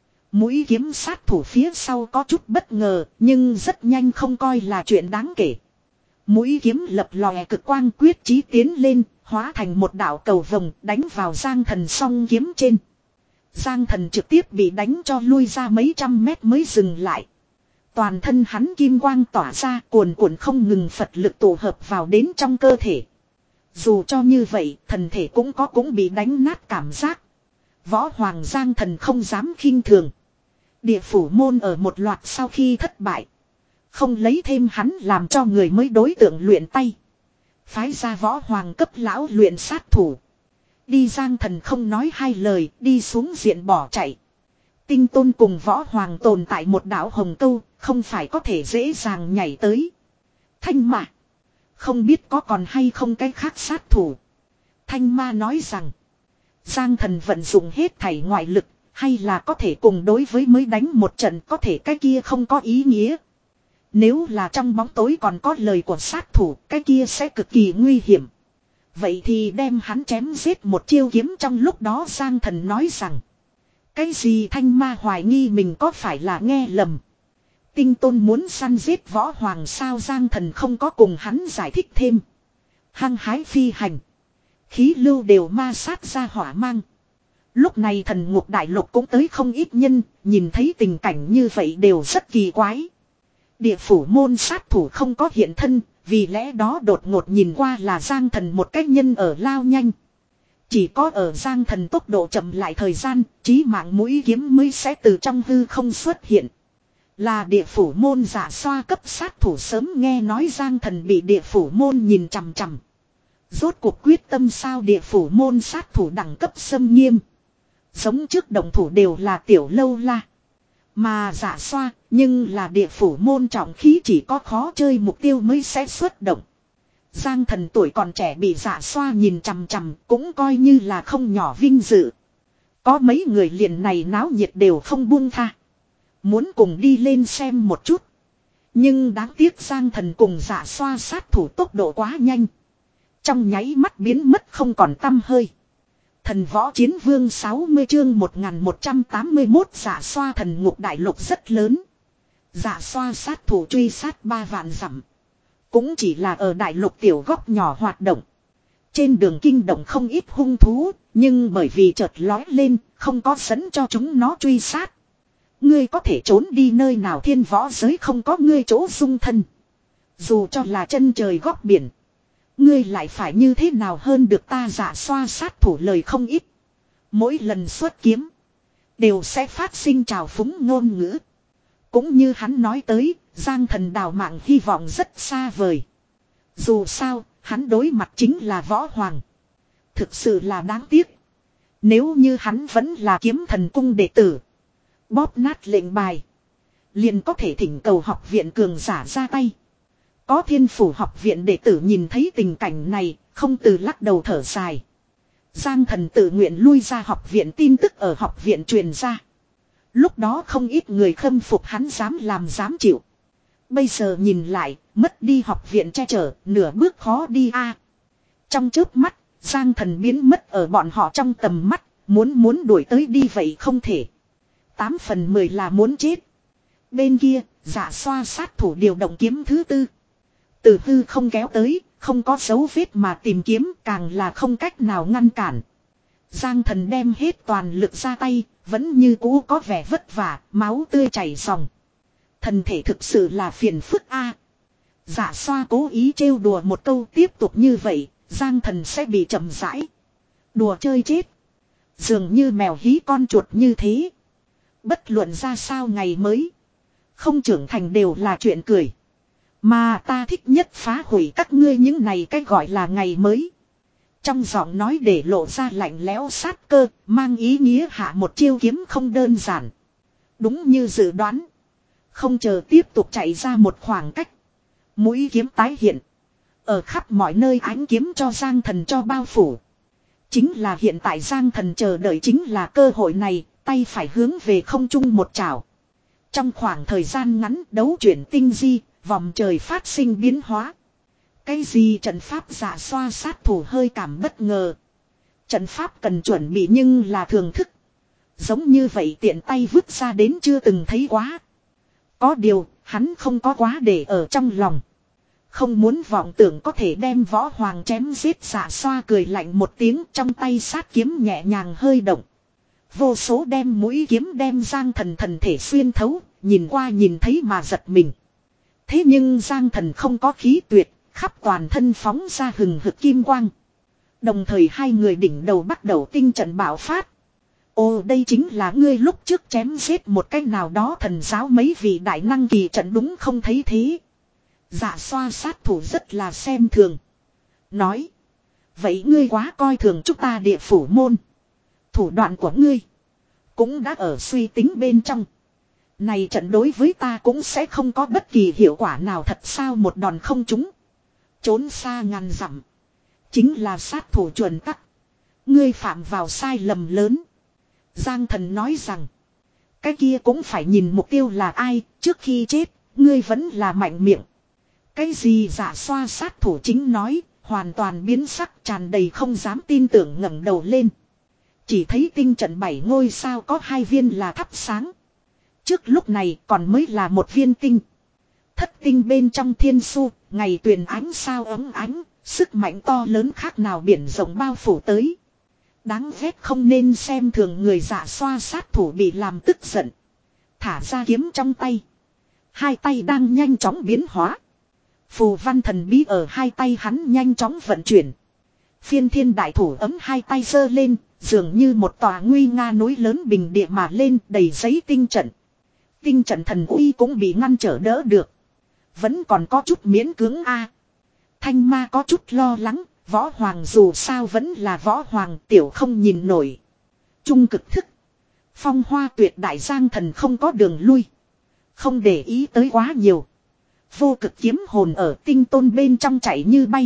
Mũi kiếm sát thủ phía sau có chút bất ngờ, nhưng rất nhanh không coi là chuyện đáng kể. Mũi kiếm lập lòe cực quang quyết chí tiến lên, hóa thành một đạo cầu vồng đánh vào Giang Thần song kiếm trên. Giang Thần trực tiếp bị đánh cho lui ra mấy trăm mét mới dừng lại. Toàn thân hắn kim quang tỏa ra, cuồn cuộn không ngừng Phật lực tụ hợp vào đến trong cơ thể. Dù cho như vậy, thần thể cũng có cũng bị đánh nát cảm giác. Võ Hoàng Giang Thần không dám khinh thường. Địa phủ môn ở một loạt sau khi thất bại, không lấy thêm hắn làm cho người mới đối tượng luyện tay. Phái ra Võ Hoàng cấp lão luyện sát thủ. Đi. Giang Thần không nói hai lời, đi xuống diện bỏ chạy. Tinh Tôn cùng Võ Hoàng tồn tại một đạo hồng câu, không phải có thể dễ dàng nhảy tới. Thanh Ma, không biết có còn hay không cái khác sát thủ. Thanh Ma nói rằng, Giang Thần vận dụng hết thảy ngoại lực, hay là có thể cùng đối với mới đánh một trận, có thể cái kia không có ý nghĩa. Nếu là trong bóng tối còn có lời của sát thủ, cái kia sẽ cực kỳ nguy hiểm. Vậy thì đem hắn chém giết một chiêu kiếm. Trong lúc đó Giang Thần nói rằng, cái gì? Thanh Ma hoài nghi mình có phải là nghe lầm. Tinh Tôn muốn săn giết Võ Hoàng sao? Giang Thần không có cùng hắn giải thích thêm. Hăng hái phi hành, khí lưu đều ma sát ra hỏa mang. Lúc này Thần Ngục Đại Lục cũng tới không ít nhân, nhìn thấy tình cảnh như vậy đều rất kỳ quái. Địa phủ môn sát thủ không có hiện thân, vì lẽ đó đột ngột nhìn qua là Giang Thần một cách nhân ở lao nhanh. Chỉ có ở Giang Thần tốc độ chậm lại thời gian, chí mạng mũi kiếm mới sẽ từ trong hư không xuất hiện. Là địa phủ môn giả xoa cấp sát thủ. Sớm nghe nói Giang Thần bị địa phủ môn nhìn chằm chằm. Rốt cuộc quyết tâm sao? Địa phủ môn sát thủ đẳng cấp xâm nghiêm. Giống trước đồng thủ đều là tiểu lâu la. Mà giả xoa, nhưng là địa phủ môn trọng khí, chỉ có khó chơi mục tiêu mới sẽ xuất động. Giang Thần tuổi còn trẻ bị giả xoa nhìn chằm chằm, cũng coi như là không nhỏ vinh dự. Có mấy người liền này náo nhiệt đều không buông tha. Muốn cùng đi lên xem một chút. Nhưng đáng tiếc Giang Thần cùng giả xoa sát thủ tốc độ quá nhanh. Trong nháy mắt biến mất không còn tăm hơi. Thần Võ Chiến Vương sáu mươi chương một nghìn một trăm tám mươi mốt. Giả xoa. Thần Ngục Đại Lục rất lớn. Giả xoa sát thủ truy sát ba vạn dặm. Cũng chỉ là ở đại lục tiểu góc nhỏ hoạt động. Trên đường kinh động không ít hung thú, nhưng bởi vì chợt lói lên, không có dẫn cho chúng nó truy sát. Ngươi có thể trốn đi nơi nào? Thiên võ giới không có ngươi chỗ dung thân. Dù cho là chân trời góc biển, ngươi lại phải như thế nào hơn được ta? Giả xoa sát thủ lời không ít. Mỗi lần xuất kiếm, đều sẽ phát sinh trào phúng ngôn ngữ. Cũng như hắn nói tới, Giang Thần đào mạng hy vọng rất xa vời. Dù sao, hắn đối mặt chính là Võ Hoàng. Thực sự là đáng tiếc. Nếu như hắn vẫn là Kiếm Thần Cung đệ tử, bóp nát lệnh bài, liền có thể thỉnh cầu học viện cường giả ra tay. Có Thiên Phủ học viện đệ tử nhìn thấy tình cảnh này, không từ lắc đầu thở dài. Giang Thần tự nguyện lui ra học viện, tin tức ở học viện truyền ra. Lúc đó không ít người khâm phục hắn dám làm dám chịu. Bây giờ nhìn lại, mất đi học viện che chở, nửa bước khó đi a. Trong chớp mắt, Giang Thần biến mất ở bọn họ trong tầm mắt, muốn muốn đuổi tới đi vậy không thể. Tám phần mười là muốn chết. Bên kia, giả xoa sát thủ điều động kiếm thứ tư. Từ hư không kéo tới, không có dấu vết mà tìm kiếm, càng là không cách nào ngăn cản. Giang Thần đem hết toàn lực ra tay, vẫn như cũ có vẻ vất vả, máu tươi chảy ròng. Thần thể thực sự là phiền phức a. Giả xoa cố ý trêu đùa một câu, tiếp tục như vậy, Giang Thần sẽ bị chậm rãi đùa chơi chết. Dường như mèo hí con chuột như thế. Bất luận ra sao ngày mới, không trưởng thành đều là chuyện cười. Mà ta thích nhất phá hủy các ngươi những này cái gọi là ngày mới. Trong giọng nói để lộ ra lạnh lẽo sát cơ, mang ý nghĩa hạ một chiêu kiếm không đơn giản. Đúng như dự đoán, không chờ tiếp tục chạy ra một khoảng cách, mũi kiếm tái hiện. Ở khắp mọi nơi ánh kiếm cho Giang Thần cho bao phủ. Chính là hiện tại Giang Thần chờ đợi chính là cơ hội này, tay phải hướng về không trung một chảo. Trong khoảng thời gian ngắn đấu chuyển tinh di, vòng trời phát sinh biến hóa. Cái gì? Trận pháp? Giả xoa sát thủ hơi cảm bất ngờ. Trận pháp cần chuẩn bị nhưng là thường thức. Giống như vậy tiện tay vứt ra đến chưa từng thấy quá. Có điều, hắn không có quá để ở trong lòng. Không muốn vọng tưởng có thể đem Võ Hoàng chém giết. Giả xoa cười lạnh một tiếng, trong tay sát kiếm nhẹ nhàng hơi động. Vô số đem mũi kiếm đem Giang Thần thần thể xuyên thấu, nhìn qua nhìn thấy mà giật mình. Thế nhưng Giang Thần không có khí tuyệt, khắp toàn thân phóng ra hừng hực kim quang. Đồng thời hai người đỉnh đầu bắt đầu tinh trận bạo phát. Ồ, đây chính là ngươi lúc trước chém giết một cách nào đó thần giáo mấy vị đại năng kỳ trận đúng không? Thấy thế, Dạ xoa sát thủ rất là xem thường. Nói, vậy ngươi quá coi thường chúng ta địa phủ môn. Thủ đoạn của ngươi Cũng đã ở suy tính bên trong. Này trận đối với ta cũng sẽ không có bất kỳ hiệu quả nào thật sao một đòn không trúng. Trốn xa ngàn dặm. Chính là sát thủ chuẩn tắc. Ngươi phạm vào sai lầm lớn. Giang Thần nói rằng. Cái kia cũng phải nhìn mục tiêu là ai. Trước khi chết. Ngươi vẫn là mạnh miệng. Cái gì dạ xoa sát thủ chính nói. Hoàn toàn biến sắc tràn đầy không dám tin tưởng ngẩng đầu lên. Chỉ thấy tinh trận bảy ngôi sao có hai viên là thắp sáng. Trước lúc này còn mới là một viên tinh. Thất tinh bên trong thiên su. Ngày tuyền ánh sao ấm ánh. Sức mạnh to lớn khác nào biển rộng bao phủ tới. Đáng ghét không nên xem thường người dạ xoa sát thủ bị làm tức giận. Thả ra kiếm trong tay. Hai tay đang nhanh chóng biến hóa. Phù văn thần bí ở hai tay hắn nhanh chóng vận chuyển. Phiên thiên đại thủ ấm hai tay giơ lên. Dường như một tòa nguy nga núi lớn bình địa mà lên đầy giấy tinh trận. Tinh trận thần uy cũng bị ngăn trở đỡ được. Vẫn còn có chút miễn cưỡng a. Thanh ma có chút lo lắng. Võ hoàng dù sao vẫn là võ hoàng tiểu không nhìn nổi. Trung cực thức. Phong hoa tuyệt đại Giang Thần không có đường lui. Không để ý tới quá nhiều. Vô cực kiếm hồn ở tinh tôn bên trong chạy như bay.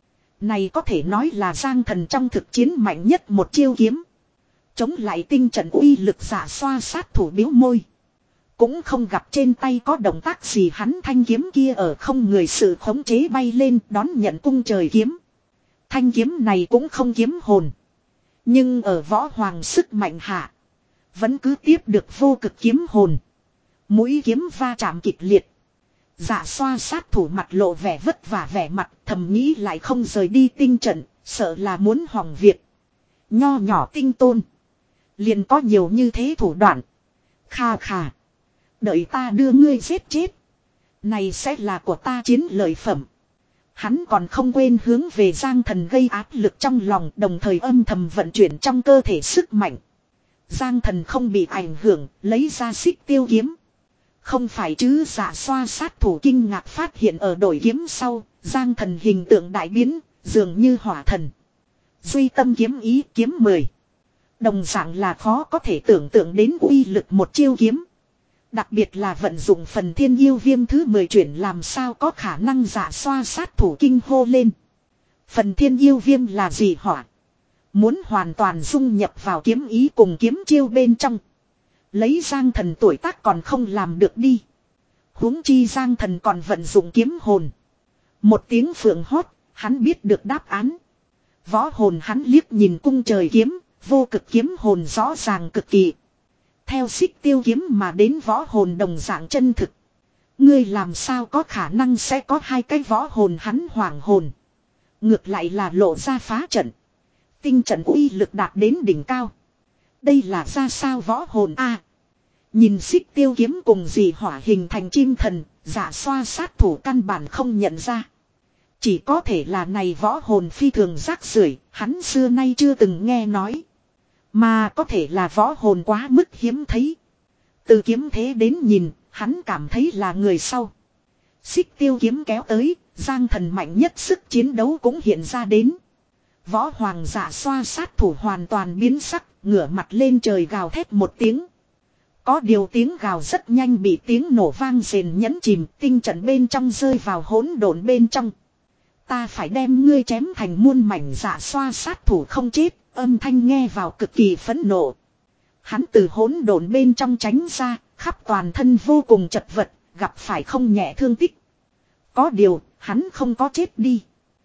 Này có thể nói là Giang Thần trong thực chiến mạnh nhất một chiêu kiếm. Chống lại tinh trận uy lực giả xoa sát thủ biếu môi. Cũng không gặp trên tay có động tác gì hắn thanh kiếm kia ở không người sự khống chế bay lên đón nhận cung trời kiếm. Thanh kiếm này cũng không kiếm hồn. Nhưng ở võ hoàng sức mạnh hạ. Vẫn cứ tiếp được vô cực kiếm hồn. Mũi kiếm va chạm kịch liệt. Dạ xoa sát thủ mặt lộ vẻ vất vả vẻ mặt thầm nghĩ lại không rời đi tinh trận. Sợ là muốn hỏng việc. Nho nhỏ tinh tôn. Liền có nhiều như thế thủ đoạn. Kha khà. Đợi ta đưa ngươi giết chết. Này sẽ là của ta chiến lợi phẩm. Hắn còn không quên hướng về Giang Thần gây áp lực trong lòng đồng thời âm thầm vận chuyển trong cơ thể sức mạnh. Giang Thần không bị ảnh hưởng, lấy ra xích tiêu kiếm. Không phải chứ giả xoa sát thủ kinh ngạc phát hiện ở đổi kiếm sau, Giang Thần hình tượng đại biến, dường như hỏa thần. Duy tâm kiếm ý kiếm mười. Đồng dạng là khó có thể tưởng tượng đến uy lực một chiêu kiếm. Đặc biệt là vận dụng phần thiên yêu viêm thứ mười chuyển làm sao có khả năng giả xoa sát thủ kinh hô lên. Phần thiên yêu viêm là gì hỏa? Muốn hoàn toàn dung nhập vào kiếm ý cùng kiếm chiêu bên trong. Lấy Giang Thần tuổi tác còn không làm được đi. Huống chi Giang Thần còn vận dụng kiếm hồn. Một tiếng phượng hót, hắn biết được đáp án. Võ hồn hắn liếc nhìn cung trời kiếm, vô cực kiếm hồn rõ ràng cực kỳ. Theo xích tiêu kiếm mà đến võ hồn đồng dạng chân thực. Ngươi làm sao có khả năng sẽ có hai cái võ hồn hắn hoàng hồn. Ngược lại là lộ ra phá trận. Tinh trận uy lực đạt đến đỉnh cao. Đây là ra sao võ hồn a? Nhìn xích tiêu kiếm cùng dì hỏa hình thành chim thần, giả xoa sát thủ căn bản không nhận ra. Chỉ có thể là này võ hồn phi thường rác rưởi, hắn xưa nay chưa từng nghe nói. Mà có thể là võ hồn quá mức hiếm thấy. Từ kiếm thế đến nhìn, hắn cảm thấy là người sau. Xích tiêu kiếm kéo tới, Giang Thần mạnh nhất sức chiến đấu cũng hiện ra đến. Võ hoàng giả xoa sát thủ hoàn toàn biến sắc, ngửa mặt lên trời gào thét một tiếng. Có điều tiếng gào rất nhanh bị tiếng nổ vang rền nhẫn chìm, tinh trận bên trong rơi vào hỗn độn bên trong. Ta phải đem ngươi chém thành muôn mảnh giả xoa sát thủ không chết, âm thanh nghe vào cực kỳ phẫn nộ. Hắn từ hỗn độn bên trong tránh ra, khắp toàn thân vô cùng chật vật, gặp phải không nhẹ thương tích. Có điều, hắn không có chết đi.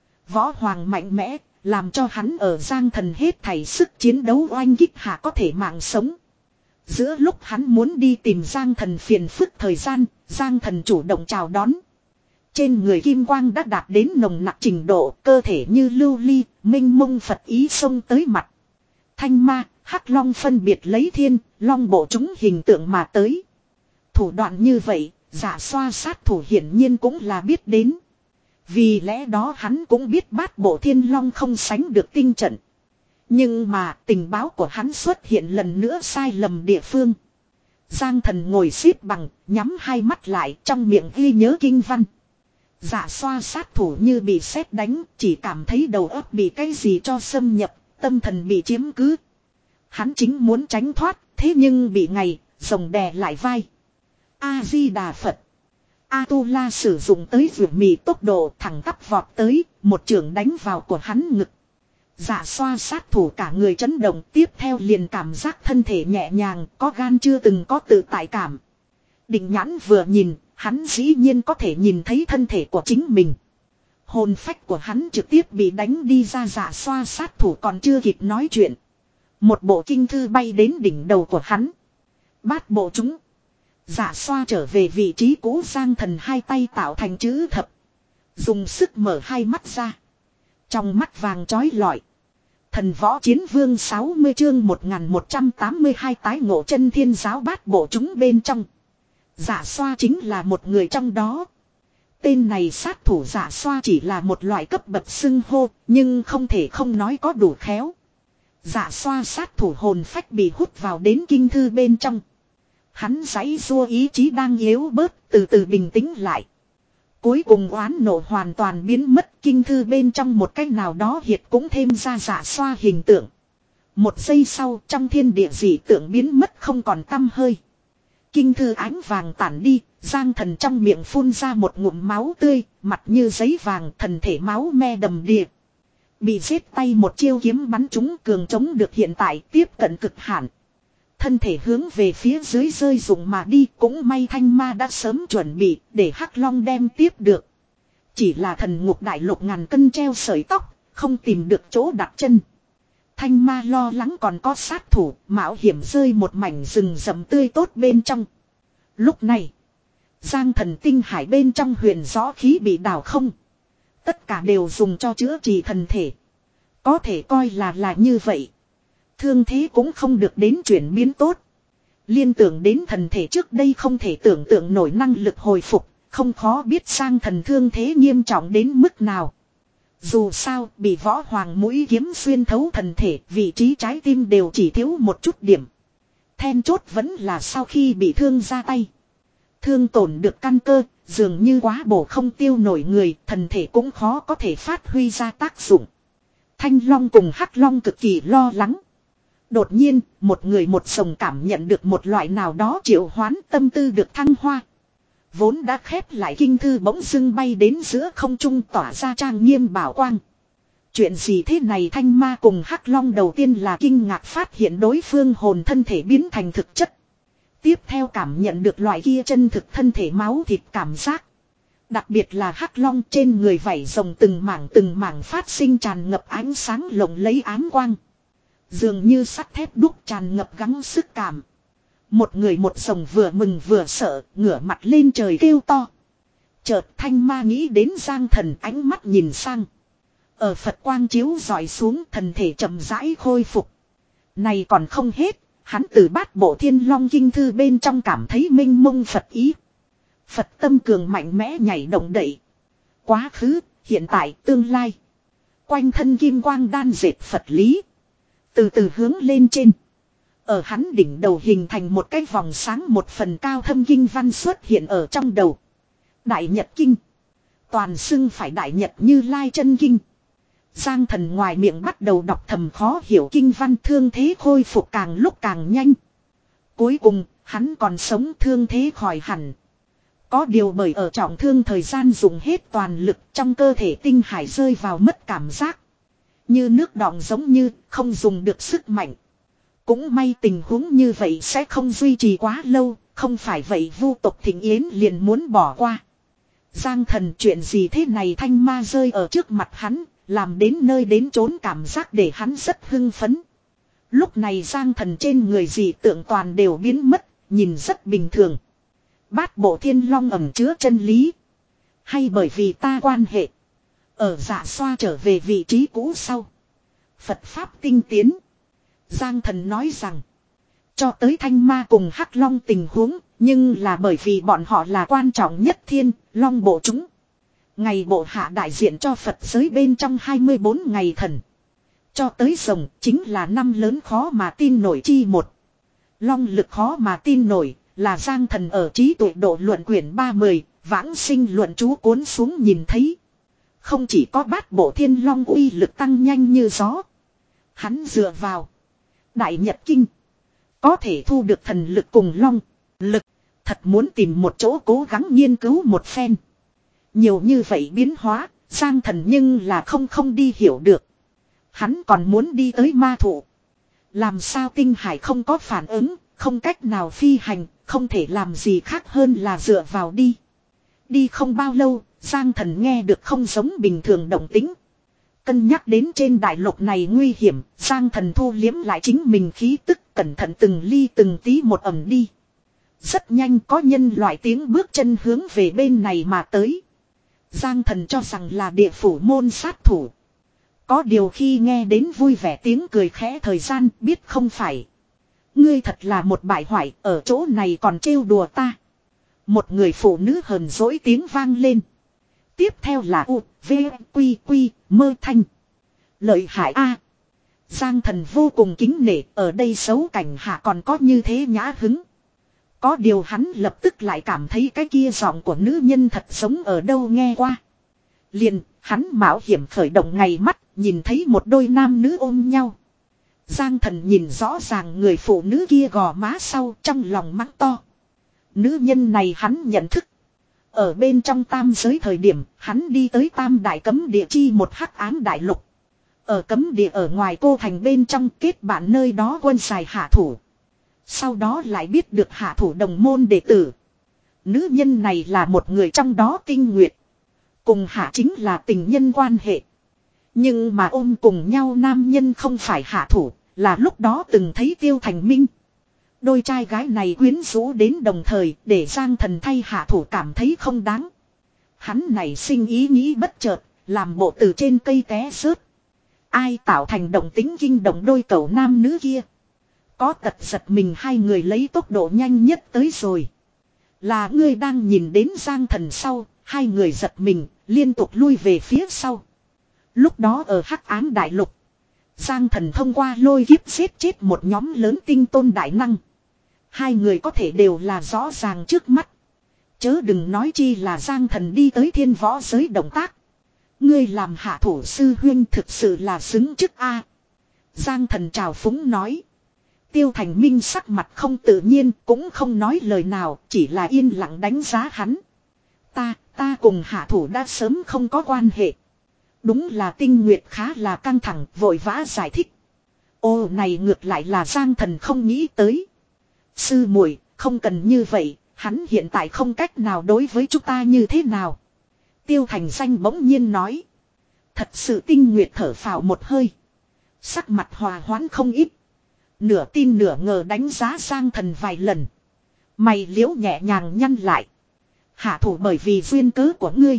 Võ hoàng mạnh mẽ, làm cho hắn ở Giang Thần hết thảy sức chiến đấu oanh kích hạ có thể mạng sống. Giữa lúc hắn muốn đi tìm Giang Thần phiền phức thời gian, Giang Thần chủ động chào đón. Trên người kim quang đã đạt đến nồng nặc trình độ, cơ thể như lưu ly, minh mông Phật ý xông tới mặt. Thanh ma, hắc long phân biệt lấy thiên, long bộ chúng hình tượng mà tới. Thủ đoạn như vậy, giả xoa sát thủ hiển nhiên cũng là biết đến. Vì lẽ đó hắn cũng biết bát bộ thiên long không sánh được tinh trận. Nhưng mà tình báo của hắn xuất hiện lần nữa sai lầm địa phương. Giang Thần ngồi xếp bằng, nhắm hai mắt lại trong miệng ghi nhớ kinh văn. Giả xoa sát thủ như bị sét đánh, chỉ cảm thấy đầu óc bị cái gì cho xâm nhập, tâm thần bị chiếm cứ. Hắn chính muốn tránh thoát, thế nhưng bị ngày, rồng đè lại vai. A-di-đà Phật. A-tu-la sử dụng tới vượt mì tốc độ thẳng tắp vọt tới, một trường đánh vào của hắn ngực. Dạ xoa sát thủ cả người chấn động, tiếp theo liền cảm giác thân thể nhẹ nhàng, có gan chưa từng có tự tại cảm. Định nhãn vừa nhìn, hắn dĩ nhiên có thể nhìn thấy thân thể của chính mình. Hồn phách của hắn trực tiếp bị đánh đi ra. Dạ xoa sát thủ còn chưa kịp nói chuyện. Một bộ kinh thư bay đến đỉnh đầu của hắn. Bát bộ chúng. Dạ xoa trở về vị trí cũ. Giang Thần hai tay tạo thành chữ thập. Dùng sức mở hai mắt ra. Trong mắt vàng chói lọi. Thần võ chiến vương sáu mươi chương một nghìn một trăm tám mươi hai tái ngộ chân thiên giáo bát bộ chúng bên trong. Dạ xoa chính là một người trong đó. Tên này sát thủ dạ xoa chỉ là một loại cấp bậc xưng hô, nhưng không thể không nói có đủ khéo. Dạ xoa sát thủ hồn phách bị hút vào đến kinh thư bên trong. Hắn giãy giụa ý chí đang yếu bớt, từ từ bình tĩnh lại. Cuối cùng oán nộ hoàn toàn biến mất, kinh thư bên trong một cách nào đó hiệt cũng thêm ra dạ xoa hình tượng. Một giây sau, trong thiên địa dị tượng biến mất không còn tăm hơi. Kinh thư ánh vàng tản đi, Giang Thần trong miệng phun ra một ngụm máu tươi, mặt như giấy vàng, thần thể máu me đầm đìa. Bị giết tay một chiêu kiếm bắn trúng, cường chống được hiện tại tiếp cận cực hạn. Thân thể hướng về phía dưới rơi rụng mà đi, cũng may Thanh Ma đã sớm chuẩn bị để Hắc Long đem tiếp được. Chỉ là thần ngục đại lục ngàn cân treo sợi tóc, không tìm được chỗ đặt chân. Thanh Ma lo lắng còn có sát thủ, mạo hiểm rơi một mảnh rừng rậm tươi tốt bên trong. Lúc này, Giang Thần tinh hải bên trong huyền gió khí bị đảo không. Tất cả đều dùng cho chữa trị thần thể. Có thể coi là là như vậy. Thương thế cũng không được đến chuyển biến tốt. Liên tưởng đến thần thể trước đây không thể tưởng tượng nổi năng lực hồi phục, không khó biết Giang Thần thương thế nghiêm trọng đến mức nào. Dù sao, bị võ hoàng mũi kiếm xuyên thấu thần thể, vị trí trái tim đều chỉ thiếu một chút điểm. Then chốt vẫn là sau khi bị thương ra tay. Thương tổn được căn cơ, dường như quá bổ không tiêu nổi người, thần thể cũng khó có thể phát huy ra tác dụng. Thanh Long cùng Hắc Long cực kỳ lo lắng. Đột nhiên, một người một sồng cảm nhận được một loại nào đó triệu hoán, tâm tư được thăng hoa. Vốn đã khép lại kinh thư bỗng dưng bay đến giữa không trung tỏa ra trang nghiêm bảo quang. Chuyện gì thế này? Thanh Ma cùng Hắc Long đầu tiên là kinh ngạc phát hiện đối phương hồn thân thể biến thành thực chất. Tiếp theo cảm nhận được loại kia chân thực thân thể máu thịt cảm giác. Đặc biệt là Hắc Long trên người vảy rồng từng mảng từng mảng phát sinh tràn ngập ánh sáng lộng lấy ám quang. Dường như sắt thép đúc tràn ngập gắng sức cảm. Một người một rồng vừa mừng vừa sợ, ngửa mặt lên trời kêu to. Chợt Thanh Ma nghĩ đến Giang Thần, ánh mắt nhìn sang. Ở Phật quang chiếu dọi xuống, thần thể chậm rãi khôi phục. Này còn không hết, hắn từ bát bộ Thiên Long kinh thư bên trong cảm thấy minh mông Phật ý. Phật tâm cường mạnh mẽ nhảy động đậy. Quá khứ, hiện tại, tương lai. Quanh thân kim quang đan dệt Phật lý. Từ từ hướng lên trên. Ở hắn đỉnh đầu hình thành một cái vòng sáng, một phần cao thâm kinh văn xuất hiện ở trong đầu. Đại Nhật Kinh. Toàn xưng phải Đại Nhật Như Lai chân kinh. Giang Thần ngoài miệng bắt đầu đọc thầm khó hiểu kinh văn, thương thế khôi phục càng lúc càng nhanh. Cuối cùng, hắn còn sống, thương thế khỏi hẳn. Có điều bởi ở trọng thương thời gian dùng hết toàn lực, trong cơ thể tinh hải rơi vào mất cảm giác. Như nước đọng giống như không dùng được sức mạnh. Cũng may tình huống như vậy sẽ không duy trì quá lâu, không phải vậy vu tộc Thịnh Yến liền muốn bỏ qua. Giang Thần, chuyện gì thế này? Thanh Ma rơi ở trước mặt hắn, làm đến nơi đến chốn cảm giác để hắn rất hưng phấn. Lúc này Giang Thần trên người dị tượng toàn đều biến mất, nhìn rất bình thường. Bát bộ Thiên Long ẩn chứa chân lý. Hay bởi vì ta quan hệ. Ở Dạ Xoa trở về vị trí cũ sau. Phật Pháp tinh tiến. Giang Thần nói rằng. Cho tới Thanh Ma cùng Hắc Long tình huống. Nhưng là bởi vì bọn họ là quan trọng nhất Thiên Long bộ chúng. Ngày bộ hạ đại diện cho Phật giới bên trong hai mươi bốn ngày thần. Cho tới rồng chính là năm lớn khó mà tin nổi chi một. Long lực khó mà tin nổi. Là Giang Thần ở trí tuệ độ luận quyển ba mươi, vãng sinh luận chú cuốn xuống nhìn thấy. Không chỉ có bát bộ Thiên Long uy lực tăng nhanh như gió. Hắn dựa vào Đại Nhật Kinh. Có thể thu được thần lực cùng long lực. Thật muốn tìm một chỗ cố gắng nghiên cứu một phen. Nhiều như vậy biến hóa, Giang Thần nhưng là không không đi hiểu được. Hắn còn muốn đi tới ma thụ. Làm sao tinh hải không có phản ứng, không cách nào phi hành, không thể làm gì khác hơn là dựa vào đi. Đi không bao lâu, Giang Thần nghe được không giống bình thường động tĩnh. Cân nhắc đến trên đại lục này nguy hiểm, Giang Thần thu liếm lại chính mình khí tức, cẩn thận từng ly từng tí một ẩm đi. Rất nhanh có nhân loại tiếng bước chân hướng về bên này mà tới. Giang Thần cho rằng là địa phủ môn sát thủ. Có điều khi nghe đến vui vẻ tiếng cười khẽ thời gian biết không phải. Ngươi thật là một bại hoại, ở chỗ này còn trêu đùa ta. Một người phụ nữ hờn dỗi tiếng vang lên. Tiếp theo là U, V, Quy, Quy, mơ thanh. Lợi hại A. Giang Thần vô cùng kính nể, ở đây xấu cảnh hạ còn có như thế nhã hứng. Có điều hắn lập tức lại cảm thấy cái kia giọng của nữ nhân thật giống ở đâu nghe qua. Liền, hắn mạo hiểm khởi động ngày mắt, nhìn thấy một đôi nam nữ ôm nhau. Giang Thần nhìn rõ ràng người phụ nữ kia gò má sau trong lòng mắng to. Nữ nhân này hắn nhận thức. Ở bên trong tam giới thời điểm, hắn đi tới tam đại cấm địa chi một hắc ám đại lục. Ở cấm địa ở ngoài cô thành bên trong kết bạn nơi đó quân xài hạ thủ. Sau đó lại biết được hạ thủ đồng môn đệ tử. Nữ nhân này là một người trong đó tinh nguyệt. Cùng hạ chính là tình nhân quan hệ. Nhưng mà ôm cùng nhau nam nhân không phải hạ thủ, là lúc đó từng thấy Tiêu Thành Minh. Đôi trai gái này quyến rũ đến đồng thời để Giang Thần thay hạ thủ cảm thấy không đáng. Hắn này sinh ý nghĩ bất chợt, làm bộ từ trên cây té rớt. Ai tạo thành động tính kinh động đôi cậu nam nữ kia. Có tật giật mình hai người lấy tốc độ nhanh nhất tới rồi. Là ngươi đang nhìn đến Giang Thần sau, hai người giật mình, liên tục lui về phía sau. Lúc đó ở hắc ám đại lục, Giang Thần thông qua lôi kiếp giết chết một nhóm lớn tinh tôn đại năng. Hai người có thể đều là rõ ràng trước mắt. Chớ đừng nói chi là Giang Thần đi tới thiên võ giới động tác. Ngươi làm hạ thủ sư huyên thực sự là xứng chức a. Giang Thần trào phúng nói. Tiêu Thành Minh sắc mặt không tự nhiên, cũng không nói lời nào, chỉ là yên lặng đánh giá hắn. Ta, ta cùng hạ thủ đã sớm không có quan hệ. Đúng là Tinh Nguyệt khá là căng thẳng, vội vã giải thích. Ô này ngược lại là Giang Thần không nghĩ tới. Sư muội, không cần như vậy, hắn hiện tại không cách nào đối với chúng ta như thế nào. Tiêu Thành Danh bỗng nhiên nói. Thật sự Tinh Nguyệt thở phào một hơi. Sắc mặt hòa hoãn không ít. Nửa tin nửa ngờ đánh giá Giang Thần vài lần. Mày liễu nhẹ nhàng nhăn lại. Hạ thủ bởi vì duyên cớ của ngươi.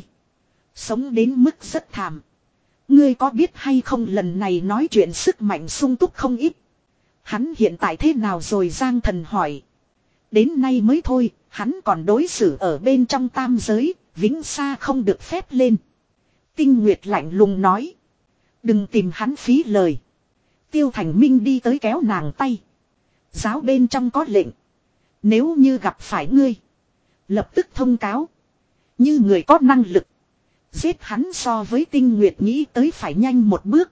Sống đến mức rất thảm. Ngươi có biết hay không lần này nói chuyện sức mạnh sung túc không ít. Hắn hiện tại thế nào rồi Giang Thần hỏi. Đến nay mới thôi, hắn còn đối xử ở bên trong tam giới, vĩnh xa không được phép lên. Tinh Nguyệt lạnh lùng nói. Đừng tìm hắn phí lời. Tiêu Thành Minh đi tới kéo nàng tay. Giáo bên trong có lệnh. Nếu như gặp phải ngươi, lập tức thông cáo. Như người có năng lực. Giết hắn so với Tinh Nguyệt nghĩ tới phải nhanh một bước.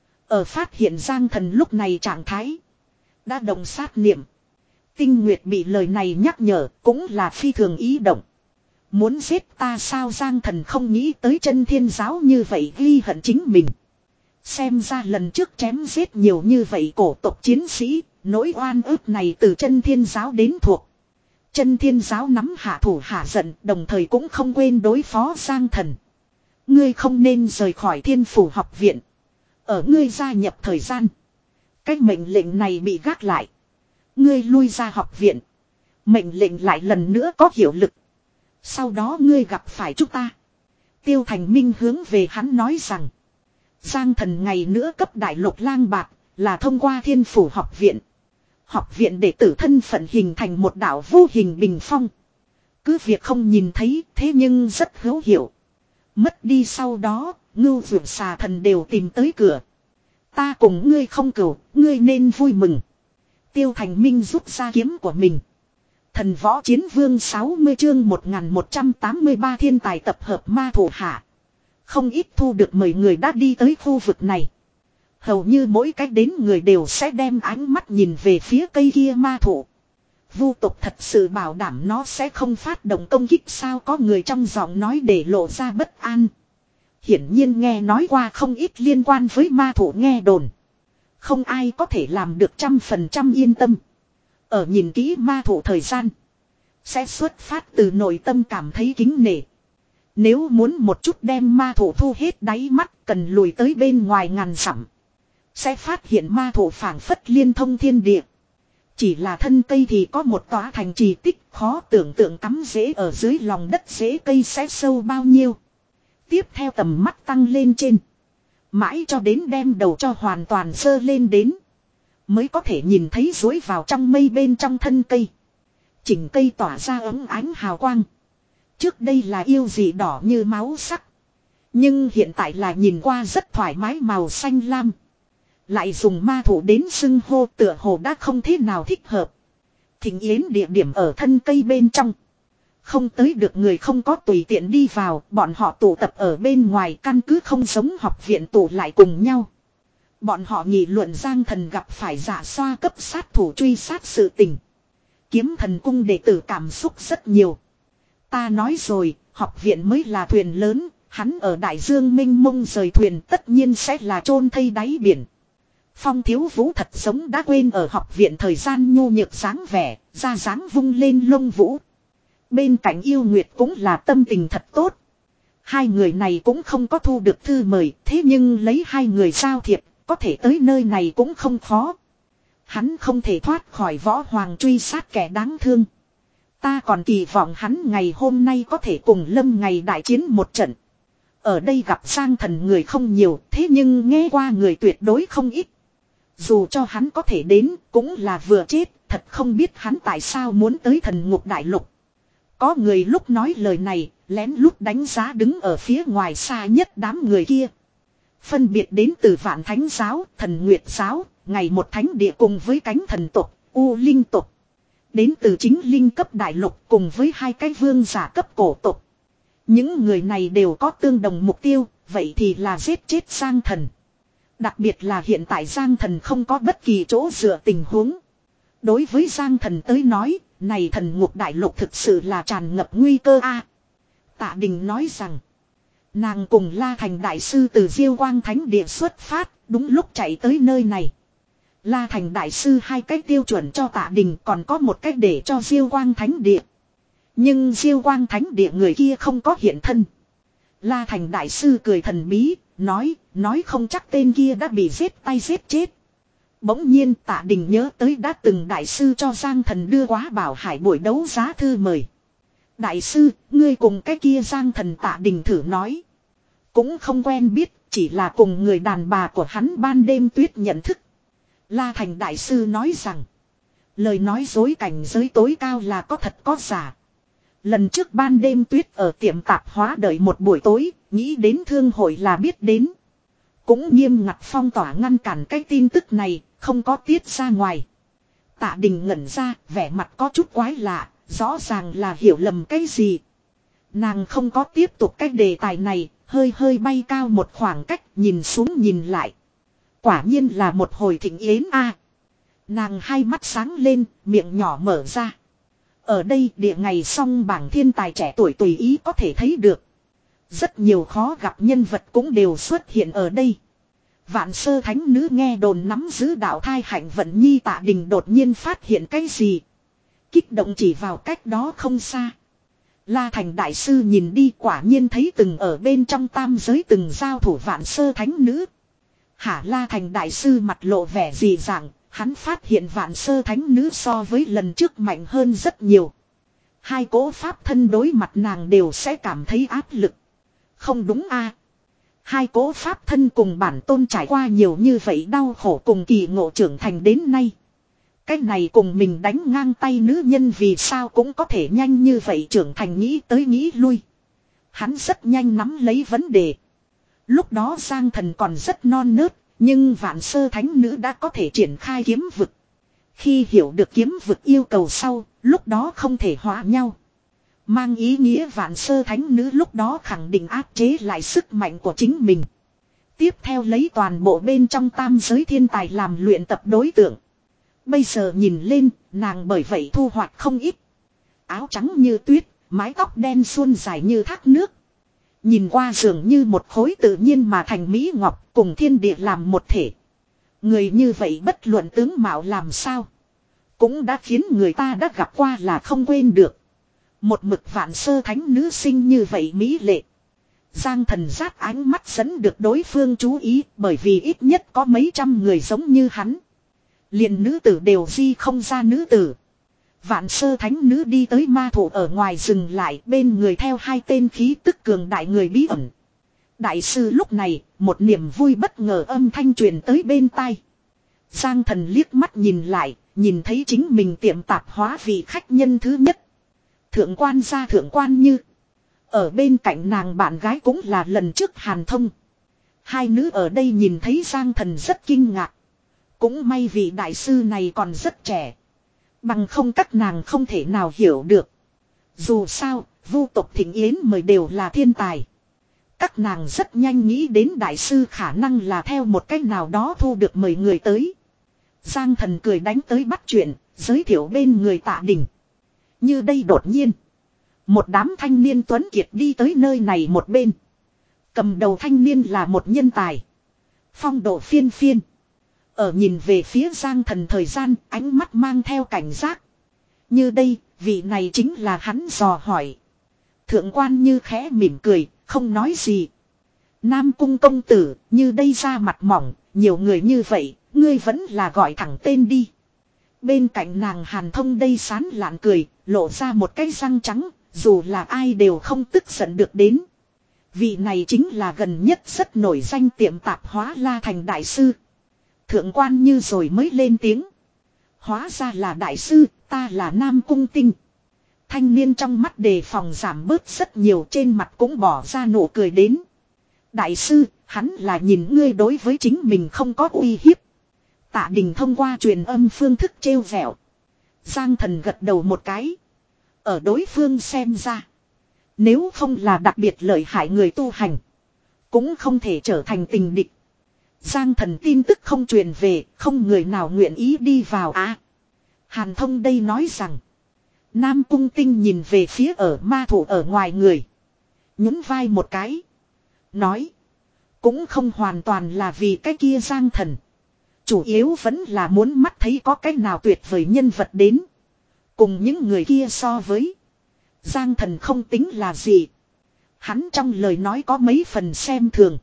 Ở phát hiện Giang Thần lúc này trạng thái. Đã động sát niệm. Tinh Nguyệt bị lời này nhắc nhở cũng là phi thường ý động. Muốn giết ta sao Giang Thần không nghĩ tới chân thiên giáo như vậy ghi hận chính mình. Xem ra lần trước chém giết nhiều như vậy cổ tộc chiến sĩ, nỗi oan ức này từ chân thiên giáo đến thuộc. Chân thiên giáo nắm hạ thủ hạ giận đồng thời cũng không quên đối phó Giang Thần. Ngươi không nên rời khỏi thiên phủ học viện. Ở ngươi gia nhập thời gian. Cái mệnh lệnh này bị gác lại. Ngươi lui ra học viện. Mệnh lệnh lại lần nữa có hiệu lực. Sau đó ngươi gặp phải chúng ta. Tiêu Thành Minh hướng về hắn nói rằng. Giang Thần ngày nữa cấp đại lục lang bạc là thông qua thiên phủ học viện. Học viện đệ tử thân phận hình thành một đạo vô hình bình phong. Cứ việc không nhìn thấy thế nhưng rất hữu hiệu. Mất đi sau đó, ngưu vượt xà thần đều tìm tới cửa. Ta cùng ngươi không cửu, ngươi nên vui mừng. Tiêu Thành Minh rút ra kiếm của mình. Thần võ chiến vương sáu mươi chương một nghìn một trăm tám mươi ba thiên tài tập hợp ma thủ hạ. Không ít thu được mời người đã đi tới khu vực này. Hầu như mỗi cách đến người đều sẽ đem ánh mắt nhìn về phía cây kia ma thụ. Vu tộc thật sự bảo đảm nó sẽ không phát động công kích sao, có người trong giọng nói để lộ ra bất an. Hiển nhiên nghe nói qua không ít liên quan với ma thụ nghe đồn. Không ai có thể làm được trăm phần trăm yên tâm. Ở nhìn kỹ ma thụ thời gian. Sẽ xuất phát từ nội tâm cảm thấy kính nể. Nếu muốn một chút đem ma thụ thu hết đáy mắt, cần lùi tới bên ngoài ngàn dặm. Sẽ phát hiện ma thụ phảng phất liên thông thiên địa. Chỉ là thân cây thì có một tòa thành trì tích, khó tưởng tượng cắm rễ ở dưới lòng đất rễ cây sẽ sâu bao nhiêu. Tiếp theo tầm mắt tăng lên trên. Mãi cho đến đem đầu cho hoàn toàn sơ lên đến. Mới có thể nhìn thấy dối vào trong mây bên trong thân cây. Chỉnh cây tỏa ra ấm ánh hào quang. Trước đây là yêu dị đỏ như máu sắc. Nhưng hiện tại là nhìn qua rất thoải mái màu xanh lam. Lại dùng ma thủ đến xưng hô, tựa hồ đã không thế nào thích hợp. Thỉnh yến địa điểm ở thân cây bên trong. Không tới được người không có tùy tiện đi vào, bọn họ tụ tập ở bên ngoài, căn cứ không giống học viện tụ lại cùng nhau. Bọn họ nghị luận Giang Thần gặp phải giả xoa cấp sát thủ truy sát sự tình. Kiếm Thần cung đệ tử cảm xúc rất nhiều. Ta nói rồi, học viện mới là thuyền lớn, hắn ở đại dương mênh mông rời thuyền tất nhiên sẽ là chôn thây đáy biển. Phong Thiếu Vũ thật giống đã quên ở học viện thời gian nhu nhược dáng vẻ, ra dáng vung lên lông vũ. Bên cạnh Yêu Nguyệt cũng là tâm tình thật tốt. Hai người này cũng không có thu được thư mời, thế nhưng lấy hai người giao thiệp, có thể tới nơi này cũng không khó. Hắn không thể thoát khỏi võ hoàng truy sát kẻ đáng thương. Ta còn kỳ vọng hắn ngày hôm nay có thể cùng Lâm ngày đại chiến một trận. Ở đây gặp Giang Thần người không nhiều, thế nhưng nghe qua người tuyệt đối không ít. Dù cho hắn có thể đến, cũng là vừa chết, thật không biết hắn tại sao muốn tới Thần Ngục Đại Lục. Có người lúc nói lời này, lén lút đánh giá đứng ở phía ngoài xa nhất đám người kia. Phân biệt đến từ Vạn Thánh Giáo, Thần Nguyệt Giáo, ngày một thánh địa cùng với cánh thần tộc, U Linh tộc. Đến từ chính linh cấp đại lục cùng với hai cái vương giả cấp cổ tộc. Những người này đều có tương đồng mục tiêu, vậy thì là giết chết Giang Thần. Đặc biệt là hiện tại Giang Thần không có bất kỳ chỗ dựa tình huống. Đối với Giang Thần tới nói, này Thần Ngục Đại Lục thực sự là tràn ngập nguy cơ a. Tạ Đình nói rằng, nàng cùng La Thành Đại Sư từ Diêu Quang Thánh Địa xuất phát, đúng lúc chạy tới nơi này. La Thành Đại Sư hai cách tiêu chuẩn cho Tạ Đình, còn có một cách để cho Diêu Quang Thánh Địa. Nhưng Diêu Quang Thánh Địa người kia không có hiện thân. La Thành Đại Sư cười thần bí, nói, nói không chắc tên kia đã bị giết tay giết chết. Bỗng nhiên Tạ Đình nhớ tới đã từng Đại Sư cho Giang Thần đưa quá bảo hải buổi đấu giá thư mời. Đại Sư, ngươi cùng cái kia Giang Thần Tạ Đình thử nói. Cũng không quen biết, chỉ là cùng người đàn bà của hắn ban đêm tuyết nhận thức. La Thành Đại Sư nói rằng, lời nói dối cảnh giới tối cao là có thật có giả. Lần trước ban đêm tuyết ở tiệm tạp hóa đợi một buổi tối, nghĩ đến thương hội là biết đến. Cũng nghiêm ngặt phong tỏa ngăn cản cái tin tức này, không có tiết ra ngoài. Tạ Đình ngẩn ra, vẻ mặt có chút quái lạ, rõ ràng là hiểu lầm cái gì. Nàng không có tiếp tục cái đề tài này, hơi hơi bay cao một khoảng cách, nhìn xuống nhìn lại. Quả nhiên là một hồi thịnh yến a. Nàng hai mắt sáng lên, miệng nhỏ mở ra. Ở đây địa ngày song bảng thiên tài trẻ tuổi tùy ý có thể thấy được. Rất nhiều khó gặp nhân vật cũng đều xuất hiện ở đây. Vạn sơ thánh nữ nghe đồn nắm giữ đạo thai hạnh vận nhi Tạ Đình đột nhiên phát hiện cái gì. Kích động chỉ vào cách đó không xa. La Thành Đại Sư nhìn đi quả nhiên thấy từng ở bên trong tam giới từng giao thủ vạn sơ thánh nữ. Hả La Thành Đại Sư mặt lộ vẻ dị dạng, hắn phát hiện vạn sơ thánh nữ so với lần trước mạnh hơn rất nhiều. Hai cỗ pháp thân đối mặt nàng đều sẽ cảm thấy áp lực. Không đúng a? Hai cỗ pháp thân cùng bản tôn trải qua nhiều như vậy đau khổ cùng kỳ ngộ trưởng thành đến nay. Cái này cùng mình đánh ngang tay nữ nhân vì sao cũng có thể nhanh như vậy trưởng thành, nghĩ tới nghĩ lui. Hắn rất nhanh nắm lấy vấn đề. Lúc đó Giang Thần còn rất non nớt, nhưng vạn sơ thánh nữ đã có thể triển khai kiếm vực. Khi hiểu được kiếm vực yêu cầu sau, lúc đó không thể hóa nhau. Mang ý nghĩa vạn sơ thánh nữ lúc đó khẳng định áp chế lại sức mạnh của chính mình. Tiếp theo lấy toàn bộ bên trong tam giới thiên tài làm luyện tập đối tượng. Bây giờ nhìn lên, nàng bởi vậy thu hoạch không ít. Áo trắng như tuyết, mái tóc đen suôn dài như thác nước. Nhìn qua dường như một khối tự nhiên mà thành mỹ ngọc cùng thiên địa làm một thể. Người như vậy bất luận tướng mạo làm sao. Cũng đã khiến người ta đã gặp qua là không quên được. Một mực vạn sơ thánh nữ sinh như vậy mỹ lệ. Giang Thần Giác ánh mắt dẫn được đối phương chú ý bởi vì ít nhất có mấy trăm người giống như hắn. Liền nữ tử đều di không ra nữ tử. Vạn sơ thánh nữ đi tới ma thủ ở ngoài dừng lại bên người theo hai tên khí tức cường đại người bí ẩn. Đại sư lúc này, một niềm vui bất ngờ âm thanh truyền tới bên tai. Giang Thần liếc mắt nhìn lại, nhìn thấy chính mình tiệm tạp hóa vị khách nhân thứ nhất. Thượng quan gia thượng quan như. Ở bên cạnh nàng bạn gái cũng là lần trước Hàn Thông. Hai nữ ở đây nhìn thấy Giang Thần rất kinh ngạc. Cũng may vị đại sư này còn rất trẻ. Bằng không các nàng không thể nào hiểu được. Dù sao, vu tộc Thịnh Yến mời đều là thiên tài. Các nàng rất nhanh nghĩ đến đại sư khả năng là theo một cách nào đó thu được mời người tới. Giang Thần cười đánh tới bắt chuyện, giới thiệu bên người Tạ Đình. Như đây đột nhiên. Một đám thanh niên tuấn kiệt đi tới nơi này một bên. Cầm đầu thanh niên là một nhân tài. Phong độ phiên phiên. Ở nhìn về phía Giang Thần thời gian, ánh mắt mang theo cảnh giác. Như đây, vị này chính là hắn dò hỏi. Thượng quan Như khẽ mỉm cười, không nói gì. Nam cung công tử, như đây ra mặt mỏng, nhiều người như vậy, ngươi vẫn là gọi thẳng tên đi. Bên cạnh nàng Hàn Thông đây sán lạn cười, lộ ra một cái răng trắng, dù là ai đều không tức giận được đến. Vị này chính là gần nhất rất nổi danh tiệm tạp hóa La Thành đại sư. Thượng quan Như rồi mới lên tiếng. Hóa ra là đại sư, ta là Nam Cung Tinh. Thanh niên trong mắt đề phòng giảm bớt rất nhiều, trên mặt cũng bỏ ra nụ cười đến. Đại sư, hắn là nhìn ngươi đối với chính mình không có uy hiếp. Tạ Đình thông qua truyền âm phương thức trêu vẹo. Giang Thần gật đầu một cái. Ở đối phương xem ra. Nếu không là đặc biệt lợi hại người tu hành. Cũng không thể trở thành tình địch. Giang Thần tin tức không truyền về, không người nào nguyện ý đi vào à. Hàn Thông đây nói rằng. Nam Cung Tinh nhìn về phía ở ma thủ ở ngoài người. Nhún vai một cái. Nói. Cũng không hoàn toàn là vì cái kia Giang Thần. Chủ yếu vẫn là muốn mắt thấy có cách nào tuyệt vời nhân vật đến. Cùng những người kia so với. Giang Thần không tính là gì. Hắn trong lời nói có mấy phần xem thường.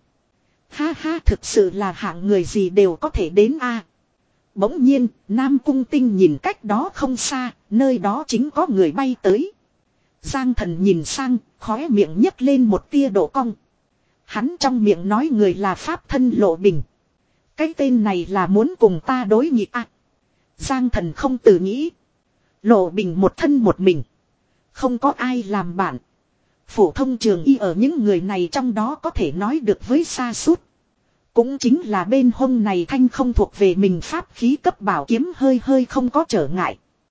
Ha ha, thực sự là hạng người gì đều có thể đến a. À. Bỗng nhiên, Nam Cung Tinh nhìn cách đó không xa, nơi đó chính có người bay tới. Giang Thần nhìn sang, khóe miệng nhấc lên một tia độ cong. Hắn trong miệng nói người là Pháp Thân Lộ Bình. Cái tên này là muốn cùng ta đối nghịch à. Giang Thần không tự nghĩ. Lộ Bình một thân một mình. Không có ai làm bạn. Phổ thông trường y ở những người này trong đó có thể nói được với xa suốt. Cũng chính là bên hông này thanh không thuộc về mình pháp khí cấp bảo kiếm hơi hơi không có trở ngại.